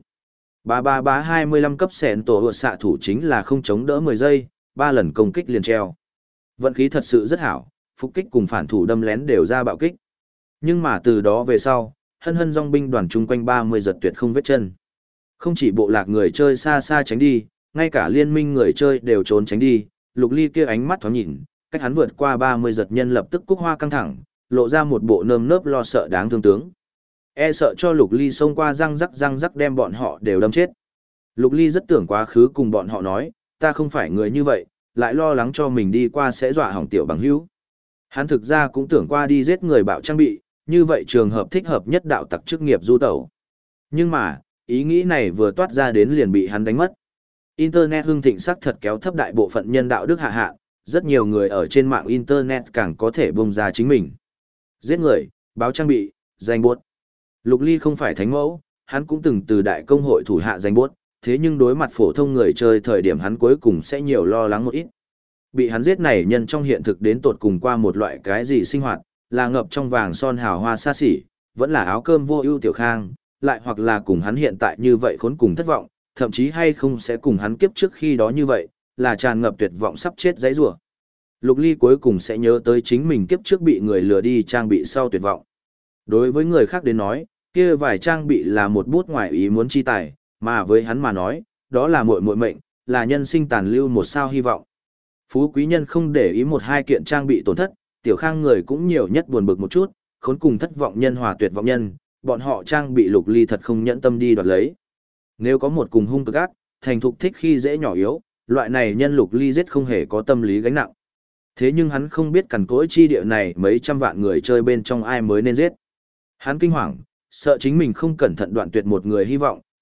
25 cấp xẹn tổ hựa xạ thủ chính là không chống đỡ 10 giây, 3 lần công kích liền treo. Vận khí thật sự rất hảo, phục kích cùng phản thủ đâm lén đều ra bạo kích. Nhưng mà từ đó về sau, hân dòng binh đoàn chung quanh 30 giật tuyệt không vết chân. Không chỉ bộ lạc người chơi xa tránh đi, ngay cả liên minh người chơi đều trốn tránh đi. Lục Ly kia ánh mắt thoáng nhìn, cách hắn vượt qua 30 giật nhân lập tức cúc hoa căng thẳng, lộ ra một bộ nơm nớp lo sợ đáng thương tướng. E sợ cho Lục Ly xông qua răng rắc đem bọn họ đều đâm chết. Lục Ly rất tưởng quá khứ cùng bọn họ nói, ta không phải người như vậy, lại lo lắng cho mình đi qua sẽ dọa hỏng tiểu bằng hữu. Hắn thực ra cũng tưởng qua đi giết người bạo trang bị, như vậy trường hợp thích hợp nhất đạo tặc chức nghiệp du tẩu. Nhưng mà, ý nghĩ này vừa toát ra đến liền bị hắn đánh mất. Internet hưng thịnh sắc thật kéo thấp đại bộ phận nhân đạo đức hạ, rất nhiều người ở trên mạng Internet càng có thể bông ra chính mình. Giết người, báo trang bị, danh buốt. Lục Ly không phải thánh mẫu, hắn cũng từng từ đại công hội thủ hạ danh buốt, thế nhưng đối mặt phổ thông người chơi thời điểm hắn cuối cùng sẽ nhiều lo lắng một ít. Bị hắn giết này nhân trong hiện thực đến tột cùng qua một loại cái gì sinh hoạt, là ngập trong vàng son hào hoa xa xỉ, vẫn là áo cơm vô ưu tiểu khang, lại hoặc là cùng hắn hiện tại như vậy khốn cùng thất vọng, thậm chí hay không sẽ cùng hắn kiếp trước khi đó như vậy, là tràn ngập tuyệt vọng sắp chết giấy rủa. Lục Ly cuối cùng sẽ nhớ tới chính mình kiếp trước bị người lừa đi trang bị sau tuyệt vọng. Đối với người khác đến nói, kia vài trang bị là một bút ngoại ý muốn chi tài, mà với hắn mà nói, đó là muội mệnh, là nhân sinh tàn lưu một sao hy vọng. Phú quý nhân không để ý một hai kiện trang bị tổn thất, tiểu khang người cũng nhiều nhất buồn bực một chút, khốn cùng thất vọng nhân hòa tuyệt vọng nhân, bọn họ trang bị Lục Ly thật không nhẫn tâm đi đoạt lấy. Nếu có một cùng hung cực ác, thành thục thích khi dễ nhỏ yếu, loại này nhân Lục Ly giết không hề có tâm lý gánh nặng. Thế nhưng hắn không biết cằn cỗi chi địa này mấy trăm vạn người chơi bên trong ai mới nên giết. Hắn kinh hoàng, sợ chính mình không cẩn thận đoạn tuyệt một người hy vọng,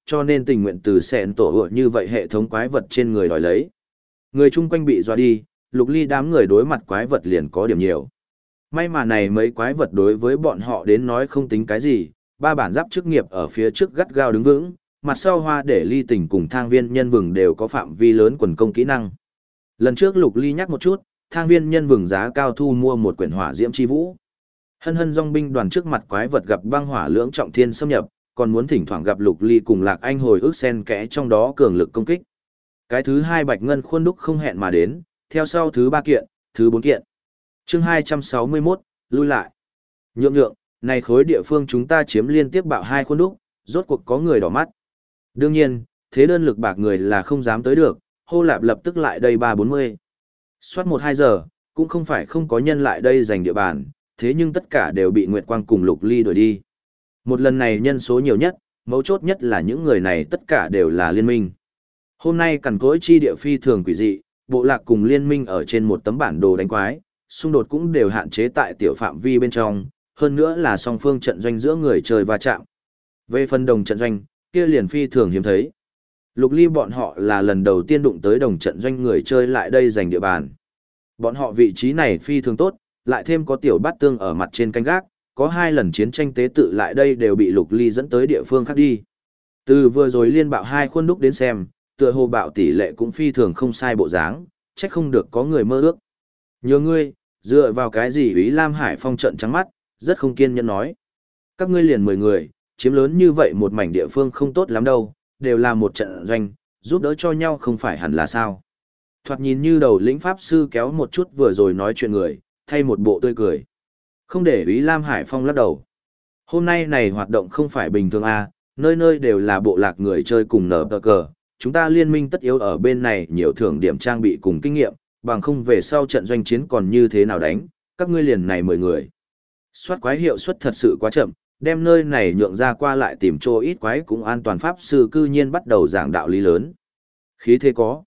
cho nên tình nguyện từ sẹn tổ ựa như vậy hệ thống quái vật trên người đòi lấy. Người chung quanh bị dọa đi, Lục Ly đám người đối mặt quái vật liền có điểm nhiều. May mà này mấy quái vật đối với bọn họ đến nói không tính cái gì, ba bản giáp chức nghiệp ở phía trước gắt gao đứng vững, mặt sau Hoa để Ly Tỉnh cùng Thang Viên Nhân Vừng đều có phạm vi lớn quần công kỹ năng. Lần trước Lục Ly nhắc một chút, Thang Viên Nhân Vừng giá cao thu mua một quyển Hỏa Diễm Chi Vũ. Hân hân dòng binh đoàn trước mặt quái vật gặp băng hỏa lưỡng trọng thiên xâm nhập, còn muốn thỉnh thoảng gặp Lục Ly cùng Lạc Anh hồi ức xen kẽ trong đó cường lực công kích. Cái thứ hai bạch ngân khuôn đúc không hẹn mà đến, theo sau thứ ba kiện, thứ bốn kiện. Chương 261, lui lại. Nhượng, này khối địa phương chúng ta chiếm liên tiếp bạo hai khuôn đúc, rốt cuộc có người đỏ mắt. Đương nhiên, thế đơn lực bạc người là không dám tới được, hô lạp lập tức lại đây 340. Soát 1-2 giờ, cũng không phải không có nhân lại đây giành địa bàn, thế nhưng tất cả đều bị Nguyệt Quang cùng Lục Ly đuổi đi. Một lần này nhân số nhiều nhất, mấu chốt nhất là những người này tất cả đều là liên minh. Hôm nay cằn cỗi chi địa phi thường quỷ dị, bộ lạc cùng liên minh ở trên một tấm bản đồ đánh quái, xung đột cũng đều hạn chế tại tiểu phạm vi bên trong, hơn nữa là song phương trận doanh giữa người chơi va chạm. Về phần đồng trận doanh, kia liền phi thường hiếm thấy. Lục Ly bọn họ là lần đầu tiên đụng tới đồng trận doanh người chơi lại đây giành địa bàn. Bọn họ vị trí này phi thường tốt, lại thêm có tiểu bát tương ở mặt trên canh gác, có 2 lần chiến tranh tế tự lại đây đều bị Lục Ly dẫn tới địa phương khác đi. Từ vừa rồi liên bạo 2 khuôn đúc đến xem, tựa hồ bạo tỷ lệ cũng phi thường không sai bộ dáng, chắc không được có người mơ ước. Nhớ ngươi, dựa vào cái gì Úy Lam Hải Phong trận trắng mắt, rất không kiên nhẫn nói. Các ngươi liền 10 người, chiếm lớn như vậy một mảnh địa phương không tốt lắm đâu, đều là một trận doanh, giúp đỡ cho nhau không phải hẳn là sao. Thoạt nhìn như đầu lĩnh pháp sư kéo một chút vừa rồi nói chuyện người, thay một bộ tươi cười. Không để Úy Lam Hải Phong lắc đầu. Hôm nay này hoạt động không phải bình thường à, nơi nơi đều là bộ lạc người chơi cùng nở tờ cờ. Chúng ta liên minh tất yếu ở bên này nhiều thưởng điểm trang bị cùng kinh nghiệm, bằng không về sau trận doanh chiến còn như thế nào đánh, các ngươi liền này 10 người. Soát quái hiệu suất thật sự quá chậm, đem nơi này nhượng ra qua lại tìm chỗ ít quái cũng an toàn pháp sư cư nhiên bắt đầu giảng đạo lý lớn. Khí thế có.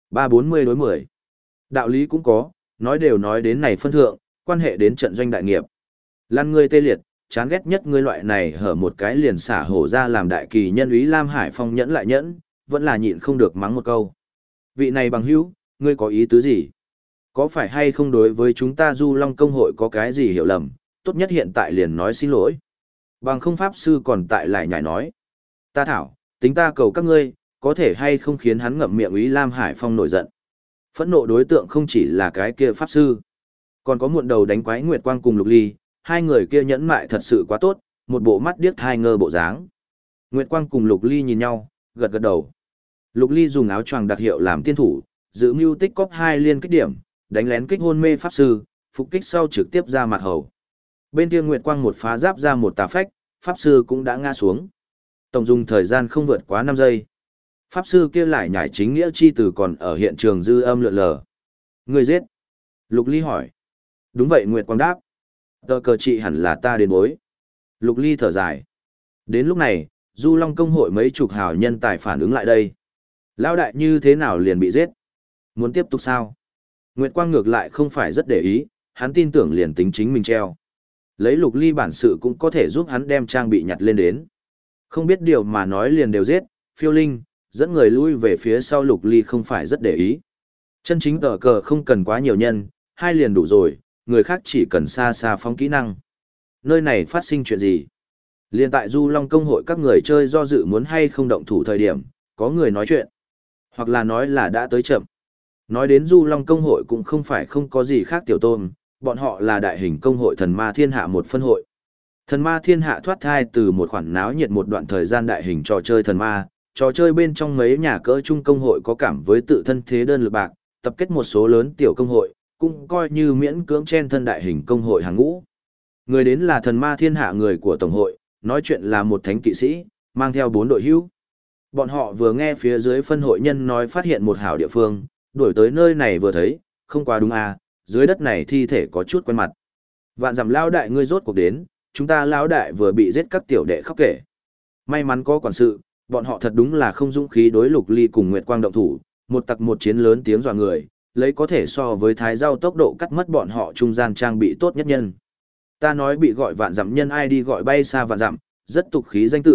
340 đối 10. Đạo lý cũng có, nói đều nói đến này phân thượng, quan hệ đến trận doanh đại nghiệp. Lăn ngươi tê liệt, chán ghét nhất ngươi loại này hở một cái liền xả hổ ra làm đại kỳ nhân Úy Lam Hải Phong nhẫn lại nhẫn, vẫn là nhịn không được mắng một câu. Vị này bằng hữu, ngươi có ý tứ gì? Có phải hay không đối với chúng ta Du Long Công hội có cái gì hiểu lầm, tốt nhất hiện tại liền nói xin lỗi. Bằng không pháp sư còn tại lại nhảy nói. Ta thảo, tính ta cầu các ngươi, có thể hay không khiến hắn ngậm miệng Úy Lam Hải Phong nổi giận. Phẫn nộ đối tượng không chỉ là cái kia pháp sư, còn có muộn đầu đánh quái Nguyệt Quang cùng Lục Ly, hai người kia nhẫn mại thật sự quá tốt, một bộ mắt điếc hai ngơ bộ dáng. Nguyệt Quang cùng Lục Ly nhìn nhau, gật gật đầu. Lục Ly dùng áo choàng đặc hiệu làm tiên thủ, giữ mưu tích cóp 2 liên kích điểm, đánh lén kích hôn mê pháp sư, phục kích sau trực tiếp ra mặt hầu. Bên kia Nguyệt Quang một phá giáp ra một tà phách, pháp sư cũng đã ngã xuống. Tổng dùng thời gian không vượt quá 5 giây. Pháp sư kia lại nhảy chính nghĩa chi từ còn ở hiện trường dư âm lượn lờ. Người giết. Lục Ly hỏi. Đúng vậy Nguyệt Quang đáp. Tờ cờ chị hẳn là ta đến bối. Lục Ly thở dài. Đến lúc này, Du Long Công hội mấy chục hào nhân tài phản ứng lại đây. Lão đại như thế nào liền bị giết? Muốn tiếp tục sao? Nguyệt Quang ngược lại không phải rất để ý, hắn tin tưởng liền tính chính mình treo. Lấy Lục Ly bản sự cũng có thể giúp hắn đem trang bị nhặt lên đến. Không biết điều mà nói liền đều giết, phiêu linh, dẫn người lui về phía sau Lục Ly không phải rất để ý. Chân chính tờ cờ không cần quá nhiều nhân, 2 liền đủ rồi, người khác chỉ cần xa xa phóng kỹ năng. Nơi này phát sinh chuyện gì? Liên tại Du Long Công hội các người chơi do dự muốn hay không động thủ thời điểm, có người nói chuyện. Hoặc là nói là đã tới chậm. Nói đến Du Long Công hội cũng không phải không có gì khác tiểu tôm, bọn họ là đại hình công hội Thần Ma Thiên Hạ một phân hội. Thần Ma Thiên Hạ thoát thai từ một khoản náo nhiệt một đoạn thời gian đại hình trò chơi thần ma, trò chơi bên trong mấy nhà cỡ trung công hội có cảm với tự thân thế đơn lực bạc, tập kết một số lớn tiểu công hội, cũng coi như miễn cưỡng chen thân đại hình công hội hàng ngũ. Người đến là Thần Ma Thiên Hạ người của tổng hội, nói chuyện là một thánh kỵ sĩ, mang theo 4 đội hữu. Bọn họ vừa nghe phía dưới phân hội nhân nói phát hiện một hảo địa phương, đuổi tới nơi này vừa thấy, không quá đúng à, dưới đất này thi thể có chút quen mặt. Vạn dặm lão đại ngươi rốt cuộc đến, chúng ta lão đại vừa bị giết các tiểu đệ khóc kể. May mắn có quản sự, bọn họ thật đúng là không dũng khí đối Lục Ly cùng Nguyệt Quang động thủ, một tặc một chiến lớn tiếng dọa người, lấy có thể so với thái rau tốc độ cắt mất bọn họ trung gian trang bị tốt nhất nhân. Ta nói bị gọi vạn dặm nhân ai đi gọi bay xa vạn dặm, rất tục khí danh tự,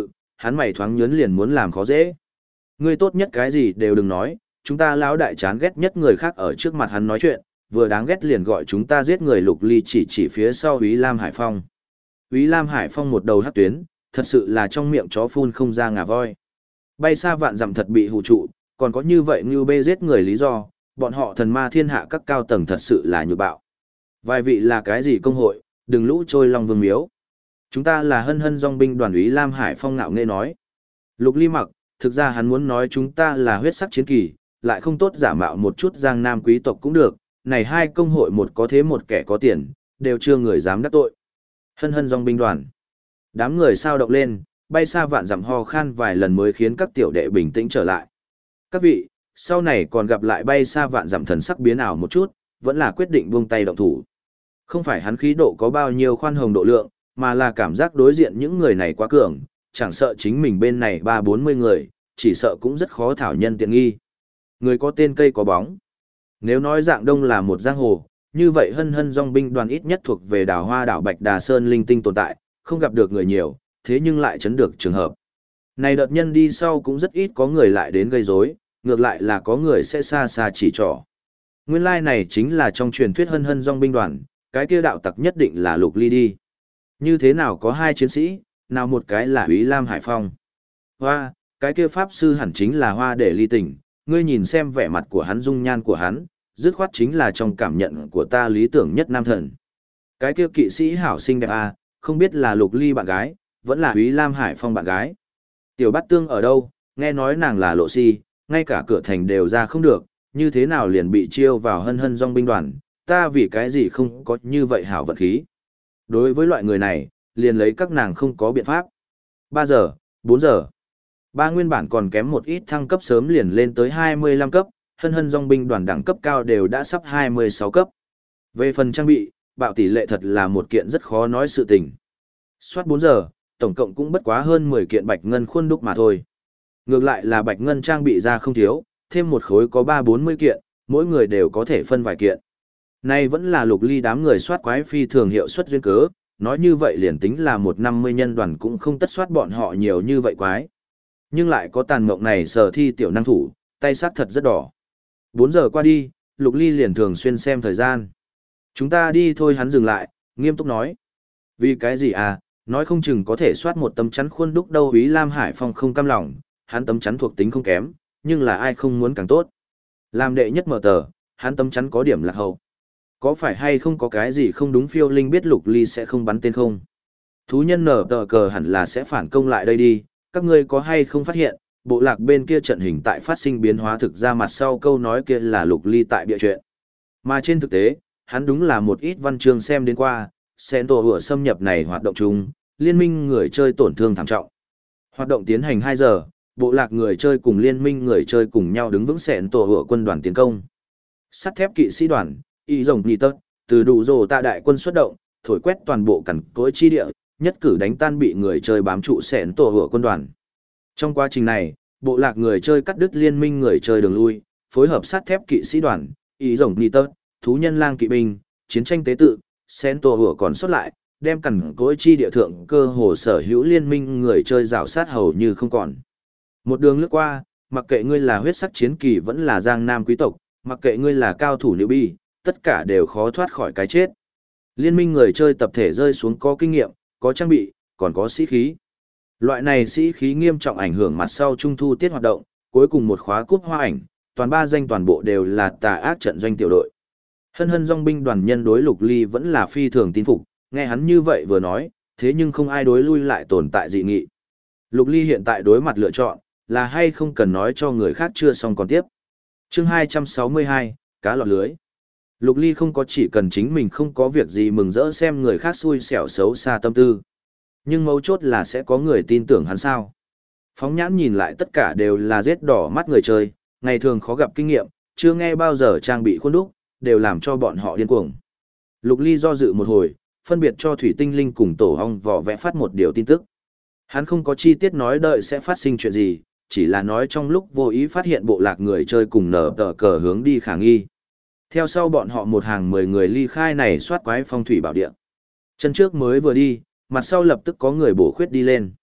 hắn mày thoáng nhớn liền muốn làm khó dễ. Ngươi tốt nhất cái gì đều đừng nói, chúng ta lão đại chán ghét nhất người khác ở trước mặt hắn nói chuyện, vừa đáng ghét liền gọi chúng ta giết người. Lục Ly chỉ phía sau Úy Lam Hải Phong. Úy Lam Hải Phong một đầu hắc tuyến, thật sự là trong miệng chó phun không ra ngà voi. Bay xa vạn dặm thật bị hù trụ, còn có như vậy như bê giết người lý do, bọn họ thần ma thiên hạ các cao tầng thật sự là nhược bạo. Vài vị là cái gì công hội, đừng lũ trôi long vương miếu. Chúng ta là hân hân dòng binh đoàn Úy Lam Hải Phong ngạo nghễ nói. Lục Ly mặc, thực ra hắn muốn nói chúng ta là huyết sắc chiến kỳ, lại không tốt giả mạo một chút giang nam quý tộc cũng được, này hai công hội một có thế một kẻ có tiền, đều chưa người dám đắc tội. Hân hân dòng binh đoàn. Đám người sao động lên, bay xa vạn dặm ho khan vài lần mới khiến các tiểu đệ bình tĩnh trở lại. Các vị, sau này còn gặp lại bay xa vạn dặm thần sắc biến ảo một chút, vẫn là quyết định buông tay động thủ. Không phải hắn khí độ có bao nhiêu khoan hồng độ lượng, mà là cảm giác đối diện những người này quá cường, chẳng sợ chính mình bên này 30-40 người, chỉ sợ cũng rất khó thảo nhân tiện nghi. Người có tên cây có bóng. Nếu nói dạng đông là một giang hồ, như vậy hân hân dòng binh đoàn ít nhất thuộc về đảo hoa đảo Bạch Đà Sơn linh tinh tồn tại, không gặp được người nhiều, thế nhưng lại chấn được trường hợp. Này đợt nhân đi sau cũng rất ít có người lại đến gây rối, ngược lại là có người sẽ xa xa chỉ trỏ. Nguyên lai này chính là trong truyền thuyết hân hân dòng binh đoàn, cái kia đạo tặc nhất định là Lục Ly đi. Như thế nào có hai chiến sĩ, nào một cái là Úy Lam Hải Phong. Hoa, cái kia pháp sư hẳn chính là Hoa để Ly Tỉnh, ngươi nhìn xem vẻ mặt của hắn, dung nhan của hắn, dứt khoát chính là trong cảm nhận của ta lý tưởng nhất nam thần. Cái kia kỵ sĩ hảo xinh đẹp à, không biết là Lục Ly bạn gái, vẫn là Úy Lam Hải Phong bạn gái. Tiểu Bát Tương ở đâu, nghe nói nàng là lộ si, ngay cả cửa thành đều ra không được, như thế nào liền bị chiêu vào hân hân dòng binh đoàn, ta vì cái gì không có như vậy hảo vận khí. Đối với loại người này, liền lấy các nàng không có biện pháp. 3 giờ, 4 giờ. Ba nguyên bản còn kém một ít thăng cấp sớm liền lên tới 25 cấp, hân hân dòng binh đoàn đẳng cấp cao đều đã sắp 26 cấp. Về phần trang bị, bạo tỷ lệ thật là một kiện rất khó nói sự tình. Soát 4 giờ, tổng cộng cũng bất quá hơn 10 kiện bạch ngân khuôn đúc mà thôi. Ngược lại là bạch ngân trang bị ra không thiếu, thêm một khối có 3-40 kiện, mỗi người đều có thể phân vài kiện. Nay vẫn là Lục Ly đám người soát quái phi thường hiệu suất duyên cớ, nói như vậy liền tính là một 50 nhân đoàn cũng không tất soát bọn họ nhiều như vậy quái. Nhưng lại có tàn mộng này sở thi tiểu năng thủ, tay sát thật rất đỏ. 4 giờ qua đi, Lục Ly liền thường xuyên xem thời gian. Chúng ta đi thôi, hắn dừng lại, nghiêm túc nói. Vì cái gì à, nói không chừng có thể soát một tấm chắn khuôn đúc đâu. Úy Lam Hải Phong không cam lòng, hắn tấm chắn thuộc tính không kém, nhưng là ai không muốn càng tốt. Làm đệ nhất mở tờ, hắn tấm chắn có điểm lạc hậu. Có phải hay không có cái gì không đúng? Phiêu Linh biết Lục Ly sẽ không bắn tên không? Thú nhân nở tờ cờ hẳn là sẽ phản công lại đây đi, các ngươi có hay không phát hiện, bộ lạc bên kia trận hình tại phát sinh biến hóa, thực ra mặt sau câu nói kia là Lục Ly tại bịa chuyện. Mà trên thực tế, hắn đúng là một ít văn chương xem đến qua, sẽ tổ hựa xâm nhập này hoạt động chung, liên minh người chơi tổn thương thảm trọng. Hoạt động tiến hành 2 giờ, bộ lạc người chơi cùng liên minh người chơi cùng nhau đứng vững sẹn tổ hựa quân đoàn tiến công. Sắt thép kỵ sĩ đoàn, y rồng nhì tớt, từ đủ rồ tạ đại quân xuất động, thổi quét toàn bộ cằn cỗi chi địa, nhất cử đánh tan bị người chơi bám trụ sẹn tổ hựa quân đoàn. Trong quá trình này, bộ lạc người chơi cắt đứt liên minh người chơi đường lui, phối hợp sắt thép kỵ sĩ đoàn, y rồng nhì tớt, thú nhân lang kỵ binh, chiến tranh tế tự, sẹn tổ hựa còn xuất lại, đem cằn cỗi chi địa thượng cơ hồ sở hữu liên minh người chơi rào sát hầu như không còn. Một đường lướt qua, mặc kệ ngươi là huyết sắc chiến kỳ vẫn là giang nam quý tộc, mặc kệ ngươi là cao thủ nữ bi, tất cả đều khó thoát khỏi cái chết. Liên minh người chơi tập thể rơi xuống có kinh nghiệm, có trang bị, còn có sĩ khí. Loại này sĩ khí nghiêm trọng ảnh hưởng mặt sau trung thu tiết hoạt động, cuối cùng một khóa cúp hoa ảnh, toàn 3 danh toàn bộ đều là tà ác trận doanh tiểu đội. Hân hân dòng binh đoàn nhân đối Lục Ly vẫn là phi thường tín phục, nghe hắn như vậy vừa nói, thế nhưng không ai đối lui lại tồn tại dị nghị. Lục Ly hiện tại đối mặt lựa chọn, là hay không cần nói cho người khác chưa xong còn tiếp. Chương 262, cá lọt lưới. Lục Ly không có chỉ cần chính mình không có việc gì mừng rỡ xem người khác xui xẻo xấu xa tâm tư. Nhưng mấu chốt là sẽ có người tin tưởng hắn sao. Phóng nhãn nhìn lại tất cả đều là giết đỏ mắt người chơi, ngày thường khó gặp kinh nghiệm, chưa nghe bao giờ trang bị khuôn đúc, đều làm cho bọn họ điên cuồng. Lục Ly do dự một hồi, phân biệt cho Thủy Tinh Linh cùng Tổ Hong Vỏ vẽ phát một điều tin tức. Hắn không có chi tiết nói đợi sẽ phát sinh chuyện gì, chỉ là nói trong lúc vô ý phát hiện bộ lạc người chơi cùng nở tờ cờ hướng đi khả nghi. Theo sau bọn họ một hàng 10 người ly khai này soát quái phong thủy bảo địa. Chân trước mới vừa đi, mặt sau lập tức có người bổ khuyết đi lên.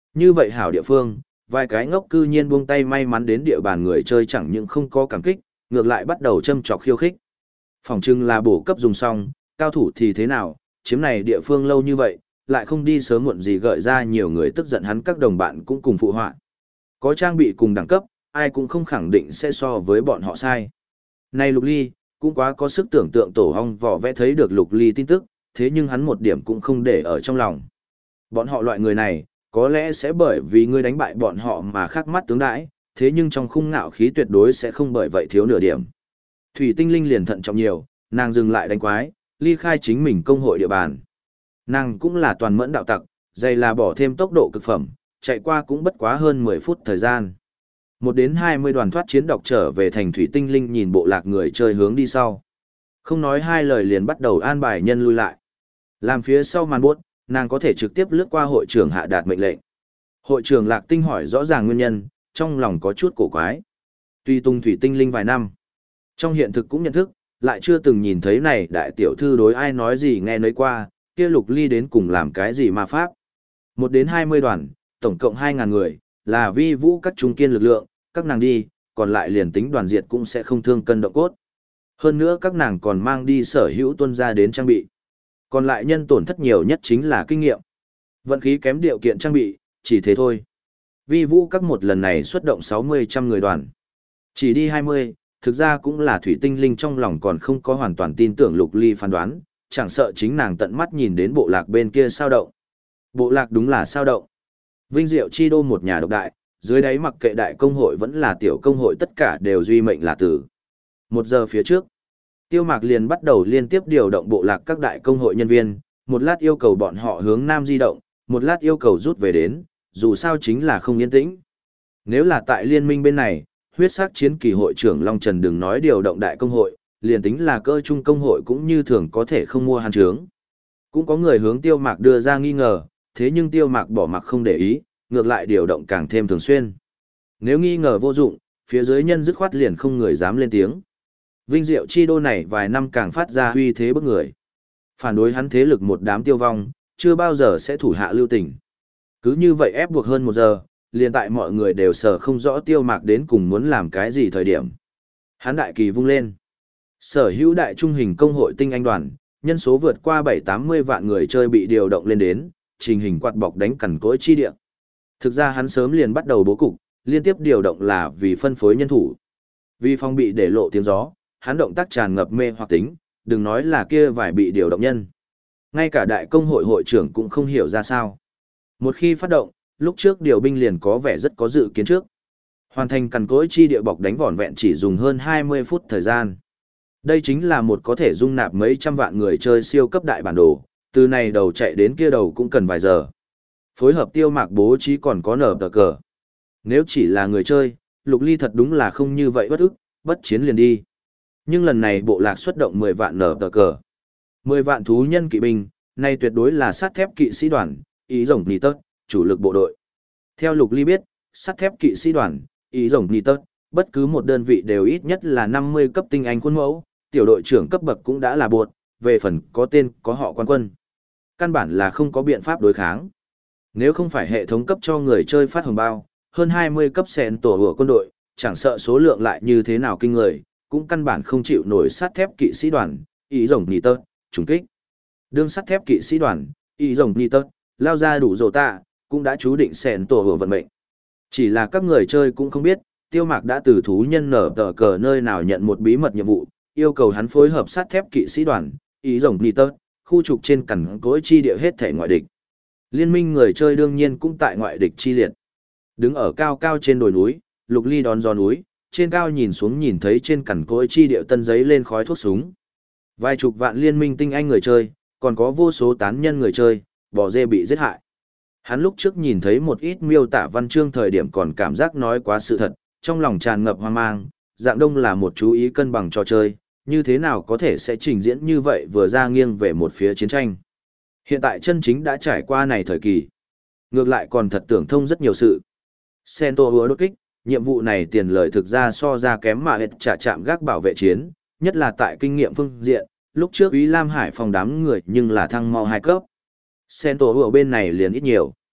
Như vậy hảo địa phương, vài cái ngốc cư nhiên buông tay may mắn đến địa bàn người chơi chẳng những không có cảm kích, ngược lại bắt đầu châm chọc khiêu khích. Phòng trưng là bổ cấp dùng xong, cao thủ thì thế nào, chiếm này địa phương lâu như vậy, lại không đi sớm muộn gì gợi ra nhiều người tức giận hắn các đồng bạn cũng cùng phụ họa. Có trang bị cùng đẳng cấp, ai cũng không khẳng định sẽ so với bọn họ sai. Này Lục Ly, cũng quá có sức tưởng tượng tổ hong vỏ vẽ thấy được Lục Ly tin tức, thế nhưng hắn một điểm cũng không để ở trong lòng. Bọn họ loại người này, có lẽ sẽ bởi vì ngươi đánh bại bọn họ mà khác mắt tướng đãi, thế nhưng trong khung ngạo khí tuyệt đối sẽ không bởi vậy thiếu nửa điểm. Thủy Tinh Linh liền thận trọng nhiều, nàng dừng lại đánh quái, ly khai chính mình công hội địa bàn. Nàng cũng là toàn mẫn đạo tặc, dày là bỏ thêm tốc độ cực phẩm, chạy qua cũng bất quá hơn 10 phút thời gian. 1 đến 20 đoàn thoát chiến độc trở về thành Thủy Tinh Linh nhìn bộ lạc người chơi hướng đi sau. Không nói hai lời liền bắt đầu an bài nhân lui lại. Làm phía sau màn buốt, nàng có thể trực tiếp lướt qua hội trưởng hạ đạt mệnh lệnh. Hội trưởng Lạc Tinh hỏi rõ ràng nguyên nhân, trong lòng có chút cổ quái. Tuy tung Thủy Tinh Linh vài năm, trong hiện thực cũng nhận thức, lại chưa từng nhìn thấy này đại tiểu thư đối ai nói gì nghe nấy qua, kia Lục Ly đến cùng làm cái gì ma pháp. 1 đến 20 đoàn, tổng cộng 2.000 người, là vi vũ các trung kiên lực lượng, các nàng đi, còn lại liền tính đoàn diệt cũng sẽ không thương cân động cốt. Hơn nữa các nàng còn mang đi sở hữu tuân ra đến trang bị. Còn lại nhân tổn thất nhiều nhất chính là kinh nghiệm. Vận khí kém điều kiện trang bị, chỉ thế thôi. Vi vũ các một lần này xuất động 60-100 người đoàn. Chỉ đi 20, thực ra cũng là Thủy Tinh Linh trong lòng còn không có hoàn toàn tin tưởng Lục Ly phán đoán, chẳng sợ chính nàng tận mắt nhìn đến bộ lạc bên kia sao động. Bộ lạc đúng là sao động. Vinh Diệu Chi Đô một nhà độc đại, dưới đáy mặc kệ đại công hội vẫn là tiểu công hội tất cả đều duy mệnh là tử. 1 giờ phía trước, Tiêu Mạc liền bắt đầu liên tiếp điều động bộ lạc các đại công hội nhân viên, một lát yêu cầu bọn họ hướng nam di động, một lát yêu cầu rút về đến, dù sao chính là không yên tĩnh. Nếu là tại liên minh bên này, huyết sắc chiến kỳ hội trưởng Long Trần đừng nói điều động đại công hội, liền tính là cơ trung công hội cũng như thường có thể không mua hàn trướng. Cũng có người hướng Tiêu Mạc đưa ra nghi ngờ, thế nhưng Tiêu Mạc bỏ mặc không để ý, ngược lại điều động càng thêm thường xuyên. Nếu nghi ngờ vô dụng, phía dưới nhân dứt khoát liền không người dám lên tiếng. Vinh Diệu Chi Đô này vài năm càng phát ra uy thế bức người. Phản đối hắn thế lực một đám tiêu vong, chưa bao giờ sẽ thủ hạ lưu tình. Cứ như vậy ép buộc hơn 1 giờ, liền tại mọi người đều sợ không rõ Tiêu Mạc đến cùng muốn làm cái gì thời điểm. Hắn đại kỳ vung lên. Sở hữu đại trung hình công hội tinh anh đoàn, nhân số vượt qua 7-80 vạn người chơi bị điều động lên đến, trình hình quạt bọc đánh cằn cỗi chi địa. Thực ra hắn sớm liền bắt đầu bố cục, liên tiếp điều động là vì phân phối nhân thủ. Vì phòng bị để lộ tiếng gió, hắn động tác tràn ngập mê hoặc tính, đừng nói là kia vài bị điều động nhân. Ngay cả đại công hội hội trưởng cũng không hiểu ra sao. Một khi phát động, lúc trước điều binh liền có vẻ rất có dự kiến trước. Hoàn thành cằn cỗi chi địa bọc đánh vỏn vẹn chỉ dùng hơn 20 phút thời gian. Đây chính là một có thể dung nạp mấy trăm vạn người chơi siêu cấp đại bản đồ, từ này đầu chạy đến kia đầu cũng cần vài giờ. Phối hợp Tiêu Mạc bố trí còn có nở tờ cờ. Nếu chỉ là người chơi, Lục Ly thật đúng là không như vậy bất ức, bất chiến liền đi. Nhưng lần này bộ lạc xuất động 10 vạn nở tờ cờ. 10 vạn thú nhân kỵ binh, này tuyệt đối là sắt thép kỵ sĩ đoàn, ý rồng nì tớt, chủ lực bộ đội. Theo Lục Ly biết, sắt thép kỵ sĩ đoàn, ý rồng nì tớt, bất cứ một đơn vị đều ít nhất là 50 cấp tinh anh khuôn mẫu, tiểu đội trưởng cấp bậc cũng đã là bột, về phần có tên có họ quan quân. Căn bản là không có biện pháp đối kháng. Nếu không phải hệ thống cấp cho người chơi phát hồng bao, hơn 20 cấp sẹn tổ hựa quân đội, chẳng sợ số lượng lại như thế nào kinh người, cũng căn bản không chịu nổi sắt thép kỵ sĩ đoàn, ý rồng nì tớt, trùng kích. Đương sắt thép kỵ sĩ đoàn, ý rồng nì tớt, lao ra đủ rồ tạ, cũng đã chú định sẹn tổ hựa vận mệnh. Chỉ là các người chơi cũng không biết, Tiêu Mạc đã từ thú nhân nở tờ cờ nơi nào nhận một bí mật nhiệm vụ, yêu cầu hắn phối hợp sắt thép kỵ sĩ đoàn, ý rồng nì tớt, khu trục trên cằn cỗi chi địa hết thể ngoại địch. Liên minh người chơi đương nhiên cũng tại ngoại địch chi liệt. Đứng ở cao cao trên đồi núi, Lục Ly đón gió núi, trên cao nhìn xuống nhìn thấy trên cằn cỗi chi địa tân giấy lên khói thuốc súng. Vài chục vạn liên minh tinh anh người chơi, còn có vô số tán nhân người chơi, bò dê bị giết hại. Hắn lúc trước nhìn thấy một ít miêu tả văn chương thời điểm còn cảm giác nói quá sự thật, trong lòng tràn ngập hoang mang, dạng đông là một chú ý cân bằng trò chơi, như thế nào có thể sẽ trình diễn như vậy vừa ra nghiêng về một phía chiến tranh. Hiện tại chân chính đã trải qua này thời kỳ. Ngược lại còn thật tưởng thông rất nhiều sự. Sento hứa đột kích, nhiệm vụ này tiền lời thực ra so ra kém mà hết trả chạm gác bảo vệ chiến, nhất là tại kinh nghiệm phương diện, lúc trước Ý Lam Hải phòng đám người nhưng là thăng mau 2 cấp. Sento hứa bên này liền ít nhiều.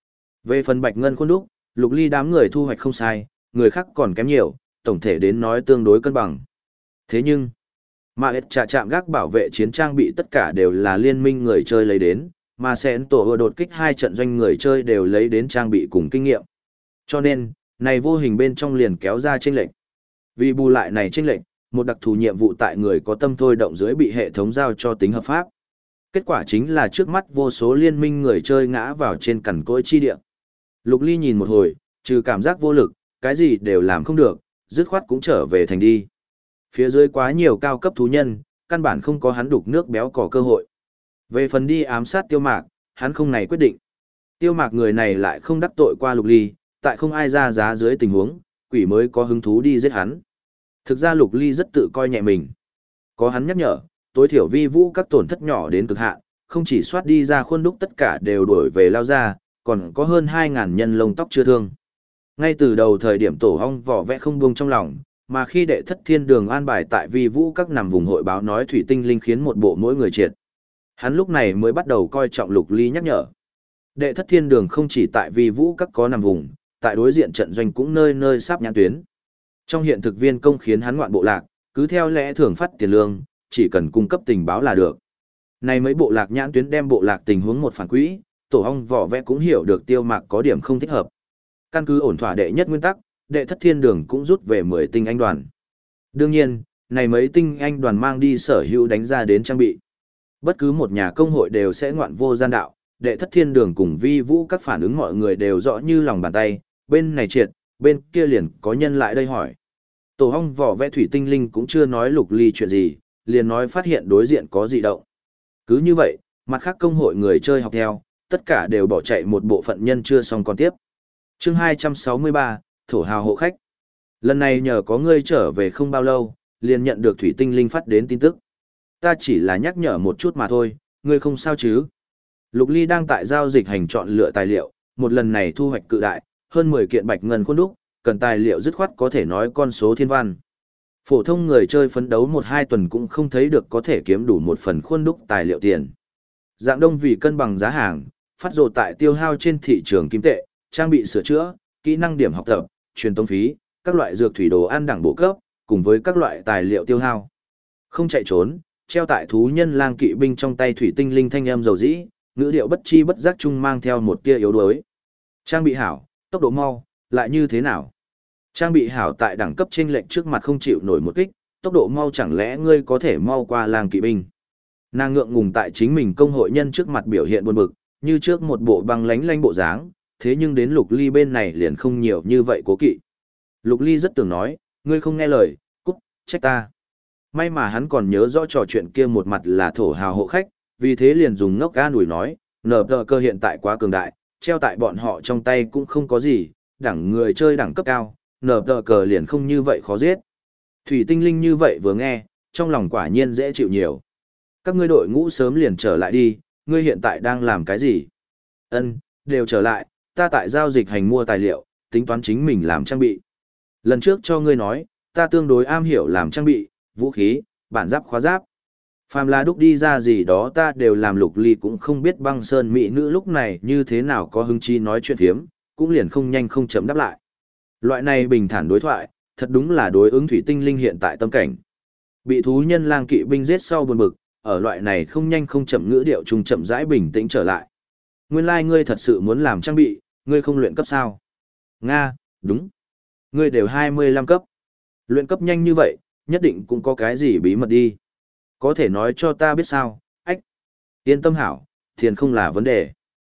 Về phần bạch ngân khuôn đúc, Lục Ly đám người thu hoạch không sai, người khác còn kém nhiều, tổng thể đến nói tương đối cân bằng. Thế nhưng, mà hết trà chạm gác bảo vệ chiến trang bị tất cả đều là liên minh người chơi lấy đến, mà sẽ tổ vừa đột kích hai trận doanh người chơi đều lấy đến trang bị cùng kinh nghiệm. Cho nên, này vô hình bên trong liền kéo ra chênh lệch. Vì bù lại này chênh lệch, một đặc thù nhiệm vụ tại người có tâm thôi động dưới bị hệ thống giao cho tính hợp pháp. Kết quả chính là trước mắt vô số liên minh người chơi ngã vào trên cằn cỗi chi địa. Lục Ly nhìn một hồi, trừ cảm giác vô lực, cái gì đều làm không được, dứt khoát cũng trở về thành đi. Phía dưới quá nhiều cao cấp thú nhân, căn bản không có hắn đục nước béo cỏ cơ hội. Về phần đi ám sát Tiêu Mạc, hắn không này quyết định. Tiêu Mạc người này lại không đắc tội qua Lục Ly, tại không ai ra giá dưới tình huống, quỷ mới có hứng thú đi giết hắn. Thực ra Lục Ly rất tự coi nhẹ mình. Có hắn nhắc nhở, tối thiểu vi vũ các tổn thất nhỏ đến cực hạn, không chỉ soát đi ra khuôn đúc tất cả đều đổi về lao ra, còn có hơn 2.000 nhân lông tóc chưa thương. Ngay từ đầu thời điểm tổ hong vỏ vẽ không buông trong lòng, mà khi đệ thất thiên đường an bài tại vi vũ các nằm vùng hội báo nói thủy tinh linh khiến một bộ mỗi người triệt. Hắn lúc này mới bắt đầu coi trọng Lục Ly nhắc nhở. Đệ thất thiên đường không chỉ tại vi vũ các có nằm vùng, tại đối diện trận doanh cũng nơi nơi sắp nhãn tuyến. Trong hiện thực viên công khiến hắn ngoạn bộ lạc, cứ theo lẽ thường phát tiền lương, chỉ cần cung cấp tình báo là được. Này mấy bộ lạc nhãn tuyến đem bộ lạc tình huống một phản quỹ, tổ hong vỏ vẽ cũng hiểu được Tiêu Mạc có điểm không thích hợp. Căn cứ ổn thỏa đệ nhất nguyên tắc, đệ thất thiên đường cũng rút về 10 tinh anh đoàn. Đương nhiên, này mấy tinh anh đoàn mang đi sở hữu đánh ra đến trang bị. Bất cứ một nhà công hội đều sẽ ngoạn vô gian đạo, đệ thất thiên đường cùng vi vũ các phản ứng mọi người đều rõ như lòng bàn tay, bên này triệt, bên kia liền có nhân lại đây hỏi. Tổ hong vỏ vẽ thủy tinh linh cũng chưa nói Lục Ly chuyện gì, liền nói phát hiện đối diện có dị động. Cứ như vậy, mặt khác công hội người chơi học theo, tất cả đều bỏ chạy một bộ phận nhân chưa xong còn tiếp. Chương 263, Thổ hào hộ khách. Lần này nhờ có ngươi trở về không bao lâu, liền nhận được thủy tinh linh phát đến tin tức. Ta chỉ là nhắc nhở một chút mà thôi, ngươi không sao chứ? Lục Ly đang tại giao dịch hành chọn lựa tài liệu, một lần này thu hoạch cự đại, hơn 10 kiện bạch ngân khuôn đúc, cần tài liệu dứt khoát có thể nói con số thiên văn. Phổ thông người chơi phấn đấu 1-2 tuần cũng không thấy được có thể kiếm đủ một phần khuôn đúc tài liệu tiền. Dạng đông vì cân bằng giá hàng, phát rồ tại tiêu hao trên thị trường kim tệ, trang bị sửa chữa, kỹ năng điểm học tập, truyền tống phí, các loại dược thủy đồ ăn đẳng bổ cấp, cùng với các loại tài liệu tiêu hao. Không chạy trốn, treo tại thú nhân lang kỵ binh trong tay thủy tinh linh thanh âm dầu dĩ, ngữ điệu bất chi bất giác chung mang theo một tia yếu đuối. Trang bị hảo, tốc độ mau, lại như thế nào? Trang bị hảo tại đẳng cấp chênh lệch trước mặt không chịu nổi một kích, tốc độ mau chẳng lẽ ngươi có thể mau qua lang kỵ binh? Nàng ngượng ngùng tại chính mình công hội nhân trước mặt biểu hiện buồn bực, như trước một bộ băng lánh lánh bộ dáng, thế nhưng đến Lục Ly bên này liền không nhiều như vậy cố kỵ. Lục Ly rất tưởng nói, ngươi không nghe lời, cút, trách ta. May mà hắn còn nhớ rõ trò chuyện kia một mặt là thổ hào hộ khách, vì thế liền dùng ngốc ga nủi nói, nở tờ cơ hiện tại quá cường đại, treo tại bọn họ trong tay cũng không có gì, đẳng người chơi đẳng cấp cao, nở tờ cờ liền không như vậy khó giết. Thủy tinh linh như vậy vừa nghe, trong lòng quả nhiên dễ chịu nhiều. Các ngươi đội ngũ sớm liền trở lại đi, ngươi hiện tại đang làm cái gì? Ân, đều trở lại, ta tại giao dịch hành mua tài liệu, tính toán chính mình làm trang bị. Lần trước cho ngươi nói, ta tương đối am hiểu làm trang bị, vũ khí, bản giáp khóa giáp. Phàm là đúc đi ra gì đó ta đều làm. Lục Ly cũng không biết băng sơn mỹ nữ lúc này như thế nào có hứng chí nói chuyện phiếm, cũng liền không nhanh không chậm đáp lại. Loại này bình thản đối thoại, thật đúng là đối ứng thủy tinh linh hiện tại tâm cảnh. Bị thú nhân lang kỵ binh giết sau buồn bực, ở loại này không nhanh không chậm ngữ điệu trung chậm rãi bình tĩnh trở lại. Nguyên lai ngươi thật sự muốn làm trang bị, ngươi không luyện cấp sao? Nga, đúng. Ngươi đều 25 cấp. Luyện cấp nhanh như vậy, nhất định cũng có cái gì bí mật đi. Có thể nói cho ta biết sao, ách. Yên tâm hảo, tiền không là vấn đề.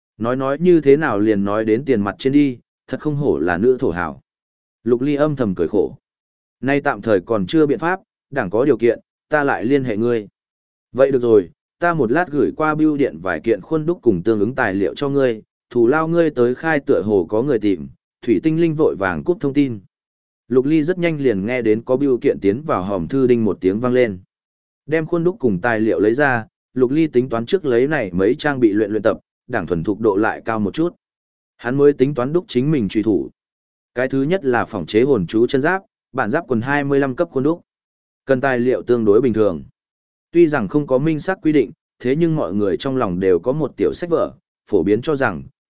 Nói như thế nào liền nói đến tiền mặt trên đi, thật không hổ là nữ thổ hảo. Lục Ly âm thầm cười khổ. Nay tạm thời còn chưa biện pháp, đảng có điều kiện, ta lại liên hệ ngươi. Vậy được rồi, ta một lát gửi qua bưu điện vài kiện khuôn đúc cùng tương ứng tài liệu cho ngươi, thù lao ngươi tới khai tựa hồ có người tìm, thủy tinh linh vội vàng cúp thông tin. Lục Ly rất nhanh liền nghe đến có bưu kiện tiến vào hòm thư đinh một tiếng vang lên. Đem khuôn đúc cùng tài liệu lấy ra, Lục Ly tính toán trước lấy này mấy trang bị luyện tập, đảng thuần thục độ lại cao một chút. Hắn mới tính toán đúc chính mình truy thủ. Cái thứ nhất là phỏng chế hồn chú chân giáp, bản giáp quần 25 cấp khuôn đúc. Cần tài liệu tương đối bình thường. Tuy rằng không có minh xác quy định, thế nhưng mọi người trong lòng đều có một tiểu sách vở, phổ biến cho rằng,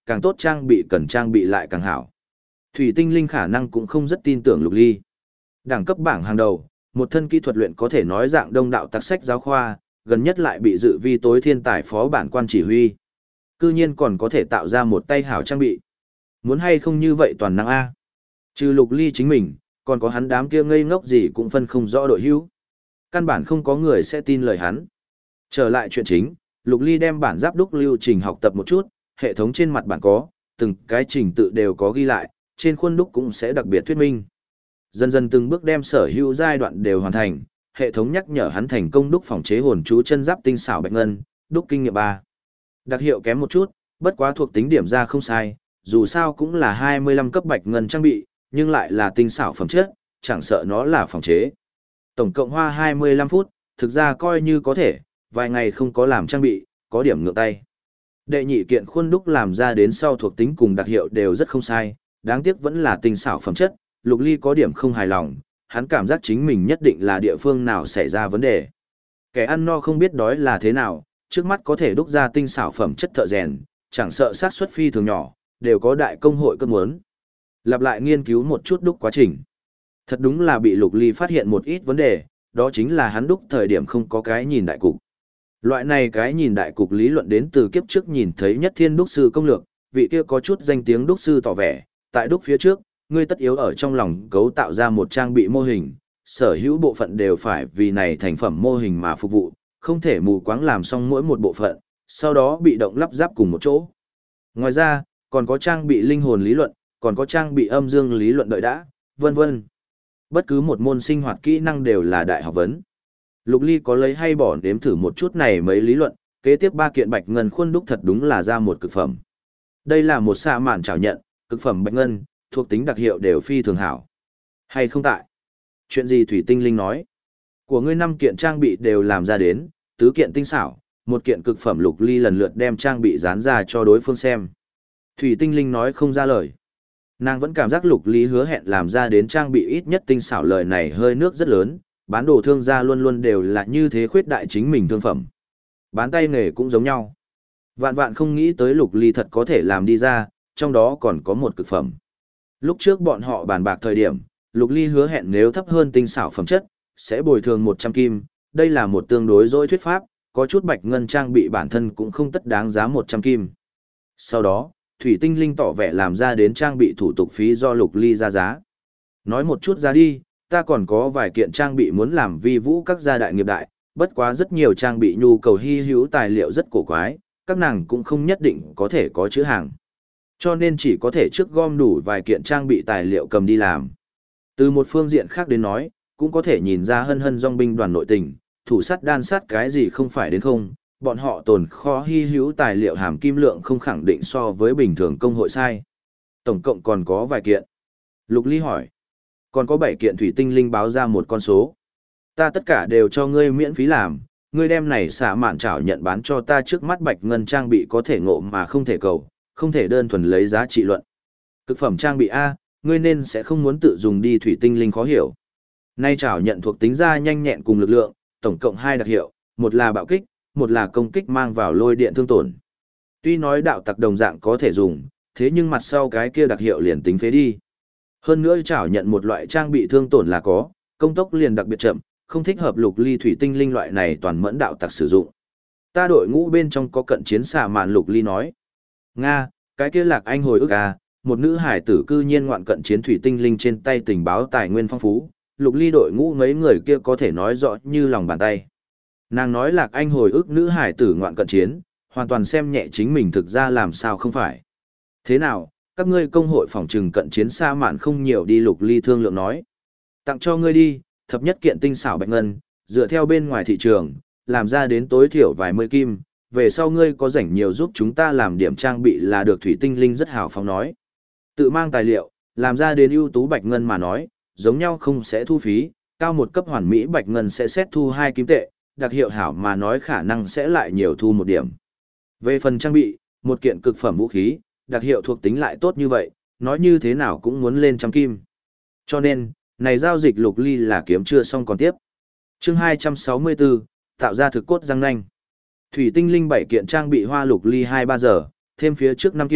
càng tốt trang bị cần trang bị lại càng hảo. Thủy tinh linh khả năng cũng không rất tin tưởng Lục Ly. Đẳng cấp bảng hàng đầu, một thân kỹ thuật luyện có thể nói dạng đông đạo tặc sách giáo khoa, gần nhất lại bị dự vi tối thiên tài phó bản quan chỉ huy. Cư nhiên còn có thể tạo ra một tay hảo trang bị. Muốn hay không như vậy toàn năng A. Trừ Lục Ly chính mình, còn có hắn đám kia ngây ngốc gì cũng phân không rõ đội hữu. Căn bản không có người sẽ tin lời hắn. Trở lại chuyện chính, Lục Ly đem bản giáp đúc lưu trình học tập một chút, hệ thống trên mặt bản có, từng cái trình tự đều có ghi lại, trên khuôn đúc cũng sẽ đặc biệt thuyết minh. Dần dần từng bước đem sở hữu giai đoạn đều hoàn thành, hệ thống nhắc nhở hắn thành công đúc phòng chế hồn chú chân giáp tinh xảo bạch ngân, đúc kinh nghiệm 3. Đặc hiệu kém một chút, bất quá thuộc tính điểm ra không sai, dù sao cũng là 25 cấp bạch ngân trang bị, nhưng lại là tinh xảo phẩm chất, chẳng sợ nó là phòng chế. Tổng cộng hoa 25 phút, thực ra coi như có thể, vài ngày không có làm trang bị, có điểm ngược tay. Đệ nhị kiện khuôn đúc làm ra đến sau thuộc tính cùng đặc hiệu đều rất không sai, đáng tiếc vẫn là tinh xảo phẩm chất, Lục Ly có điểm không hài lòng, hắn cảm giác chính mình nhất định là địa phương nào xảy ra vấn đề. Kẻ ăn no không biết đói là thế nào, trước mắt có thể đúc ra tinh xảo phẩm chất thợ rèn, chẳng sợ xác suất phi thường nhỏ, đều có đại công hội cơn muốn. Lặp lại nghiên cứu một chút đúc quá trình. Thật đúng là bị Lục Ly phát hiện một ít vấn đề, đó chính là hắn đúc thời điểm không có cái nhìn đại cục. Loại này cái nhìn đại cục lý luận đến từ kiếp trước nhìn thấy Nhất Thiên đúc sư công lược, vị kia có chút danh tiếng đúc sư tỏ vẻ, tại đúc phía trước, ngươi tất yếu ở trong lòng cấu tạo ra một trang bị mô hình, sở hữu bộ phận đều phải vì này thành phẩm mô hình mà phục vụ, không thể mù quáng làm xong mỗi một bộ phận, sau đó bị động lắp ráp cùng một chỗ. Ngoài ra, còn có trang bị linh hồn lý luận, còn có trang bị âm dương lý luận đợi đã, vân vân. Bất cứ một môn sinh hoạt kỹ năng đều là đại học vấn. Lục Ly có lấy hay bỏ đếm thử một chút này mấy lý luận, kế tiếp 3 kiện bạch ngân khuôn đúc thật đúng là ra một cực phẩm. Đây là một xạ mạn trảo nhận, cực phẩm bạch ngân, thuộc tính đặc hiệu đều phi thường hảo. Hay không tại? Chuyện gì Thủy Tinh Linh nói? Của ngươi 5 kiện trang bị đều làm ra đến, 4 kiện tinh xảo, 1 kiện cực phẩm. Lục Ly lần lượt đem trang bị dán ra cho đối phương xem. Thủy Tinh Linh nói không ra lời. Nàng vẫn cảm giác Lục Ly hứa hẹn làm ra đến trang bị ít nhất tinh xảo lời này hơi nước rất lớn, bán đồ thương gia luôn luôn đều là như thế khuyết đại chính mình thương phẩm. Bán tay nghề cũng giống nhau. Vạn vạn không nghĩ tới Lục Ly thật có thể làm đi ra, trong đó còn có một cực phẩm. Lúc trước bọn họ bàn bạc thời điểm, Lục Ly hứa hẹn nếu thấp hơn tinh xảo phẩm chất, sẽ bồi thường 100 kim, đây là một tương đối dối thuyết pháp, có chút bạch ngân trang bị bản thân cũng không tất đáng giá 100 kim. Sau đó, Thủy Tinh Linh tỏ vẻ làm ra đến trang bị thủ tục phí do Lục Ly ra giá. Nói một chút ra đi, ta còn có vài kiện trang bị muốn làm vi vũ các gia đại nghiệp đại, bất quá rất nhiều trang bị nhu cầu hy hữu tài liệu rất cổ quái, các nàng cũng không nhất định có thể có chữ hàng. Cho nên chỉ có thể trước gom đủ vài kiện trang bị tài liệu cầm đi làm. Từ một phương diện khác đến nói, cũng có thể nhìn ra hân hân dòng binh đoàn nội tình, thủ sắt đan sát cái gì không phải đến không, bọn họ tồn kho hy hữu tài liệu hàm kim lượng không khẳng định so với bình thường công hội sai. Tổng cộng còn có vài kiện. Lục Ly hỏi. Còn có 7 kiện. Thủy Tinh Linh báo ra một con số. Ta tất cả đều cho ngươi miễn phí làm, ngươi đem này xả mạn trảo nhận bán cho ta trước mắt bạch ngân trang bị có thể ngộ mà không thể cầu, không thể đơn thuần lấy giá trị luận. Cực phẩm trang bị A, ngươi nên sẽ không muốn tự dùng đi. Thủy Tinh Linh khó hiểu. Nay trảo nhận thuộc tính ra nhanh nhẹn cùng lực lượng, tổng cộng 2 đặc hiệu, một là bạo kích, một là công kích mang vào lôi điện thương tổn. Tuy nói đạo tặc đồng dạng có thể dùng, thế nhưng mặt sau cái kia đặc hiệu liền tính phế đi. Hơn nữa trảo nhận một loại trang bị thương tổn là có, công tốc liền đặc biệt chậm, không thích hợp Lục Ly Thủy Tinh Linh loại này toàn mẫn đạo tặc sử dụng. Ta đội ngũ bên trong có cận chiến xạ mạn. Lục Ly nói. Nga, cái kia Lạc Anh hồi ức à, một nữ hải tử cư nhiên ngoạn cận chiến. Thủy Tinh Linh trên tay tình báo tài nguyên phong phú, Lục Ly đội ngũ mấy người kia có thể nói rõ như lòng bàn tay. Nàng nói Lạc Anh hồi ức nữ hải tử ngoạn cận chiến, hoàn toàn xem nhẹ chính mình, thực ra làm sao không phải. Thế nào, các ngươi công hội phòng trừng cận chiến xa mạn không nhiều đi. Lục Ly thương lượng nói. Tặng cho ngươi đi, thập nhất kiện tinh xảo bạch ngân, dựa theo bên ngoài thị trường, làm ra đến tối thiểu vài mươi kim, về sau ngươi có rảnh nhiều giúp chúng ta làm điểm trang bị là được. Thủy Tinh Linh rất hào phóng nói. Tự mang tài liệu, làm ra đến ưu tú bạch ngân mà nói, giống nhau không sẽ thu phí, cao một cấp hoàn mỹ bạch ngân sẽ xét thu 2 kim tệ, đặc hiệu hảo mà nói khả năng sẽ lại nhiều thu 1 điểm. Về phần trang bị, một kiện cực phẩm vũ khí, đặc hiệu thuộc tính lại tốt như vậy, nói như thế nào cũng muốn lên trăm kim. Cho nên, này giao dịch Lục Ly là kiếm chưa xong còn tiếp. Chương 264, tạo ra thực cốt răng nanh. Thủy Tinh Linh 7 kiện trang bị hoa Lục Ly 2-3 giờ, thêm phía trước 5 kiện,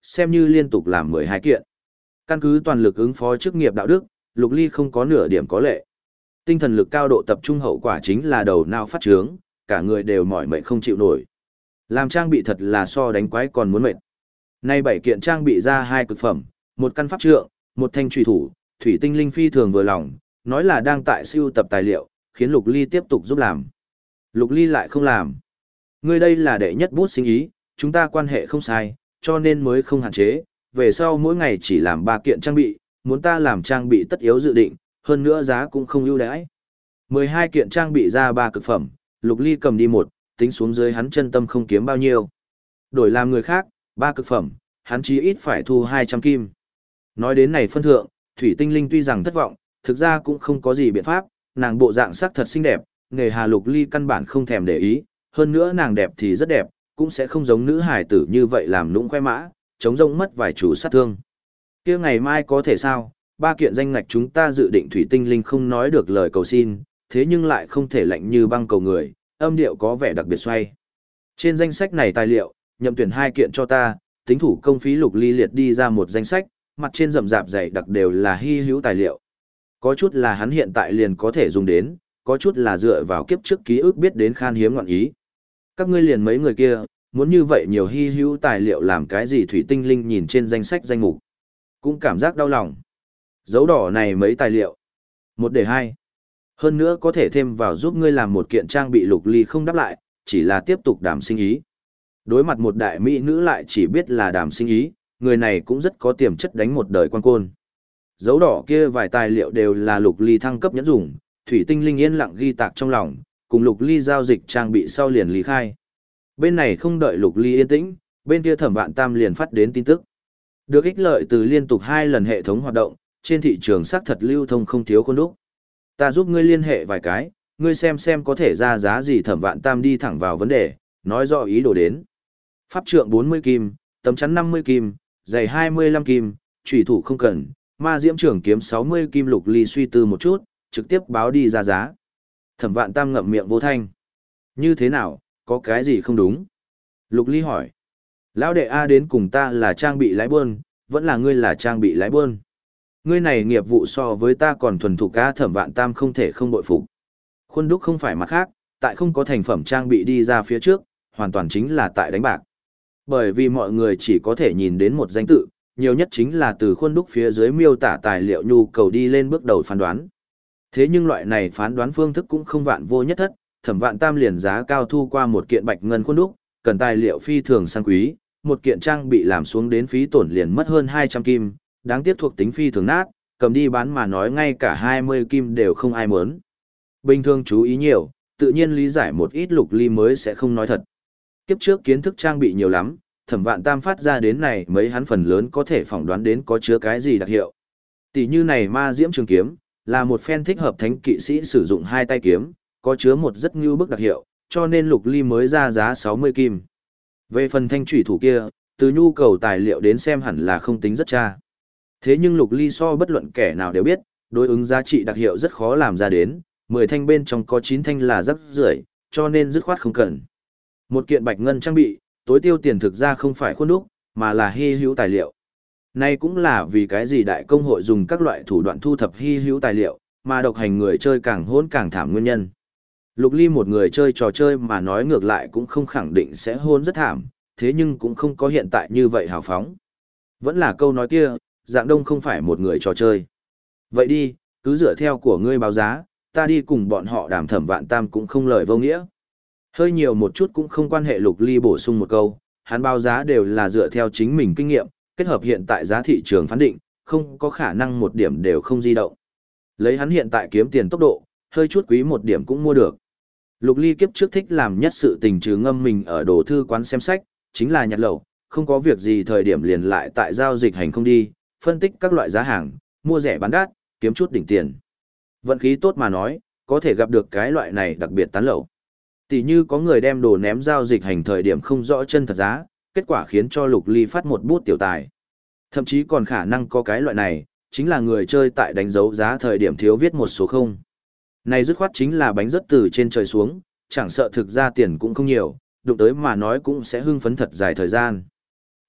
xem như liên tục làm 12 kiện. Căn cứ toàn lực ứng phó chức nghiệp đạo đức, Lục Ly không có nửa điểm có lệ. Tinh thần lực cao độ tập trung hậu quả chính là đầu não phát trướng, cả người đều mỏi mệt không chịu nổi. Làm trang bị thật là so đánh quái còn muốn mệt. Nay 7 kiện trang bị ra 2 cực phẩm, một căn pháp trượng, một thanh trùy thủ, thủy tinh linh phi thường vừa lòng, nói là đang tại siêu tập tài liệu, khiến Lục Ly tiếp tục giúp làm. Lục Ly lại không làm. Ngươi đây là đệ nhất bút sinh ý, chúng ta quan hệ không sai, cho nên mới không hạn chế, về sau mỗi ngày chỉ làm 3 kiện trang bị, muốn ta làm trang bị tất yếu dự định, hơn nữa giá cũng không ưu đãi. 12 kiện trang bị ra 3 cực phẩm, Lục Ly cầm đi một, tính xuống dưới hắn chân tâm không kiếm bao nhiêu. Đổi làm người khác, 3 cực phẩm, hắn chí ít phải thu 200 kim. Nói đến này phân thượng, Thủy Tinh Linh tuy rằng thất vọng, thực ra cũng không có gì biện pháp, nàng bộ dạng sắc thật xinh đẹp, nghề hà Lục Ly căn bản không thèm để ý, hơn nữa nàng đẹp thì rất đẹp, cũng sẽ không giống nữ hải tử như vậy làm nũng khoe mã, chống rông mất vài chủ sát thương. Kia ngày mai có thể sao, 3 kiện danh ngạch chúng ta dự định Thủy Tinh Linh không nói được lời cầu xin, thế nhưng lại không thể lạnh như băng cầu người, âm điệu có vẻ đặc biệt xoay. Trên danh sách này tài liệu, nhậm tuyển 2 kiện cho ta, tính thủ công phí Lục Ly liệt đi ra một danh sách, mặt trên rậm rạp dày đặc đều là hy hữu tài liệu. Có chút là hắn hiện tại liền có thể dùng đến, có chút là dựa vào kiếp trước ký ức biết đến khan hiếm ngọn ý. Các ngươi liền mấy người kia, muốn như vậy nhiều hy hữu tài liệu làm cái gì? Thủy Tinh Linh nhìn trên danh sách danh mục, cũng cảm giác đau lòng. Dấu đỏ này mấy tài liệu, 1 để 2. Hơn nữa có thể thêm vào giúp ngươi làm một kiện trang bị. Lục Ly không đáp lại, chỉ là tiếp tục đàm sinh ý. Đối mặt một đại mỹ nữ lại chỉ biết là đàm sinh ý, người này cũng rất có tiềm chất đánh một đời quan côn. Dấu đỏ kia vài tài liệu đều là Lục Ly thăng cấp nhẫn dùng, Thủy Tinh Linh yên lặng ghi tạc trong lòng, cùng Lục Ly giao dịch trang bị sau liền lý khai. Bên này không đợi Lục Ly yên tĩnh, bên kia Thẩm Vạn Tam liền phát đến tin tức. Được ích lợi từ liên tục 2 lần hệ thống hoạt động, trên thị trường xác thật lưu thông không thiếu khuôn đúc. Ta giúp ngươi liên hệ vài cái, ngươi xem có thể ra giá gì. Thẩm Vạn Tam đi thẳng vào vấn đề, nói rõ ý đồ đến. Pháp trượng 40 kim, tấm chắn 50 kim, giày 25 kim, chủy thủ không cần, ma diễm trưởng kiếm 60 kim. Lục Ly suy tư một chút, trực tiếp báo đi ra giá. Thẩm Vạn Tam ngậm miệng vô thanh. Như thế nào, có cái gì không đúng? Lục Ly hỏi. Lão đệ A đến cùng ta là trang bị lái buôn, vẫn là ngươi là trang bị lái buôn. Ngươi này nghiệp vụ so với ta còn thuần thục A. Thẩm Vạn Tam không thể không bội phục. Khuôn đúc không phải mặt khác, tại không có thành phẩm trang bị đi ra phía trước, hoàn toàn chính là tại đánh bạc. Bởi vì mọi người chỉ có thể nhìn đến một danh tự, nhiều nhất chính là từ khuôn đúc phía dưới miêu tả tài liệu nhu cầu đi lên bước đầu phán đoán. Thế nhưng loại này phán đoán phương thức cũng không vạn vô nhất thất, Thẩm Vạn Tam liền giá cao thu qua một kiện bạch ngân khuôn đúc, cần tài liệu phi thường sang quý, một kiện trang bị làm xuống đến phí tổn liền mất hơn 200 kim, đáng tiếc thuộc tính phi thường nát, cầm đi bán mà nói ngay cả 20 kim đều không ai muốn. Bình thường chú ý nhiều, tự nhiên lý giải một ít. Lục Ly mới sẽ không nói thật. Kiếp trước kiến thức trang bị nhiều lắm, Thẩm Vạn Tam phát ra đến này mấy hắn phần lớn có thể phỏng đoán đến có chứa cái gì đặc hiệu. Tỷ như này ma diễm trường kiếm, là một phen thích hợp thánh kỵ sĩ sử dụng 2 tay kiếm, có chứa một rất ngưu bức đặc hiệu, cho nên Lục Ly mới ra giá 60 kim. Về phần thanh chủy thủ kia, từ nhu cầu tài liệu đến xem hẳn là không tính rất cha. Thế nhưng Lục Ly so bất luận kẻ nào đều biết, đối ứng giá trị đặc hiệu rất khó làm ra đến, 10 thanh bên trong có 9 thanh là rắc rưởi, cho nên dứt khoát không cần. Một kiện bạch ngân trang bị, tối tiêu tiền thực ra không phải khuôn đúc, mà là hy hữu tài liệu. Nay cũng là vì cái gì đại công hội dùng các loại thủ đoạn thu thập hy hữu tài liệu, mà độc hành người chơi càng hỗn càng thảm nguyên nhân. Lục Ly một người chơi trò chơi mà nói ngược lại cũng không khẳng định sẽ hôn rất thảm, thế nhưng cũng không có hiện tại như vậy hào phóng. Vẫn là câu nói kia, Dạng Đông không phải một người trò chơi. Vậy đi, cứ dựa theo của ngươi báo giá, ta đi cùng bọn họ đàm. Thẩm Vạn Tam cũng không lời vô nghĩa. Hơi nhiều một chút cũng không quan hệ. Lục Ly bổ sung một câu, hắn báo giá đều là dựa theo chính mình kinh nghiệm, kết hợp hiện tại giá thị trường phán định, không có khả năng một điểm đều không di động. Lấy hắn hiện tại kiếm tiền tốc độ, hơi chút quý một điểm cũng mua được. Lục Ly kiếp trước thích làm nhất sự tình trừ ngâm mình ở đồ thư quán xem sách, chính là nhặt lậu, không có việc gì thời điểm liền lại tại giao dịch hành không đi, phân tích các loại giá hàng, mua rẻ bán đắt, kiếm chút đỉnh tiền. Vận khí tốt mà nói, có thể gặp được cái loại này đặc biệt tán lậu. Tỷ như có người đem đồ ném giao dịch hành thời điểm không rõ chân thật giá, kết quả khiến cho Lục Ly phát một bút tiểu tài. Thậm chí còn khả năng có cái loại này, chính là người chơi tại đánh dấu giá thời điểm thiếu viết một số không. Này dứt khoát chính là bánh rớt từ trên trời xuống, chẳng sợ thực ra tiền cũng không nhiều, đụng tới mà nói cũng sẽ hưng phấn thật dài thời gian.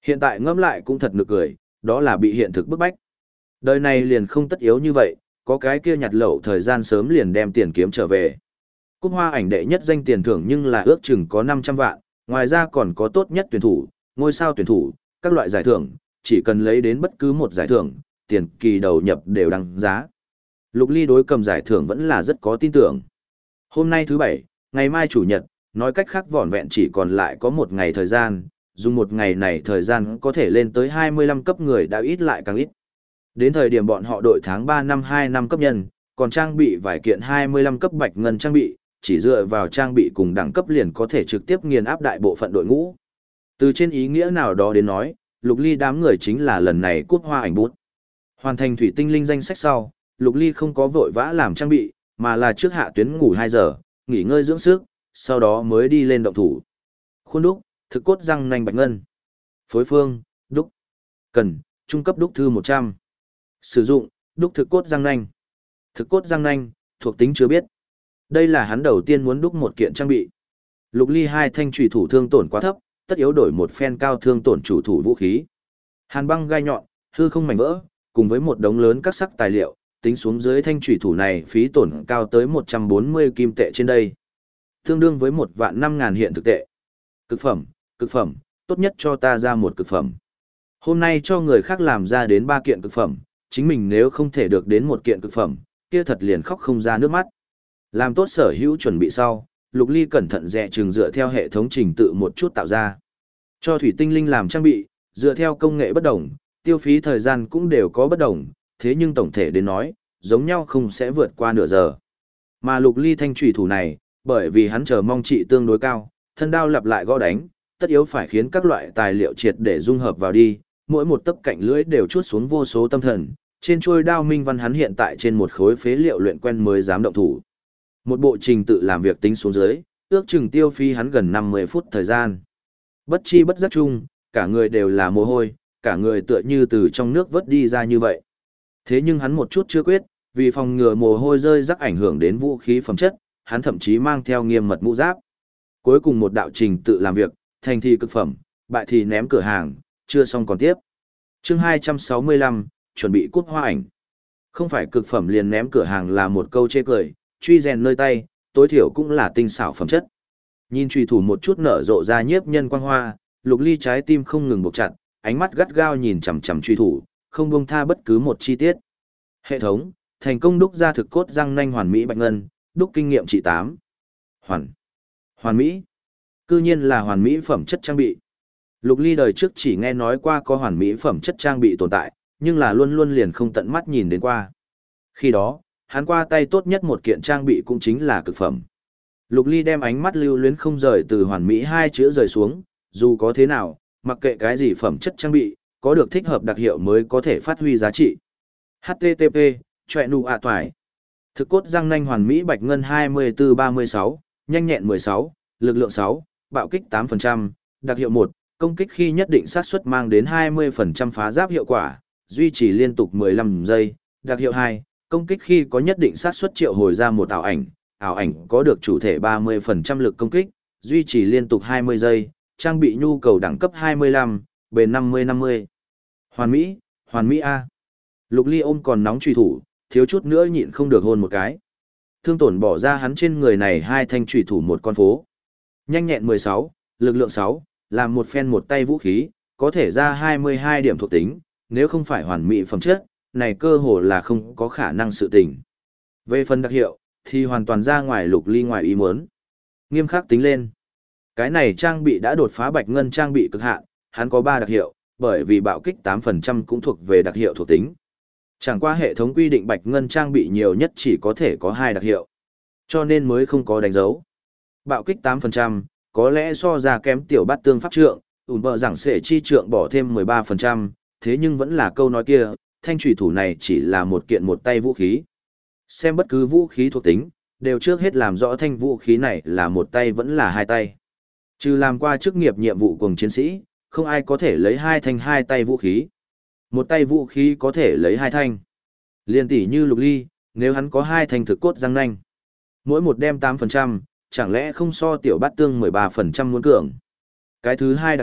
Hiện tại ngẫm lại cũng thật nực cười, đó là bị hiện thực bức bách. Đời này liền không tất yếu như vậy, có cái kia nhặt lậu thời gian sớm liền đem tiền kiếm trở về. Cúp hoa ảnh đệ nhất danh tiền thưởng nhưng là ước chừng có 500 vạn, ngoài ra còn có tốt nhất tuyển thủ, ngôi sao tuyển thủ, các loại giải thưởng, chỉ cần lấy đến bất cứ một giải thưởng, tiền kỳ đầu nhập đều đăng giá. Lục Ly đối cầm giải thưởng vẫn là rất có tin tưởng. Hôm nay thứ bảy, ngày mai chủ nhật, nói cách khác vỏn vẹn chỉ còn lại có một ngày thời gian, dùng một ngày này thời gian có thể lên tới 25 cấp người đã ít lại càng ít. Đến thời điểm bọn họ đội tháng 3 năm 2 năm cấp nhân, còn trang bị vài kiện 25 cấp bạch ngân trang bị, chỉ dựa vào trang bị cùng đẳng cấp liền có thể trực tiếp nghiền áp đại bộ phận đội ngũ. Từ trên ý nghĩa nào đó đến nói, Lục Ly đám người chính là lần này cúp hoa ảnh bút. Hoàn thành thủy tinh linh danh sách sau, Lục Ly không có vội vã làm trang bị, mà là trước hạ tuyến ngủ 2 giờ, nghỉ ngơi dưỡng sức, sau đó mới đi lên động thủ. Khuôn đúc, thực cốt răng nanh bạch ngân. Phối phương, đúc. Cần, trung cấp đúc thư 100. Sử dụng, đúc thực cốt răng nanh. Thực cốt răng nanh, thuộc tính chưa biết. Đây là hắn đầu tiên muốn đúc một kiện trang bị. Lục Ly hai thanh chủy thủ thương tổn quá thấp, tất yếu đổi một phen cao thương tổn chủ thủ vũ khí. Hàn băng gai nhọn, hư không mảnh vỡ, cùng với một đống lớn các sắc tài liệu, tính xuống dưới thanh chủy thủ này phí tổn cao tới 140 kim tệ trên đây. Tương đương với 1.500.000 hiện thực tệ. Cực phẩm, tốt nhất cho ta ra một cực phẩm. Hôm nay cho người khác làm ra đến 3 kiện cực phẩm, chính mình nếu không thể được đến một kiện cực phẩm, kia thật liền khóc không ra nước mắt. Làm tốt sở hữu chuẩn bị sau, Lục Ly cẩn thận dè chừng dựa theo hệ thống trình tự một chút tạo ra. Cho thủy tinh linh làm trang bị, dựa theo công nghệ bất đồng, tiêu phí thời gian cũng đều có bất đồng, thế nhưng tổng thể đến nói, giống nhau không sẽ vượt qua nửa giờ. Mà Lục Ly thanh chủy thủ này, bởi vì hắn chờ mong trị tương đối cao, thân đao lặp lại gõ đánh, tất yếu phải khiến các loại tài liệu triệt để dung hợp vào đi, mỗi một tấc cạnh lưỡi đều chuốt xuống vô số tâm thần, trên chuôi đao minh văn hắn hiện tại trên một khối phế liệu luyện quen mới dám động thủ. Một bộ trình tự làm việc tính xuống dưới, ước chừng tiêu phí hắn gần 50 phút thời gian. Bất chi bất giác chung, cả người đều là mồ hôi, cả người tựa như từ trong nước vớt đi ra như vậy. Thế nhưng hắn một chút chưa quyết, vì phòng ngừa mồ hôi rơi rắc ảnh hưởng đến vũ khí phẩm chất, hắn thậm chí mang theo nghiêm mật mũ giáp. Cuối cùng một đạo trình tự làm việc, thành thì cực phẩm, bại thì ném cửa hàng, chưa xong còn tiếp. Chương 265, chuẩn bị cút hoa ảnh. Không phải cực phẩm liền ném cửa hàng là một câu chê cười, truy rèn nơi tay, tối thiểu cũng là tinh xảo phẩm chất. Nhìn truy thủ một chút nở rộ ra nhiếp nhân quang hoa, Lục Ly trái tim không ngừng buộc chặt, ánh mắt gắt gao nhìn chằm chằm truy thủ, không buông tha bất cứ một chi tiết. Hệ thống, thành công đúc ra thực cốt răng nanh hoàn mỹ bạch ngân, đúc kinh nghiệm trị 8. Hoàn mỹ. Cư nhiên là hoàn mỹ phẩm chất trang bị. Lục Ly đời trước chỉ nghe nói qua có hoàn mỹ phẩm chất trang bị tồn tại, nhưng là luôn luôn liền không tận mắt nhìn đến qua. Khi đó, hắn qua tay tốt nhất một kiện trang bị cũng chính là cực phẩm. Lục Ly đem ánh mắt lưu luyến không rời từ hoàn mỹ hai chữ rời xuống, dù có thế nào, mặc kệ cái gì phẩm chất trang bị, có được thích hợp đặc hiệu mới có thể phát huy giá trị. HTTP, chọe nụ ạ toài. Thực cốt răng nanh hoàn mỹ bạch ngân 24-36, nhanh nhẹn 16, lực lượng 6, bạo kích 8%, đặc hiệu 1, công kích khi nhất định xác suất mang đến 20% phá giáp hiệu quả, duy trì liên tục 15 giây, đặc hiệu 2, công kích khi có nhất định xác suất triệu hồi ra một ảo ảnh có được chủ thể 30% lực công kích, duy trì liên tục 20 giây, trang bị nhu cầu đẳng cấp 25, bền 50-50. Hoàn Mỹ A. Lục Ly ôm còn nóng truy thủ, thiếu chút nữa nhịn không được hôn một cái. Thương tổn bỏ ra hắn trên người này hai thanh truy thủ một con phố. Nhanh nhẹn 16, lực lượng 6, làm một phen một tay vũ khí, có thể ra 22 điểm thuộc tính, nếu không phải hoàn mỹ phẩm chất, này cơ hồ là không có khả năng sự tình. Về phần đặc hiệu, thì hoàn toàn ra ngoài Lục Ly ngoài ý muốn. Nghiêm khắc tính lên. Cái này trang bị đã đột phá bạch ngân trang bị cực hạn, hắn có 3 đặc hiệu, bởi vì bạo kích 8% cũng thuộc về đặc hiệu thuộc tính. Chẳng qua hệ thống quy định bạch ngân trang bị nhiều nhất chỉ có thể có 2 đặc hiệu, cho nên mới không có đánh dấu. Bạo kích 8%, có lẽ so ra kém tiểu bát tương pháp trượng, ủn bờ giảng sệ chi trượng bỏ thêm 13%, thế nhưng vẫn là câu nói kia, thanh trùy thủ này chỉ là một kiện một tay vũ khí. Xem bất cứ vũ khí thuộc tính, đều trước hết làm rõ thanh vũ khí này là một tay vẫn là hai tay. Trừ làm qua chức nghiệp nhiệm vụ cùng chiến sĩ, không ai có thể lấy hai thanh hai tay vũ khí. Một tay vũ khí có thể lấy hai thanh. Liên tỷ như Lục Ly, nếu hắn có hai thanh thực cốt răng nanh, mỗi một đem 8%, chẳng lẽ không so tiểu bát tương 13% muốn cường. Cái thứ hai đặc hiệu,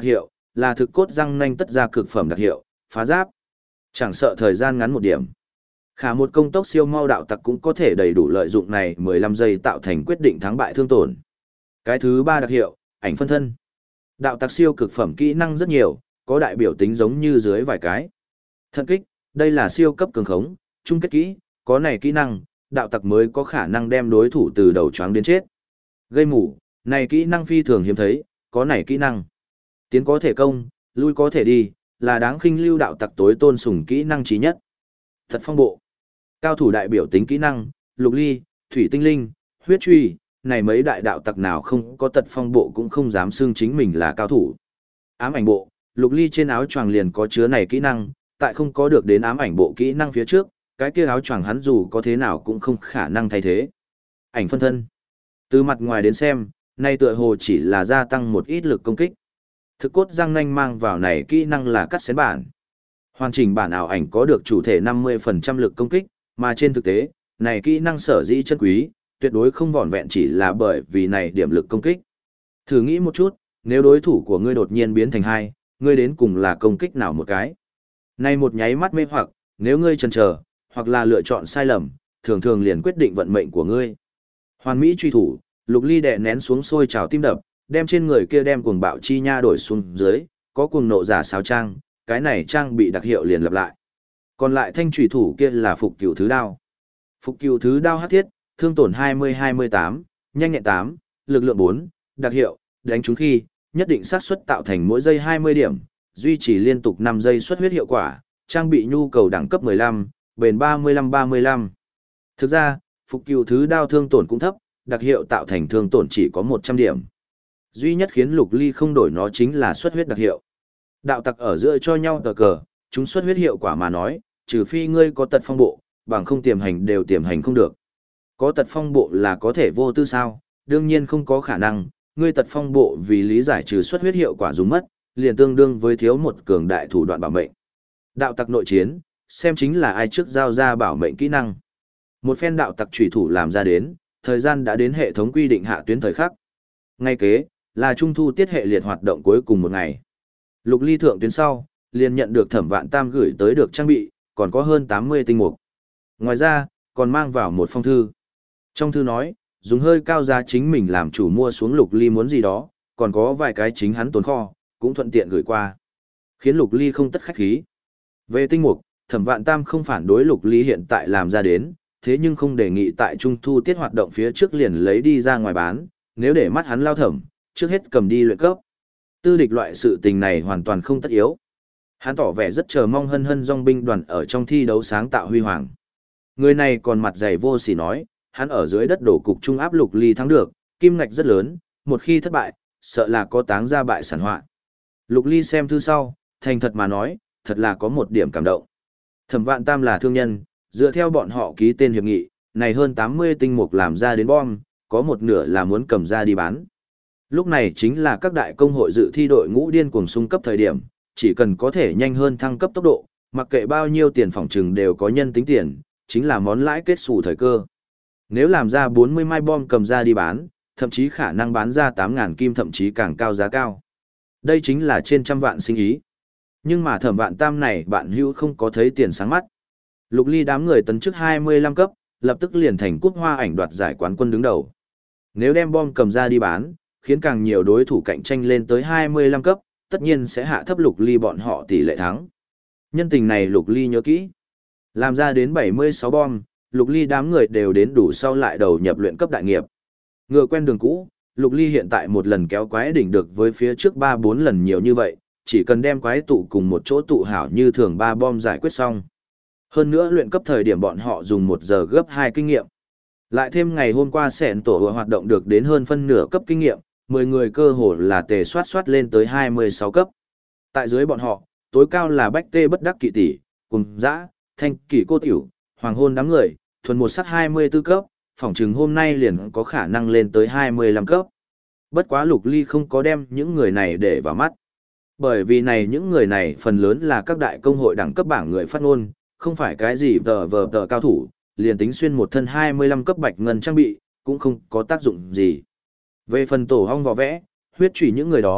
là thực cốt răng nanh tất ra cực phẩm đặc hiệu, phá giáp. Chẳng sợ thời gian ngắn một điểm. Khả một công tốc siêu mau đạo tặc cũng có thể đầy đủ lợi dụng này 15 giây tạo thành quyết định thắng bại thương tổn. Cái thứ ba đặc hiệu, ảnh phân thân. Đạo tặc siêu cực phẩm kỹ năng rất nhiều, có đại biểu tính giống như dưới vài cái. Thận kích, đây là siêu cấp cường khống, chung kết kỹ, có này kỹ năng, đạo tặc mới có khả năng đem đối thủ từ đầu choáng đến chết. Gây mủ, này kỹ năng phi thường hiếm thấy, có này kỹ năng. Tiến có thể công, lui có thể đi, là đáng khinh lưu đạo tặc tối tôn sùng kỹ năng trí nhất. Thật phong bộ. Cao thủ đại biểu tính kỹ năng, lục ly, thủy tinh linh, huyết truy, này mấy đại đạo tặc nào không có tật phong bộ cũng không dám xưng chính mình là cao thủ. Ám ảnh bộ, lục ly trên áo choàng liền có chứa này kỹ năng, tại không có được đến ám ảnh bộ kỹ năng phía trước, cái kia áo choàng hắn dù có thế nào cũng không khả năng thay thế. Ảnh phân thân. Từ mặt ngoài đến xem, nay tựa hồ chỉ là gia tăng một ít lực công kích. Thực cốt răng nanh mang vào này kỹ năng là cắt xén bản. Hoàn chỉnh bản ảo ảnh có được chủ thể 50% lực công kích, mà trên thực tế, này kỹ năng sở dĩ chân quý, tuyệt đối không vỏn vẹn chỉ là bởi vì này điểm lực công kích. Thử nghĩ một chút, nếu đối thủ của ngươi đột nhiên biến thành hai, ngươi đến cùng là công kích nào một cái. Này một nháy mắt mê hoặc, nếu ngươi chần chờ, hoặc là lựa chọn sai lầm, thường thường liền quyết định vận mệnh của ngươi. Hoàn mỹ truy thủ, lục ly đè nén xuống sôi trào tim đập, đem trên người kia đem cuồng bạo chi nha đổi xuống dưới, có cuồng nộ giả sáo trang, cái này trang bị đặc hiệu liền lặp lại. Còn lại thanh truy thủ kia là phục cửu thứ đao. Phục cửu thứ đao hắc thiết, thương tổn 20-28, nhanh nhẹn 8, lực lượng 4, đặc hiệu, đánh trúng khi, nhất định xác suất tạo thành mỗi giây 20 điểm, duy trì liên tục 5 giây xuất huyết hiệu quả, trang bị nhu cầu đẳng cấp 15, bền 35-35. Thực ra, phục cửu thứ đao thương tổn cũng thấp, đặc hiệu tạo thành thương tổn chỉ có 100 điểm. Duy nhất khiến lục ly không đổi nó chính là xuất huyết đặc hiệu. Đạo tặc ở giữa cho nhau tờ cờ, chúng xuất huyết hiệu quả mà nói, trừ phi ngươi có tật phong bộ, bằng không tiềm hành đều tiềm hành không được. Có tật phong bộ là có thể vô tư sao, đương nhiên không có khả năng, ngươi tật phong bộ vì lý giải trừ xuất huyết hiệu quả dùng mất, liền tương đương với thiếu một cường đại thủ đoạn bảo mệnh. Đạo tặc nội chiến, xem chính là ai trước giao ra bảo mệnh kỹ năng. Một phen đạo tặc chủy thủ làm ra đến, thời gian đã đến hệ thống quy định hạ tuyến thời khắc. Ngay kế, là trung thu tiết hệ liệt hoạt động cuối cùng một ngày. Lục ly thượng tuyến sau, liền nhận được Thẩm Vạn Tam gửi tới được trang bị, còn có hơn 80 tinh mục. Ngoài ra, còn mang vào một phong thư. Trong thư nói, dùng hơi cao giá chính mình làm chủ mua xuống lục ly muốn gì đó, còn có vài cái chính hắn tồn kho, cũng thuận tiện gửi qua. Khiến lục ly không tất khách khí. Về tinh mục, Thẩm Vạn Tam không phản đối lục ly hiện tại làm ra đến, thế nhưng không đề nghị tại trung thu tiết hoạt động phía trước liền lấy đi ra ngoài bán, nếu để mắt hắn lao thẩm, trước hết cầm đi luyện cấp. Tư địch loại sự tình này hoàn toàn không tất yếu. Hắn tỏ vẻ rất chờ mong hân hân dòng binh đoàn ở trong thi đấu sáng tạo huy hoàng. Người này còn mặt dày vô sỉ nói, hắn ở dưới đất đổ cục trung áp lục ly thắng được, kim ngạch rất lớn, một khi thất bại, sợ là có táng ra bại sản họa. Lục ly xem thư sau, thành thật mà nói, thật là có một điểm cảm động. Thẩm Vạn Tam là thương nhân, dựa theo bọn họ ký tên hiệp nghị, này hơn 80 tinh mục làm ra đến bom, có một nửa là muốn cầm ra đi bán. Lúc này chính là các đại công hội dự thi đội ngũ điên cuồng xung cấp thời điểm, chỉ cần có thể nhanh hơn thăng cấp tốc độ, mặc kệ bao nhiêu tiền phỏng trừng đều có nhân tính tiền, chính là món lãi kết xù thời cơ. Nếu làm ra 40 mai bom cầm ra đi bán, thậm chí khả năng bán ra 8.000 kim thậm chí càng cao giá cao. Đây chính là trên trăm vạn sinh ý. Nhưng mà Thẩm Vạn Tam này bạn hữu không có thấy tiền sáng mắt. Lục ly đám người tấn chức 25 cấp, lập tức liền thành cúp hoa ảnh đoạt giải quán quân đứng đầu. Nếu đem bom cầm ra đi bán, khiến càng nhiều đối thủ cạnh tranh lên tới 25 cấp, tất nhiên sẽ hạ thấp lục ly bọn họ tỷ lệ thắng. Nhân tình này lục ly nhớ kỹ. Làm ra đến 76 bom, lục ly đám người đều đến đủ sau lại đầu nhập luyện cấp đại nghiệp. Ngựa quen đường cũ, lục ly hiện tại một lần kéo quái đỉnh được với phía trước 3-4 lần nhiều như vậy, chỉ cần đem quái tụ cùng một chỗ tụ hảo như thường 3 bom giải quyết xong. Hơn nữa luyện cấp thời điểm bọn họ dùng 1 giờ gấp 2 kinh nghiệm. Lại thêm ngày hôm qua sẹn tổ hoạt động được đến hơn phân nửa cấp kinh nghiệm, 10 người cơ hồ là tề soát lên tới 26 cấp. Tại dưới bọn họ, tối cao là Bách Tê Bất Đắc Kỵ Tỷ, Cùng Dã, Thanh Kỷ Cô Tiểu, Hoàng Hôn đám người, thuần một sắc 24 cấp, phỏng chừng hôm nay liền có khả năng lên tới 25 cấp. Bất quá Lục Ly không có đem những người này để vào mắt. Bởi vì này những người này phần lớn là các đại công hội đẳng cấp bảng người phát ngôn, không phải cái gì tờ cao thủ, liền tính xuyên một thân 25 cấp bạch ngân trang bị, cũng không có tác dụng gì. Về phần tổ hong vỏ vẽ, huyết trùy những người đó,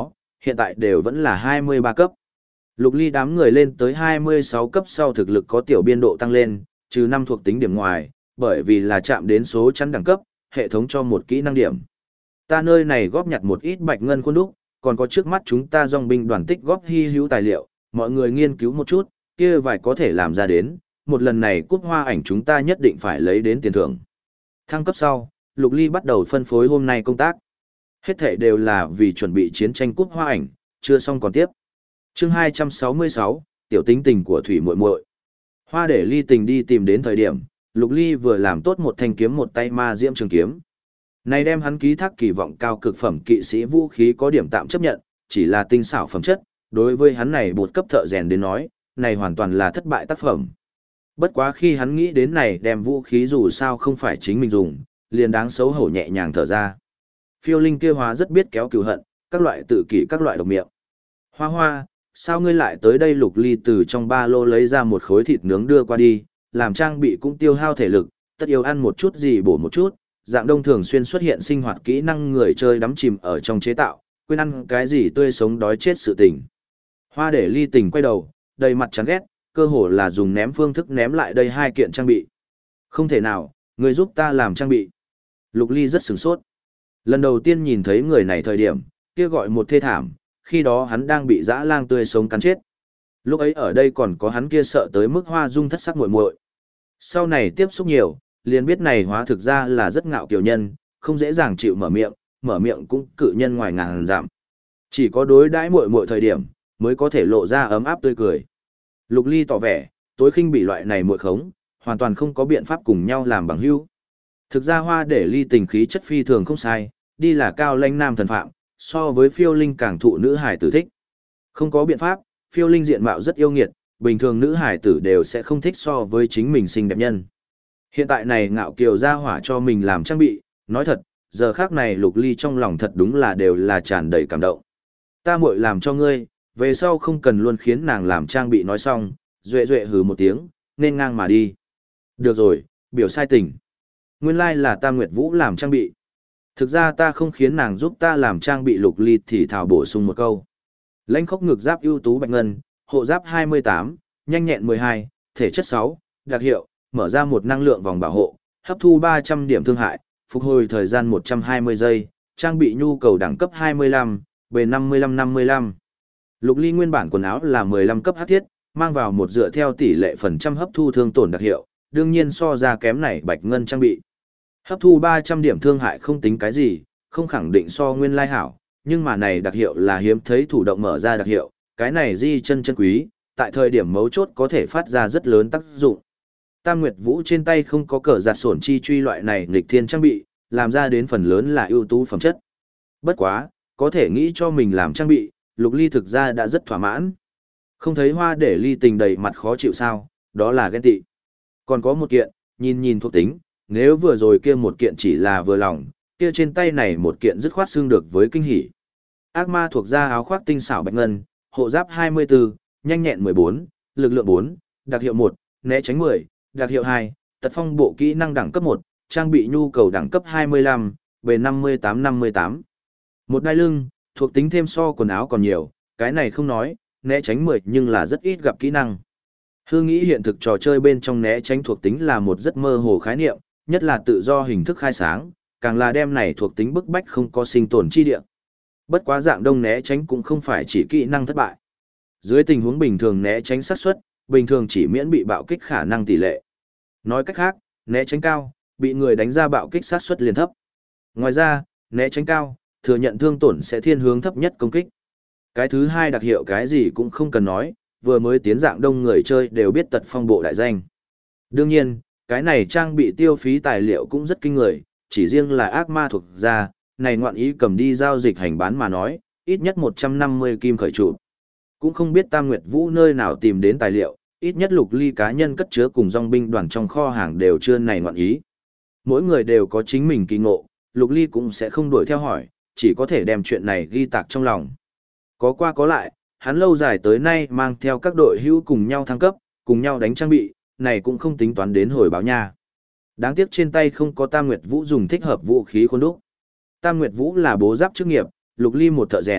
hiện tại đều vẫn là 23 cấp. Lục Ly đám người lên tới 26 cấp sau thực lực có tiểu biên độ tăng lên, trừ 5 thuộc tính điểm ngoài, bởi vì là chạm đến số chắn đẳng cấp, hệ thống cho một kỹ năng điểm. Ta nơi này góp nhặt một ít bạch ngân khuôn đúc, còn có trước mắt chúng ta dòng binh đoàn tích góp hy hữu tài liệu, mọi người nghiên cứu một chút, kia vài có thể làm ra đến, một lần này cúp hoa ảnh chúng ta nhất định phải lấy đến tiền thưởng. Thăng cấp sau, Lục Ly bắt đầu phân phối hôm nay công tác. Hết thể đều là vì chuẩn bị chiến tranh cúp hoa ảnh, chưa xong còn tiếp. Chương 266, tiểu tính tình của Thủy muội muội. Hoa để Ly Tình đi tìm đến thời điểm, Lục Ly vừa làm tốt một thanh kiếm một tay ma diễm trường kiếm. Này đem hắn ký thác kỳ vọng cao cực phẩm kỵ sĩ vũ khí có điểm tạm chấp nhận, chỉ là tinh xảo phẩm chất, đối với hắn này bột cấp thợ rèn đến nói, này hoàn toàn là thất bại tác phẩm. Bất quá khi hắn nghĩ đến này đem vũ khí dù sao không phải chính mình dùng, liền đáng xấu hổ nhẹ nhàng thở ra. Phiêu linh kia hóa rất biết kéo cừu hận, các loại tự kỷ các loại độc miệng. Hoa hoa, sao ngươi lại tới đây? Lục Ly từ trong ba lô lấy ra một khối thịt nướng đưa qua đi, làm trang bị cũng tiêu hao thể lực, tất yếu ăn một chút gì bổ một chút. Dạng đông thường xuyên xuất hiện sinh hoạt kỹ năng người chơi đắm chìm ở trong chế tạo, quên ăn cái gì tươi sống đói chết sự tình. Hoa để Ly Tình quay đầu, đầy mặt chán ghét, cơ hồ là dùng ném phương thức ném lại đây hai kiện trang bị. Không thể nào, người giúp ta làm trang bị. Lục Ly rất sửng sốt. Lần đầu tiên nhìn thấy người này thời điểm, kia gọi một thê thảm, khi đó hắn đang bị dã lang tươi sống cắn chết. Lúc ấy ở đây còn có hắn kia sợ tới mức Hoa Dung thất sắc muội muội. Sau này tiếp xúc nhiều, liền biết này hóa thực ra là rất ngạo kiều nhân, không dễ dàng chịu mở miệng cũng cự nhân ngoài ngàn dặm. Chỉ có đối đãi muội muội thời điểm, mới có thể lộ ra ấm áp tươi cười. Lục Ly tỏ vẻ, tối khinh bị loại này muội khống, hoàn toàn không có biện pháp cùng nhau làm bằng hữu. Thực ra Hoa để Ly Tình khí chất phi thường không sai, đi là cao lãnh nam thần phạm, so với phiêu linh càng thụ nữ hải tử thích. Không có biện pháp, phiêu linh diện mạo rất yêu nghiệt, bình thường nữ hải tử đều sẽ không thích so với chính mình xinh đẹp nhân. Hiện tại này ngạo kiều ra hỏa cho mình làm trang bị, nói thật, giờ khác này Lục Ly trong lòng thật đúng là đều là tràn đầy cảm động. Ta muội làm cho ngươi, về sau không cần luôn khiến nàng làm trang bị. Nói xong, duệ duệ hừ một tiếng, nên ngang mà đi. Được rồi, biểu sai tình. Nguyên lai là Tam Nguyệt Vũ làm trang bị. Thực ra ta không khiến nàng giúp ta làm trang bị. Lục Ly thì thảo bổ sung một câu. Lãnh khốc ngực giáp ưu tú bạch ngân, hộ giáp 28, nhanh nhẹn 12, thể chất 6, đặc hiệu, mở ra một năng lượng vòng bảo hộ, hấp thu 300 điểm thương hại, phục hồi thời gian 120 giây, trang bị nhu cầu đẳng cấp 25, bền 55-55. Lục Ly nguyên bản quần áo là 15 cấp hắc thiết, mang vào một dựa theo tỷ lệ phần trăm hấp thu thương tổn đặc hiệu, đương nhiên so ra kém này bạch ngân trang bị. Hấp thu 300 điểm thương hại không tính cái gì, không khẳng định so nguyên lai hảo, nhưng mà này đặc hiệu là hiếm thấy thủ động mở ra đặc hiệu, cái này di chân quý, tại thời điểm mấu chốt có thể phát ra rất lớn tác dụng. Tam Nguyệt Vũ trên tay không có cờ giạt sổn chi truy loại này nghịch thiên trang bị, làm ra đến phần lớn là ưu tú phẩm chất. Bất quá, có thể nghĩ cho mình làm trang bị, Lục Ly thực ra đã rất thỏa mãn. Không thấy Hoa để Ly Tình đầy mặt khó chịu sao, đó là ghen tị. Còn có một kiện, nhìn thuộc tính, nếu vừa rồi kia một kiện chỉ là vừa lòng, kia trên tay này một kiện dứt khoát xương được với kinh hỉ. Ác ma thuộc da áo khoác tinh xảo bạch ngân, hộ giáp 24, nhanh nhẹn 14, lực lượng 4, đặc hiệu 1, né tránh 10, đặc hiệu 2, tật phong bộ kỹ năng đẳng cấp 1, trang bị nhu cầu đẳng cấp 25, về 58-58. Một đai lưng, thuộc tính thêm so quần áo còn nhiều, cái này không nói, né tránh 10 nhưng là rất ít gặp kỹ năng. Hư nghĩ hiện thực trò chơi bên trong né tránh thuộc tính là một rất mơ hồ khái niệm, nhất là tự do hình thức khai sáng, càng là đem này thuộc tính bức bách không có sinh tồn chi địa. Bất quá dạng đông né tránh cũng không phải chỉ kỹ năng thất bại. Dưới tình huống bình thường né tránh xác suất, bình thường chỉ miễn bị bạo kích khả năng tỷ lệ. Nói cách khác, né tránh cao, bị người đánh ra bạo kích xác suất liền thấp. Ngoài ra, né tránh cao, thừa nhận thương tổn sẽ thiên hướng thấp nhất công kích. Cái thứ hai đặc hiệu cái gì cũng không cần nói, vừa mới tiến dạng đông người chơi đều biết tật phong bộ đại danh. Đương nhiên, cái này trang bị tiêu phí tài liệu cũng rất kinh người, chỉ riêng là ác ma thuộc ra, này ngoạn ý cầm đi giao dịch hành bán mà nói, ít nhất 150 kim khởi trụ. Cũng không biết Tam Nguyệt Vũ nơi nào tìm đến tài liệu, ít nhất Lục Ly cá nhân cất chứa cùng dòng binh đoàn trong kho hàng đều chưa này ngoạn ý. Mỗi người đều có chính mình kỳ ngộ, Lục Ly cũng sẽ không đuổi theo hỏi, chỉ có thể đem chuyện này ghi tạc trong lòng. Có qua có lại, hắn lâu dài tới nay mang theo các đội hữu cùng nhau thăng cấp, cùng nhau đánh trang bị, này cũng không tính toán đến hồi báo nha. Đáng tiếc trên tay không có Tam Nguyệt Vũ dùng thích hợp vũ khí khuôn đúc. Tam Nguyệt Vũ là bố giáp chức nghiệp, Lục Ly một thợ rèn,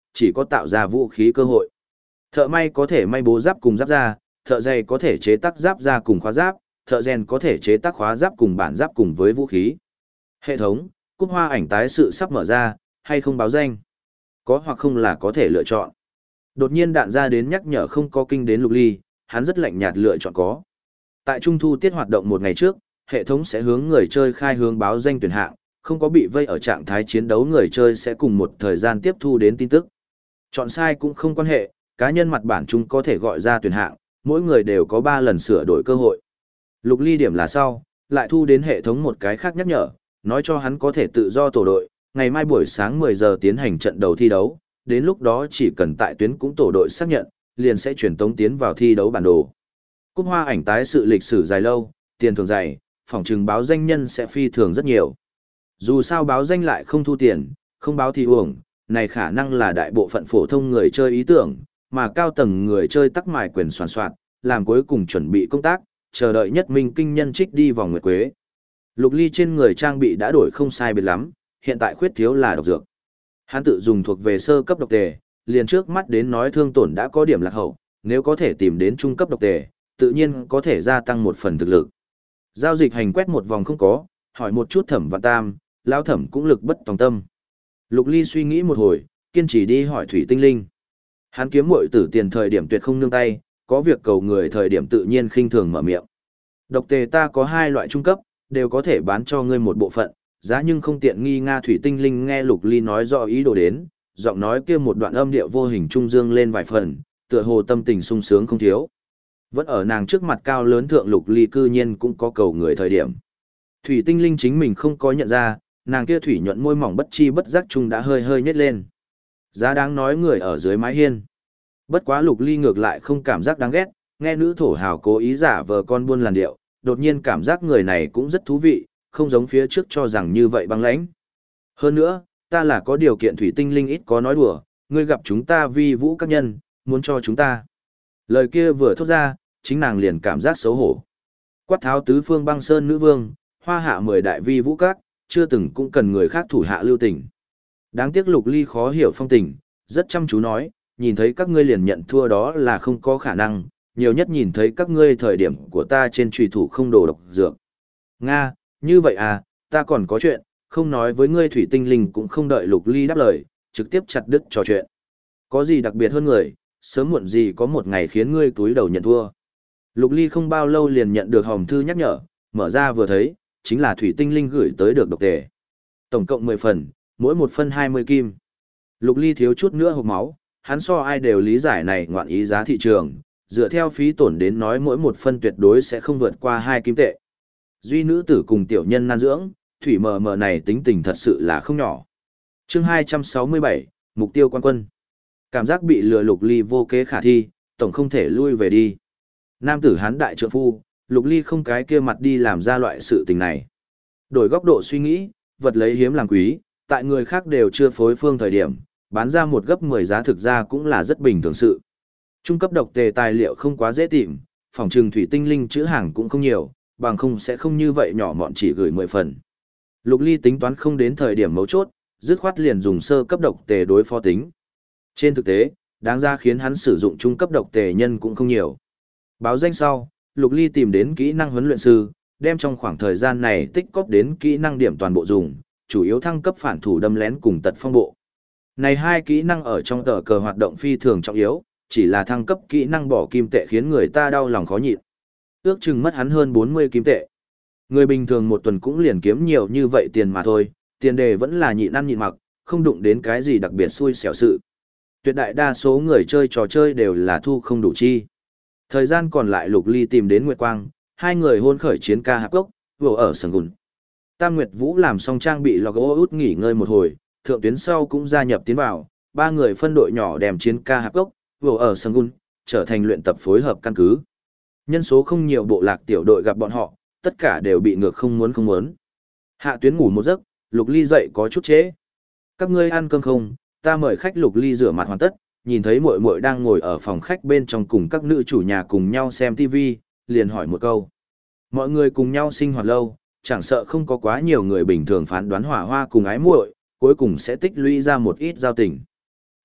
chỉ có tạo ra vũ khí cơ hội. Thợ may có thể may bố giáp cùng giáp da, thợ giày có thể chế tác giáp da cùng khóa giáp, thợ rèn có thể chế tác khóa giáp cùng bản giáp cùng với vũ khí. Hệ thống, cúp hoa ảnh tái sự sắp mở ra, hay không báo danh? Có hoặc không là có thể lựa chọn. Đột nhiên đạn ra đến nhắc nhở không có kinh đến Lục Ly, hắn rất lạnh nhạt lựa chọn có. Tại Trung thu tiết hoạt động một ngày trước, hệ thống sẽ hướng người chơi khai hướng báo danh tuyển hạng, không có bị vây ở trạng thái chiến đấu người chơi sẽ cùng một thời gian tiếp thu đến tin tức. Chọn sai cũng không quan hệ, cá nhân mặt bản chúng có thể gọi ra tuyển hạng, mỗi người đều có 3 lần sửa đổi cơ hội. Lục Ly điểm là sau, lại thu đến hệ thống một cái khác nhắc nhở, nói cho hắn có thể tự do tổ đội, ngày mai buổi sáng 10 giờ tiến hành trận đầu thi đấu, đến lúc đó chỉ cần tại tuyến cũng tổ đội xác nhận, liền sẽ chuyển tống tiến vào thi đấu bản đồ. Cúp hoa ảnh tái sự lịch sử dài lâu, tiền thưởng dày, phòng trừng báo danh nhân sẽ phi thường rất nhiều. Dù sao báo danh lại không thu tiền, không báo thì uổng, này khả năng là đại bộ phận phổ thông người chơi ý tưởng, mà cao tầng người chơi tắc mài quyền soàn soạn, làm cuối cùng chuẩn bị công tác, chờ đợi nhất minh kinh nhân trích đi vòng nguyệt quế. Lục Ly trên người trang bị đã đổi không sai biệt lắm, hiện tại khuyết thiếu là độc dược. Hắn tự dùng thuộc về sơ cấp độc tề, liền trước mắt đến nói thương tổn đã có điểm lạc hậu, nếu có thể tìm đến trung cấp độc tề, tự nhiên có thể gia tăng một phần thực lực. Giao dịch hành quét một vòng không có, hỏi một chút Thẩm Vạn Tam, lão Thẩm cũng lực bất tòng tâm. Lục Ly suy nghĩ một hồi, kiên trì đi hỏi Thủy Tinh Linh. Hắn kiếm muội tử tiền thời điểm tuyệt không nương tay, có việc cầu người thời điểm tự nhiên khinh thường mở miệng. Độc tề ta có 2 loại trung cấp, đều có thể bán cho ngươi một bộ phận, giá nhưng không tiện nghi. Nga Thủy Tinh Linh nghe Lục Ly nói rõ ý đồ đến, giọng nói kia một đoạn âm điệu vô hình trung dương lên vài phần, tựa hồ tâm tình sung sướng không thiếu. Vẫn ở nàng trước mặt cao lớn thượng Lục Ly cư nhiên cũng có cầu người thời điểm. Thủy Tinh Linh chính mình không có nhận ra, nàng kia thủy nhuận môi mỏng bất chi bất giác chung đã hơi hơi nhếch lên. Giá đáng nói người ở dưới mái hiên. Bất quá Lục Ly ngược lại không cảm giác đáng ghét, nghe nữ thổ hào cố ý giả vờ con buôn làn điệu, đột nhiên cảm giác người này cũng rất thú vị, không giống phía trước cho rằng như vậy băng lãnh. Hơn nữa, ta là có điều kiện. Thủy Tinh Linh ít có nói đùa, ngươi gặp chúng ta vi vũ các nhân, muốn cho chúng ta. Lời kia vừa thốt ra, chính nàng liền cảm giác xấu hổ. Quát tháo tứ phương băng sơn nữ vương, hoa hạ 10 đại vi vũ các, chưa từng cũng cần người khác thủ hạ lưu tình. Đáng tiếc Lục Ly khó hiểu phong tình, rất chăm chú nói, nhìn thấy các ngươi liền nhận thua đó là không có khả năng, nhiều nhất nhìn thấy các ngươi thời điểm của ta trên trùy thủ không đồ độc dược. Nga, như vậy à, ta còn có chuyện, không nói với ngươi. Thủy Tinh Linh cũng không đợi Lục Ly đáp lời, trực tiếp chặt đứt trò chuyện. Có gì đặc biệt hơn người, sớm muộn gì có một ngày khiến ngươi túi đầu nhận thua. Lục Ly không bao lâu liền nhận được hòm thư nhắc nhở, mở ra vừa thấy, chính là Thủy Tinh Linh gửi tới được độc tề. Tổng cộng 10 phần, mỗi một phân 20 kim. Lục Ly thiếu chút nữa hộc máu, hắn so ai đều lý giải này ngoạn ý giá thị trường, dựa theo phí tổn đến nói mỗi một phân tuyệt đối sẽ không vượt qua 2 kim tệ. Duy nữ tử cùng tiểu nhân nan dưỡng, Thủy mờ mờ này tính tình thật sự là không nhỏ. Chương 267, mục tiêu quan quân. Cảm giác bị lừa Lục Ly vô kế khả thi, tổng không thể lui về đi. Nam tử hán đại trượng phu, Lục Ly không cái kia mặt đi làm ra loại sự tình này. Đổi góc độ suy nghĩ, vật lấy hiếm làm quý, tại người khác đều chưa phối phương thời điểm, bán ra một gấp 10 giá thực ra cũng là rất bình thường sự. Trung cấp độc tề tài liệu không quá dễ tìm, phòng trừng Thủy Tinh Linh chữ hàng cũng không nhiều, bằng không sẽ không như vậy nhỏ mọn chỉ gửi 10 phần. Lục Ly tính toán không đến thời điểm mấu chốt, dứt khoát liền dùng sơ cấp độc tề đối phó tính. Trên thực tế, đáng ra khiến hắn sử dụng trung cấp độc tề nhân cũng không nhiều. Báo danh sau, Lục Ly tìm đến kỹ năng huấn luyện sư, đem trong khoảng thời gian này tích cóp đến kỹ năng điểm toàn bộ dùng, chủ yếu thăng cấp phản thủ đâm lén cùng tật phong bộ. Này 2 kỹ năng ở trong tờ cờ hoạt động phi thường trọng yếu, chỉ là thăng cấp kỹ năng bỏ kim tệ khiến người ta đau lòng khó nhịn. Ước chừng mất hắn hơn 40 kim tệ. Người bình thường một tuần cũng liền kiếm nhiều như vậy tiền mà thôi, tiền đề vẫn là nhịn ăn nhịn mặc, không đụng đến cái gì đặc biệt xui xẻo sự. Tuyệt đại đa số người chơi trò chơi đều là thu không đủ chi. Thời gian còn lại Lục Ly tìm đến Nguyệt Quang, 2 người hôn khởi chiến ca hạp gốc, vừa ở sân gùn. Tam Nguyệt Vũ làm xong trang bị lò gỗ út nghỉ ngơi một hồi, thượng tuyến sau cũng gia nhập tiến vào, 3 người phân đội nhỏ đem chiến ca hạp gốc, vừa ở sân gùn, trở thành luyện tập phối hợp căn cứ. Nhân số không nhiều bộ lạc tiểu đội gặp bọn họ, tất cả đều bị ngược không muốn. Hạ tuyến ngủ một giấc, Lục Ly dậy có chút trễ. Các ngươi ăn cơm không? Ta mời khách. Lục Ly rửa mặt hoàn tất, nhìn thấy muội muội đang ngồi ở phòng khách bên trong cùng các nữ chủ nhà cùng nhau xem TV, liền hỏi một câu. Mọi người cùng nhau sinh hoạt lâu, chẳng sợ không có quá nhiều người bình thường phán đoán hỏa hoa cùng ái muội, cuối cùng sẽ tích lũy ra một ít giao tình.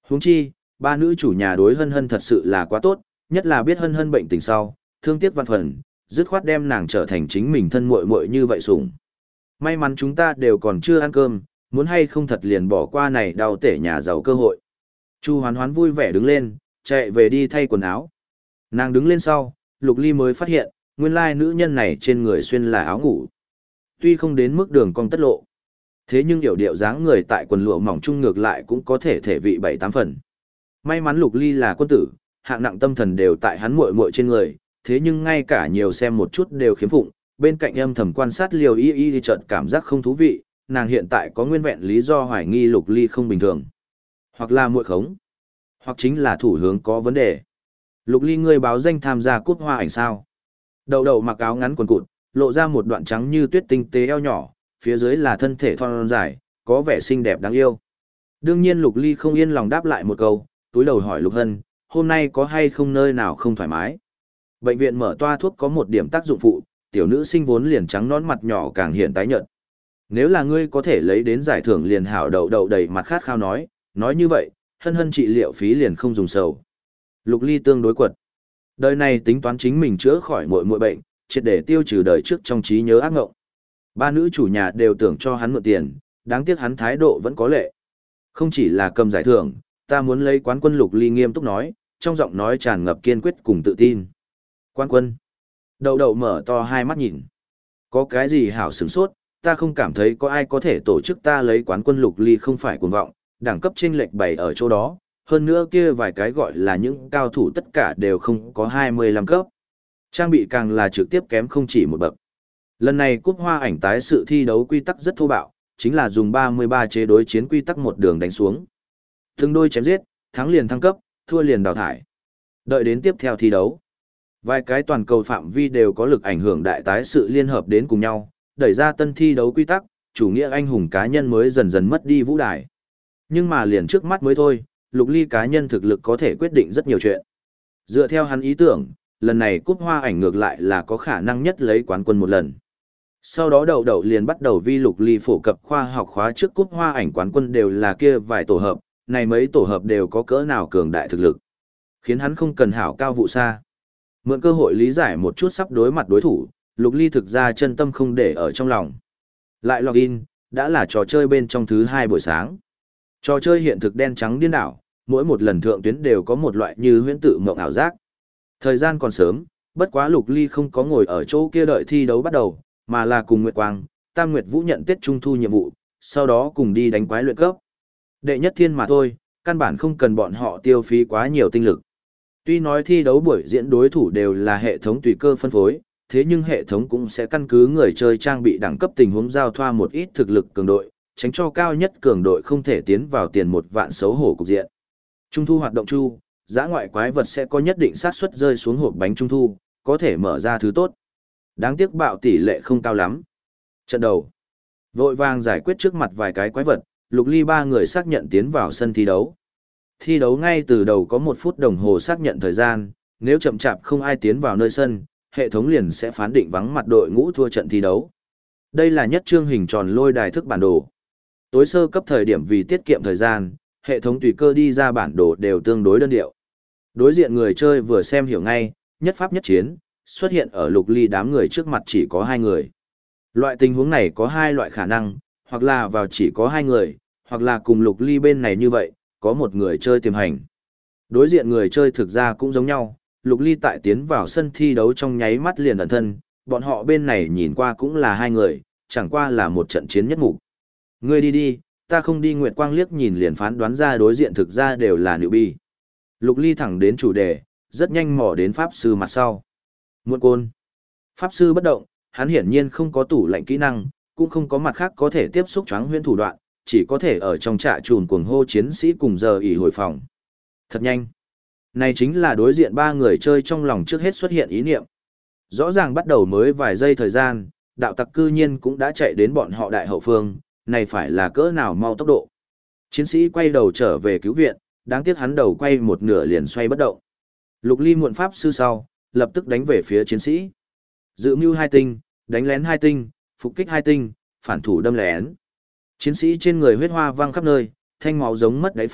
Huống chi, ba nữ chủ nhà đối Hân Hân thật sự là quá tốt, nhất là biết Hân Hân bệnh tình sau, thương tiếc văn phần, dứt khoát đem nàng trở thành chính mình thân muội muội như vậy sủng. May mắn chúng ta đều còn chưa ăn cơm, muốn hay không thật liền bỏ qua này đau tể nhà giàu cơ hội. Chu Hoán Hoán vui vẻ đứng lên, chạy về đi thay quần áo. Nàng đứng lên sau, Lục Ly mới phát hiện, nguyên lai nữ nhân này trên người xuyên là áo ngủ. Tuy không đến mức đường cong tất lộ, thế nhưng yểu điệu dáng người tại quần lụa mỏng chung ngược lại cũng có thể thể vị 7-8 phần. May mắn Lục Ly là quân tử, hạng nặng tâm thần đều tại hắn muội muội trên người, thế nhưng ngay cả nhiều xem một chút đều khiếm phụng, bên cạnh âm thầm quan sát Liều Y Y chợt cảm giác không thú vị, nàng hiện tại có nguyên vẹn lý do hoài nghi Lục Ly không bình thường. Hoặc là muội khống, hoặc chính là thủ hướng có vấn đề. Lục Ly ngươi báo danh tham gia cúp hoa ảnh sao? Đậu đậu mặc áo ngắn quần cụt, lộ ra một đoạn trắng như tuyết tinh tế eo nhỏ, phía dưới là thân thể thon dài, có vẻ xinh đẹp đáng yêu. Đương nhiên Lục Ly không yên lòng đáp lại một câu, túi đầu hỏi Lục Hân, hôm nay có hay không nơi nào không thoải mái? Bệnh viện mở toa thuốc có một điểm tác dụng phụ, tiểu nữ sinh vốn liền trắng nón mặt nhỏ càng hiện tái nhợt. Nếu là ngươi có thể lấy đến giải thưởng liền hảo đậu đậu đầy mặt khát khao nói như vậy, Hân Hân trị liệu phí liền không dùng sầu. Lục Ly tương đối quật. Đời này tính toán chính mình chữa khỏi muội bệnh, triệt để tiêu trừ đời trước trong trí nhớ ác ngộng. Ba nữ chủ nhà đều tưởng cho hắn mượn tiền, đáng tiếc hắn thái độ vẫn có lệ. Không chỉ là cầm giải thưởng, ta muốn lấy quán quân. Lục Ly nghiêm túc nói, trong giọng nói tràn ngập kiên quyết cùng tự tin. Quán quân. Đậu đậu mở to hai mắt nhìn. Có cái gì hảo sửng sốt, ta không cảm thấy có ai có thể tổ chức ta lấy quán quân. Lục Ly không phải cuồng vọng, đẳng cấp chênh lệch bày ở chỗ đó, hơn nữa kia vài cái gọi là những cao thủ tất cả đều không có 25 cấp. Trang bị càng là trực tiếp kém không chỉ một bậc. Lần này cúp hoa ảnh tái sự thi đấu quy tắc rất thô bạo, chính là dùng 33 chế đối chiến quy tắc một đường đánh xuống. Từng đôi chém giết, thắng liền thăng cấp, thua liền đào thải. Đợi đến tiếp theo thi đấu. Vài cái toàn cầu phạm vi đều có lực ảnh hưởng đại tái sự liên hợp đến cùng nhau, đẩy ra tân thi đấu quy tắc, chủ nghĩa anh hùng cá nhân mới dần dần mất đi vũ đài. Nhưng mà liền trước mắt mới thôi, Lục Ly cá nhân thực lực có thể quyết định rất nhiều chuyện. Dựa theo hắn ý tưởng, lần này cúp hoa ảnh ngược lại là có khả năng nhất lấy quán quân một lần. Sau đó đậu đậu liền bắt đầu vi Lục Ly phổ cập khoa học khóa trước cúp hoa ảnh quán quân đều là kia vài tổ hợp, này mấy tổ hợp đều có cỡ nào cường đại thực lực. Khiến hắn không cần hảo cao vụ xa. Mượn cơ hội lý giải một chút sắp đối mặt đối thủ, Lục Ly thực ra chân tâm không để ở trong lòng. Lại login, đã là trò chơi bên trong thứ 2 buổi sáng. Trò chơi hiện thực đen trắng điên đảo, mỗi một lần thượng tuyến đều có một loại như huyễn tự mộng ảo giác. Thời gian còn sớm, bất quá Lục Ly không có ngồi ở chỗ kia đợi thi đấu bắt đầu, mà là cùng Nguyệt Quang, Tam Nguyệt Vũ nhận Tết Trung Thu nhiệm vụ, sau đó cùng đi đánh quái luyện cấp. Đệ nhất thiên mà thôi, căn bản không cần bọn họ tiêu phí quá nhiều tinh lực. Tuy nói thi đấu buổi diễn đối thủ đều là hệ thống tùy cơ phân phối, thế nhưng hệ thống cũng sẽ căn cứ người chơi trang bị đẳng cấp tình huống giao thoa một ít thực lực cường đội, tránh cho cao nhất cường đội không thể tiến vào tiền 1 vạn xấu hổ cục diện. Trung thu hoạt động chu, giã ngoại quái vật sẽ có nhất định xác suất rơi xuống hộp bánh trung thu, có thể mở ra thứ tốt. Đáng tiếc bạo tỷ lệ không cao lắm. Trận đầu, vội vàng giải quyết trước mặt vài cái quái vật, Lục Ly 3 người xác nhận tiến vào sân thi đấu. Thi đấu ngay từ đầu có 1 phút đồng hồ xác nhận thời gian, nếu chậm chạp không ai tiến vào nơi sân, hệ thống liền sẽ phán định vắng mặt đội ngũ thua trận thi đấu. Đây là nhất trương hình tròn lôi đài thức bản đồ. Tối sơ cấp thời điểm vì tiết kiệm thời gian, hệ thống tùy cơ đi ra bản đồ đều tương đối đơn điệu. Đối diện người chơi vừa xem hiểu ngay, nhất pháp nhất chiến, xuất hiện ở Lục Ly đám người trước mặt chỉ có 2 người. Loại tình huống này có 2 loại khả năng, hoặc là vào chỉ có 2 người, hoặc là cùng Lục Ly bên này như vậy, có một người chơi tiềm hành. Đối diện người chơi thực ra cũng giống nhau, Lục Ly tại tiến vào sân thi đấu trong nháy mắt liền ẩn thân, bọn họ bên này nhìn qua cũng là 2 người, chẳng qua là một trận chiến nhất mục. Ngươi đi đi, ta không đi. Nguyệt Quang liếc nhìn liền phán đoán ra đối diện thực ra đều là nữ bi. Lục Ly thẳng đến chủ đề, rất nhanh mò đến Pháp Sư mặt sau. Muộn côn. Pháp Sư bất động, hắn hiển nhiên không có tủ lạnh kỹ năng, cũng không có mặt khác có thể tiếp xúc choáng huyễn thủ đoạn, chỉ có thể ở trong trạ trùn cuồng hô chiến sĩ cùng giờ ỉ hồi phòng. Thật nhanh. Này chính là đối diện 3 người chơi trong lòng trước hết xuất hiện ý niệm. Rõ ràng bắt đầu mới vài giây thời gian, đạo tặc cư nhiên cũng đã chạy đến bọn họ đại hậu phương, này phải là cỡ nào mau tốc độ. Chiến sĩ quay đầu trở về cứu viện, đáng tiếc hắn đầu quay một nửa liền xoay bất động. Lục Ly muộn Pháp Sư sau, lập tức đánh về phía chiến sĩ. Dự mưu 2 tinh, đánh lén 2 tinh, phục kích 2 tinh, phản thủ đâm lén. Chiến sĩ trên người huyết hoa văng khắp nơi, thanh máu giống mất đáy phế ước,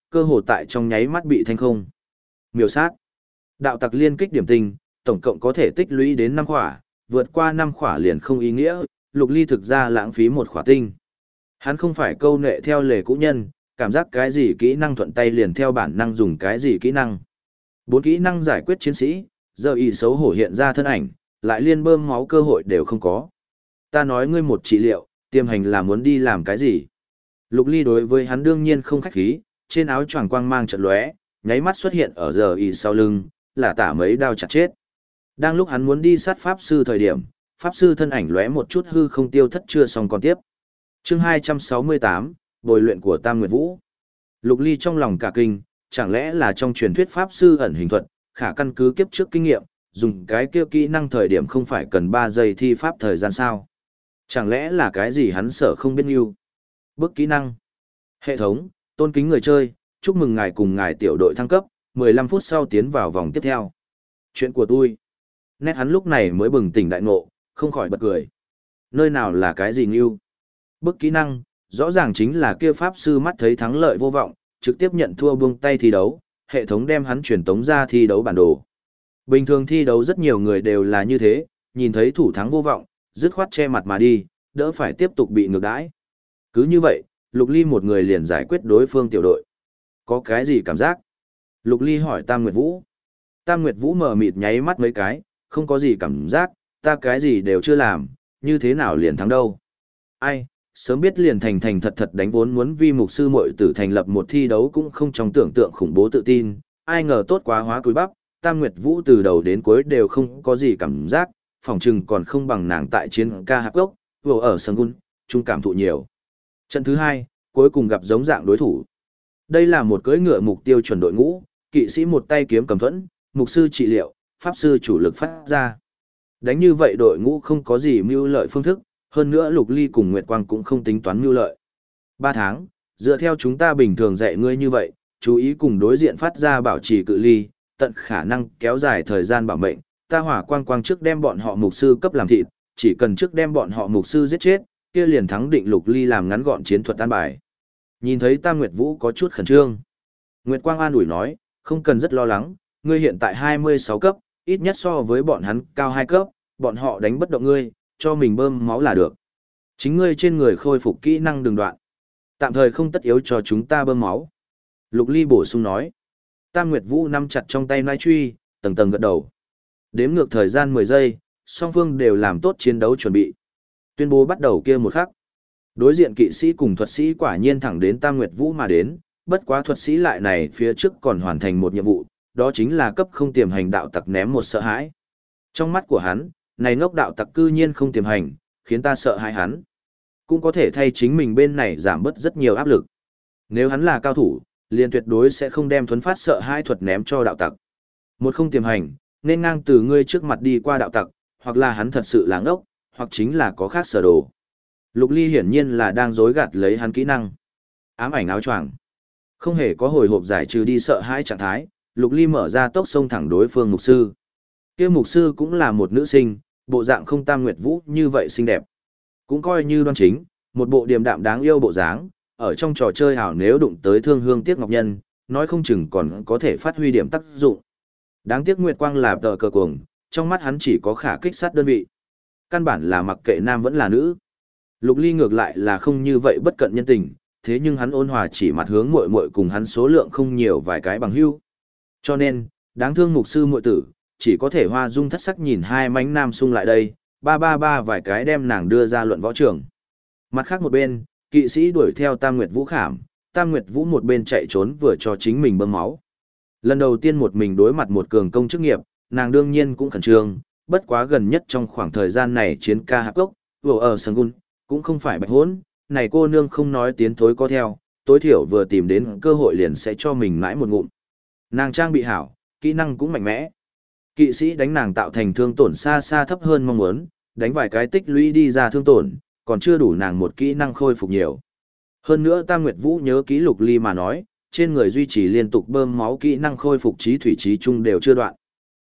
cơ hồ tại trong nháy mắt bị thanh không. Miểu sát. Đạo tặc liên kích điểm tinh, tổng cộng có thể tích lũy đến 5 khỏa, vượt qua 5 khỏa liền không ý nghĩa, Lục Ly thực ra lãng phí một khỏa tinh. Hắn không phải câu nệ theo lề cũ nhân, cảm giác cái gì kỹ năng thuận tay liền theo bản năng dùng cái gì kỹ năng. 4 kỹ năng giải quyết chiến sĩ, giờ ý xấu hổ hiện ra thân ảnh, lại liên bơm máu cơ hội đều không có. Ta nói ngươi một trị liệu, tiềm hành là muốn đi làm cái gì? Lục Ly đối với hắn đương nhiên không khách khí, trên áo choàng quang mang chợt lóe, nháy mắt xuất hiện ở giờ ý sau lưng, là tả mấy đao chặt chết. Đang lúc hắn muốn đi sát pháp sư thời điểm, pháp sư thân ảnh lóe một chút hư không tiêu thất chưa xong còn tiếp. Chương 268, bồi luyện của Tam Nguyệt Vũ. Lục Ly trong lòng cả kinh, chẳng lẽ là trong truyền thuyết pháp sư ẩn hình thuật, khả căn cứ kiếp trước kinh nghiệm, dùng cái kia kỹ năng thời điểm không phải cần 3 giây thi pháp thời gian sao? Chẳng lẽ là cái gì hắn sợ không biết yêu? Bước kỹ năng. Hệ thống, tôn kính người chơi, chúc mừng ngài cùng ngài tiểu đội thăng cấp, 15 phút sau tiến vào vòng tiếp theo. Chuyện của tôi. Nét hắn lúc này mới bừng tỉnh đại ngộ, không khỏi bật cười. Nơi nào là cái gì yêu? Bước kỹ năng, rõ ràng chính là kia pháp sư mắt thấy thắng lợi vô vọng, trực tiếp nhận thua buông tay thi đấu, hệ thống đem hắn truyền tống ra thi đấu bản đồ. Bình thường thi đấu rất nhiều người đều là như thế, nhìn thấy thủ thắng vô vọng, dứt khoát che mặt mà đi, đỡ phải tiếp tục bị ngược đãi. Cứ như vậy, Lục Ly một người liền giải quyết đối phương tiểu đội. Có cái gì cảm giác? Lục Ly hỏi Tam Nguyệt Vũ. Tam Nguyệt Vũ mờ mịt nháy mắt mấy cái, không có gì cảm giác, ta cái gì đều chưa làm, như thế nào liền thắng đâu. Ai, sớm biết liền thành thành thật thật đánh vốn muốn vi mục sư muội tử thành lập một thi đấu cũng không trong tưởng tượng khủng bố tự tin, ai ngờ tốt quá hóa cúi bắp, Tam Nguyệt Vũ từ đầu đến cuối đều không có gì cảm giác, phỏng chừng còn không bằng nàng tại chiến ca hạp gốc, vừa ở sân gun, chung cảm thụ nhiều. Trận thứ 2, cuối cùng gặp giống dạng đối thủ. Đây là một cưỡi ngựa mục tiêu chuẩn đội ngũ, kỵ sĩ một tay kiếm cầm thuẫn, mục sư trị liệu, pháp sư chủ lực phát ra. Đánh như vậy đội ngũ không có gì mưu lợi phương thức, hơn nữa Lục Ly cùng Nguyệt Quang cũng không tính toán mưu lợi. 3 tháng, dựa theo chúng ta bình thường dạy ngươi như vậy, chú ý cùng đối diện phát ra bảo trì cự ly, tận khả năng kéo dài thời gian bảo mệnh, ta hỏa quang quang trước đem bọn họ mục sư cấp làm thịt, chỉ cần trước đem bọn họ mục sư giết chết, kia liền thắng định. Lục Ly làm ngắn gọn chiến thuật an bài. Nhìn thấy Tam Nguyệt Vũ có chút khẩn trương. Nguyệt Quang an ủi nói, không cần rất lo lắng, ngươi hiện tại 26 cấp, ít nhất so với bọn hắn cao 2 cấp, bọn họ đánh bất động ngươi, cho mình bơm máu là được. Chính ngươi trên người khôi phục kỹ năng đường đoạn. Tạm thời không tất yếu cho chúng ta bơm máu. Lục Ly bổ sung nói. Tam Nguyệt Vũ nắm chặt trong tay nai truy, tầng tầng gật đầu. Đếm ngược thời gian 10 giây, song phương đều làm tốt chiến đấu chuẩn bị. Tuyên bố bắt đầu kia một khắc. Đối diện kỵ sĩ cùng thuật sĩ quả nhiên thẳng đến Tam Nguyệt Vũ mà đến, bất quá thuật sĩ lại này phía trước còn hoàn thành một nhiệm vụ, đó chính là cấp không tiềm hành đạo tặc ném một sợ hãi. Trong mắt của hắn, này ngốc đạo tặc cư nhiên không tiềm hành, khiến ta sợ hãi hắn. Cũng có thể thay chính mình bên này giảm bớt rất nhiều áp lực. Nếu hắn là cao thủ, liền tuyệt đối sẽ không đem thuấn phát sợ hãi thuật ném cho đạo tặc. Một không tiềm hành, nên ngang từ ngươi trước mặt đi qua đạo tặc, hoặc là hắn thật sự là ngốc, hoặc chính là có khác sở đồ. Lục Ly hiển nhiên là đang dối gạt lấy hắn kỹ năng. Ám ảnh áo choàng. Không hề có hồi hộp giải trừ đi sợ hãi trạng thái, Lục Ly mở ra tốc xông thẳng đối phương mục sư. Kia mục sư cũng là một nữ sinh, bộ dạng không Tam Nguyệt Vũ như vậy xinh đẹp. Cũng coi như đoan chính, một bộ điềm đạm đáng yêu bộ dáng, ở trong trò chơi ảo nếu đụng tới Thương Hương Tiếc Ngọc Nhân, nói không chừng còn có thể phát huy điểm tác dụng. Đáng tiếc Nguyệt Quang là tờ cờ cuồng, trong mắt hắn chỉ có khả kích sát đơn vị. Căn bản là mặc kệ nam vẫn là nữ. Lục Ly ngược lại là không như vậy bất cận nhân tình, thế nhưng hắn ôn hòa chỉ mặt hướng muội muội cùng hắn số lượng không nhiều vài cái bằng hữu. Cho nên, đáng thương mục sư muội tử, chỉ có thể hoa dung thất sắc nhìn hai mánh nam xung lại đây, ba vài cái đem nàng đưa ra luận võ trường. Mặt khác một bên, kỵ sĩ đuổi theo Tam Nguyệt Vũ khảm, Tam Nguyệt Vũ một bên chạy trốn vừa cho chính mình bơm máu. Lần đầu tiên một mình đối mặt một cường công chức nghiệp, nàng đương nhiên cũng khẩn trương, bất quá gần nhất trong khoảng thời gian này chiến ca hạp gốc, vừa ở Sangun, cũng không phải bạch hốn, này cô nương không nói tiến thối có theo, tối thiểu vừa tìm đến cơ hội liền sẽ cho mình mãi một ngụm. Nàng trang bị hảo, kỹ năng cũng mạnh mẽ. Kỵ sĩ đánh nàng tạo thành thương tổn xa xa thấp hơn mong muốn, đánh vài cái tích lũy đi ra thương tổn, còn chưa đủ nàng một kỹ năng khôi phục nhiều. Hơn nữa Tam Nguyệt Vũ nhớ kỹ Lục Ly mà nói, trên người duy trì liên tục bơm máu kỹ năng khôi phục trí thủy trí chung đều chưa đoạn.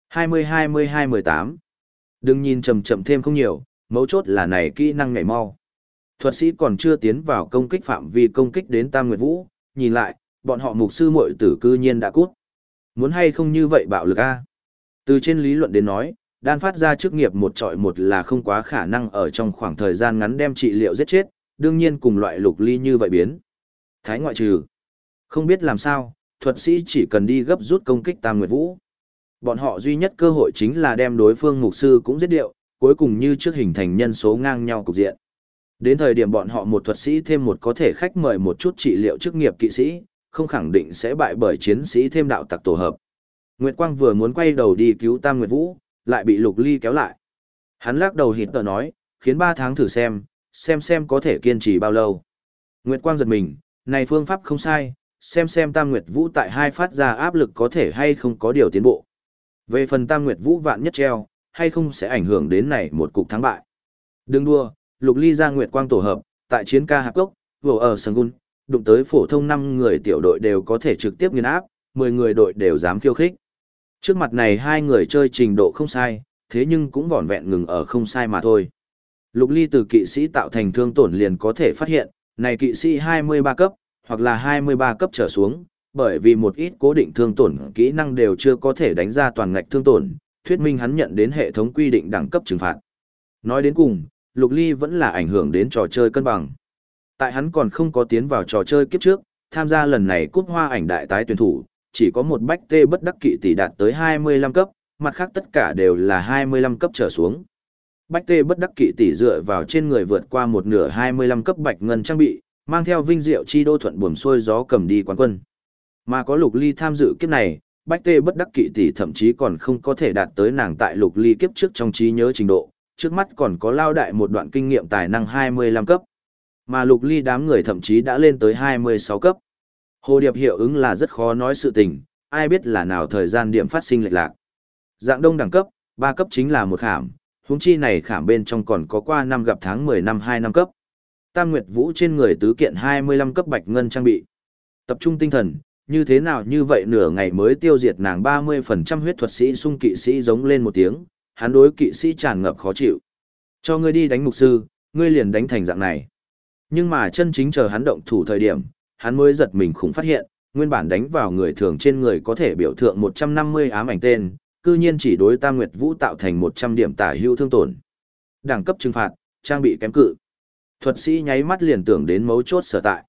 20-22-18. Đừng nhìn chậm chậm thêm không nhiều, mấu chốt là này kỹ năng nhảy mau. Thuật sĩ còn chưa tiến vào công kích phạm vi công kích đến Tam Nguyệt Vũ, nhìn lại, bọn họ mục sư muội tử cư nhiên đã cút. Muốn hay không như vậy bạo lực a? Từ trên lý luận đến nói, đan phát ra chức nghiệp một trọi một là không quá khả năng ở trong khoảng thời gian ngắn đem trị liệu giết chết, đương nhiên cùng loại Lục Ly như vậy biến. Thái ngoại trừ. Không biết làm sao, thuật sĩ chỉ cần đi gấp rút công kích Tam Nguyệt Vũ. Bọn họ duy nhất cơ hội chính là đem đối phương mục sư cũng giết điệu, cuối cùng như trước hình thành nhân số ngang nhau cục diện. Đến thời điểm bọn họ một thuật sĩ thêm một có thể khách mời một chút trị liệu chức nghiệp kỵ sĩ, không khẳng định sẽ bại bởi chiến sĩ thêm đạo tặc tổ hợp. Nguyệt Quang vừa muốn quay đầu đi cứu Tam Nguyệt Vũ, lại bị Lục Ly kéo lại. Hắn lắc đầu hít tờ nói, khiến 3 tháng thử xem có thể kiên trì bao lâu. Nguyệt Quang giật mình, này phương pháp không sai, xem Tam Nguyệt Vũ tại 2 phát ra áp lực có thể hay không có điều tiến bộ. Về phần Tam Nguyệt Vũ vạn nhất treo, hay không sẽ ảnh hưởng đến này một cục thắng bại. Đừng đua, Lục Ly ra Nguyệt Quang tổ hợp, tại chiến ca hạp cốc, vừa ở Sân đụng tới phổ thông 5 người tiểu đội đều có thể trực tiếp nghiền áp, 10 người đội đều dám khiêu khích. Trước mặt này 2 người chơi trình độ không sai, thế nhưng cũng vỏn vẹn ngừng ở không sai mà thôi. Lục Ly từ kỵ sĩ tạo thành thương tổn liền có thể phát hiện, này kỵ sĩ 23 cấp, hoặc là 23 cấp trở xuống, bởi vì một ít cố định thương tổn kỹ năng đều chưa có thể đánh ra toàn ngạch thương tổn, thuyết minh hắn nhận đến hệ thống quy định đẳng cấp trừng phạt. Nói đến cùng, Lục Ly vẫn là ảnh hưởng đến trò chơi cân bằng. Tại hắn còn không có tiến vào trò chơi kiếp trước, tham gia lần này cúp hoa ảnh đại tái tuyển thủ, chỉ có một bách tê bất đắc kỵ tỷ đạt tới 25 cấp, mặt khác tất cả đều là 25 cấp trở xuống. Bách tê bất đắc kỵ tỷ dựa vào trên người vượt qua một nửa 25 cấp bạch ngân trang bị, mang theo vinh diệu chi đô thuận buồm xuôi gió cầm đi quán quân. Mà có Lục Ly tham dự kiếp này, Bách Tê bất đắc kỵ tỷ thậm chí còn không có thể đạt tới nàng tại Lục Ly kiếp trước trong trí nhớ trình độ, trước mắt còn có lao đại một đoạn kinh nghiệm tài năng 25 cấp. Mà Lục Ly đám người thậm chí đã lên tới 26 cấp. Hồ điệp hiệu ứng là rất khó nói sự tình, ai biết là nào thời gian điểm phát sinh lệch lạc. Dạng đông đẳng cấp, 3 cấp chính là một khảm, huống chi này khảm bên trong còn có qua năm gặp tháng 10 năm 2 năm cấp. Tam Nguyệt Vũ trên người tứ kiện 25 cấp bạch ngân trang bị. Tập trung tinh thần, như thế nào như vậy nửa ngày mới tiêu diệt nàng 30% huyết thuật sĩ sung kỵ sĩ giống lên một tiếng, hắn đối kỵ sĩ tràn ngập khó chịu. Cho ngươi đi đánh mục sư, ngươi liền đánh thành dạng này. Nhưng mà chân chính chờ hắn động thủ thời điểm, hắn mới giật mình khủng phát hiện, nguyên bản đánh vào người thường trên người có thể biểu thượng 150 ám ảnh tên, cư nhiên chỉ đối Tam Nguyệt Vũ tạo thành 100 điểm tả hữu thương tổn. Đẳng cấp trừng phạt, trang bị kém cự. Thuật sĩ nháy mắt liền tưởng đến mấu chốt sở tại.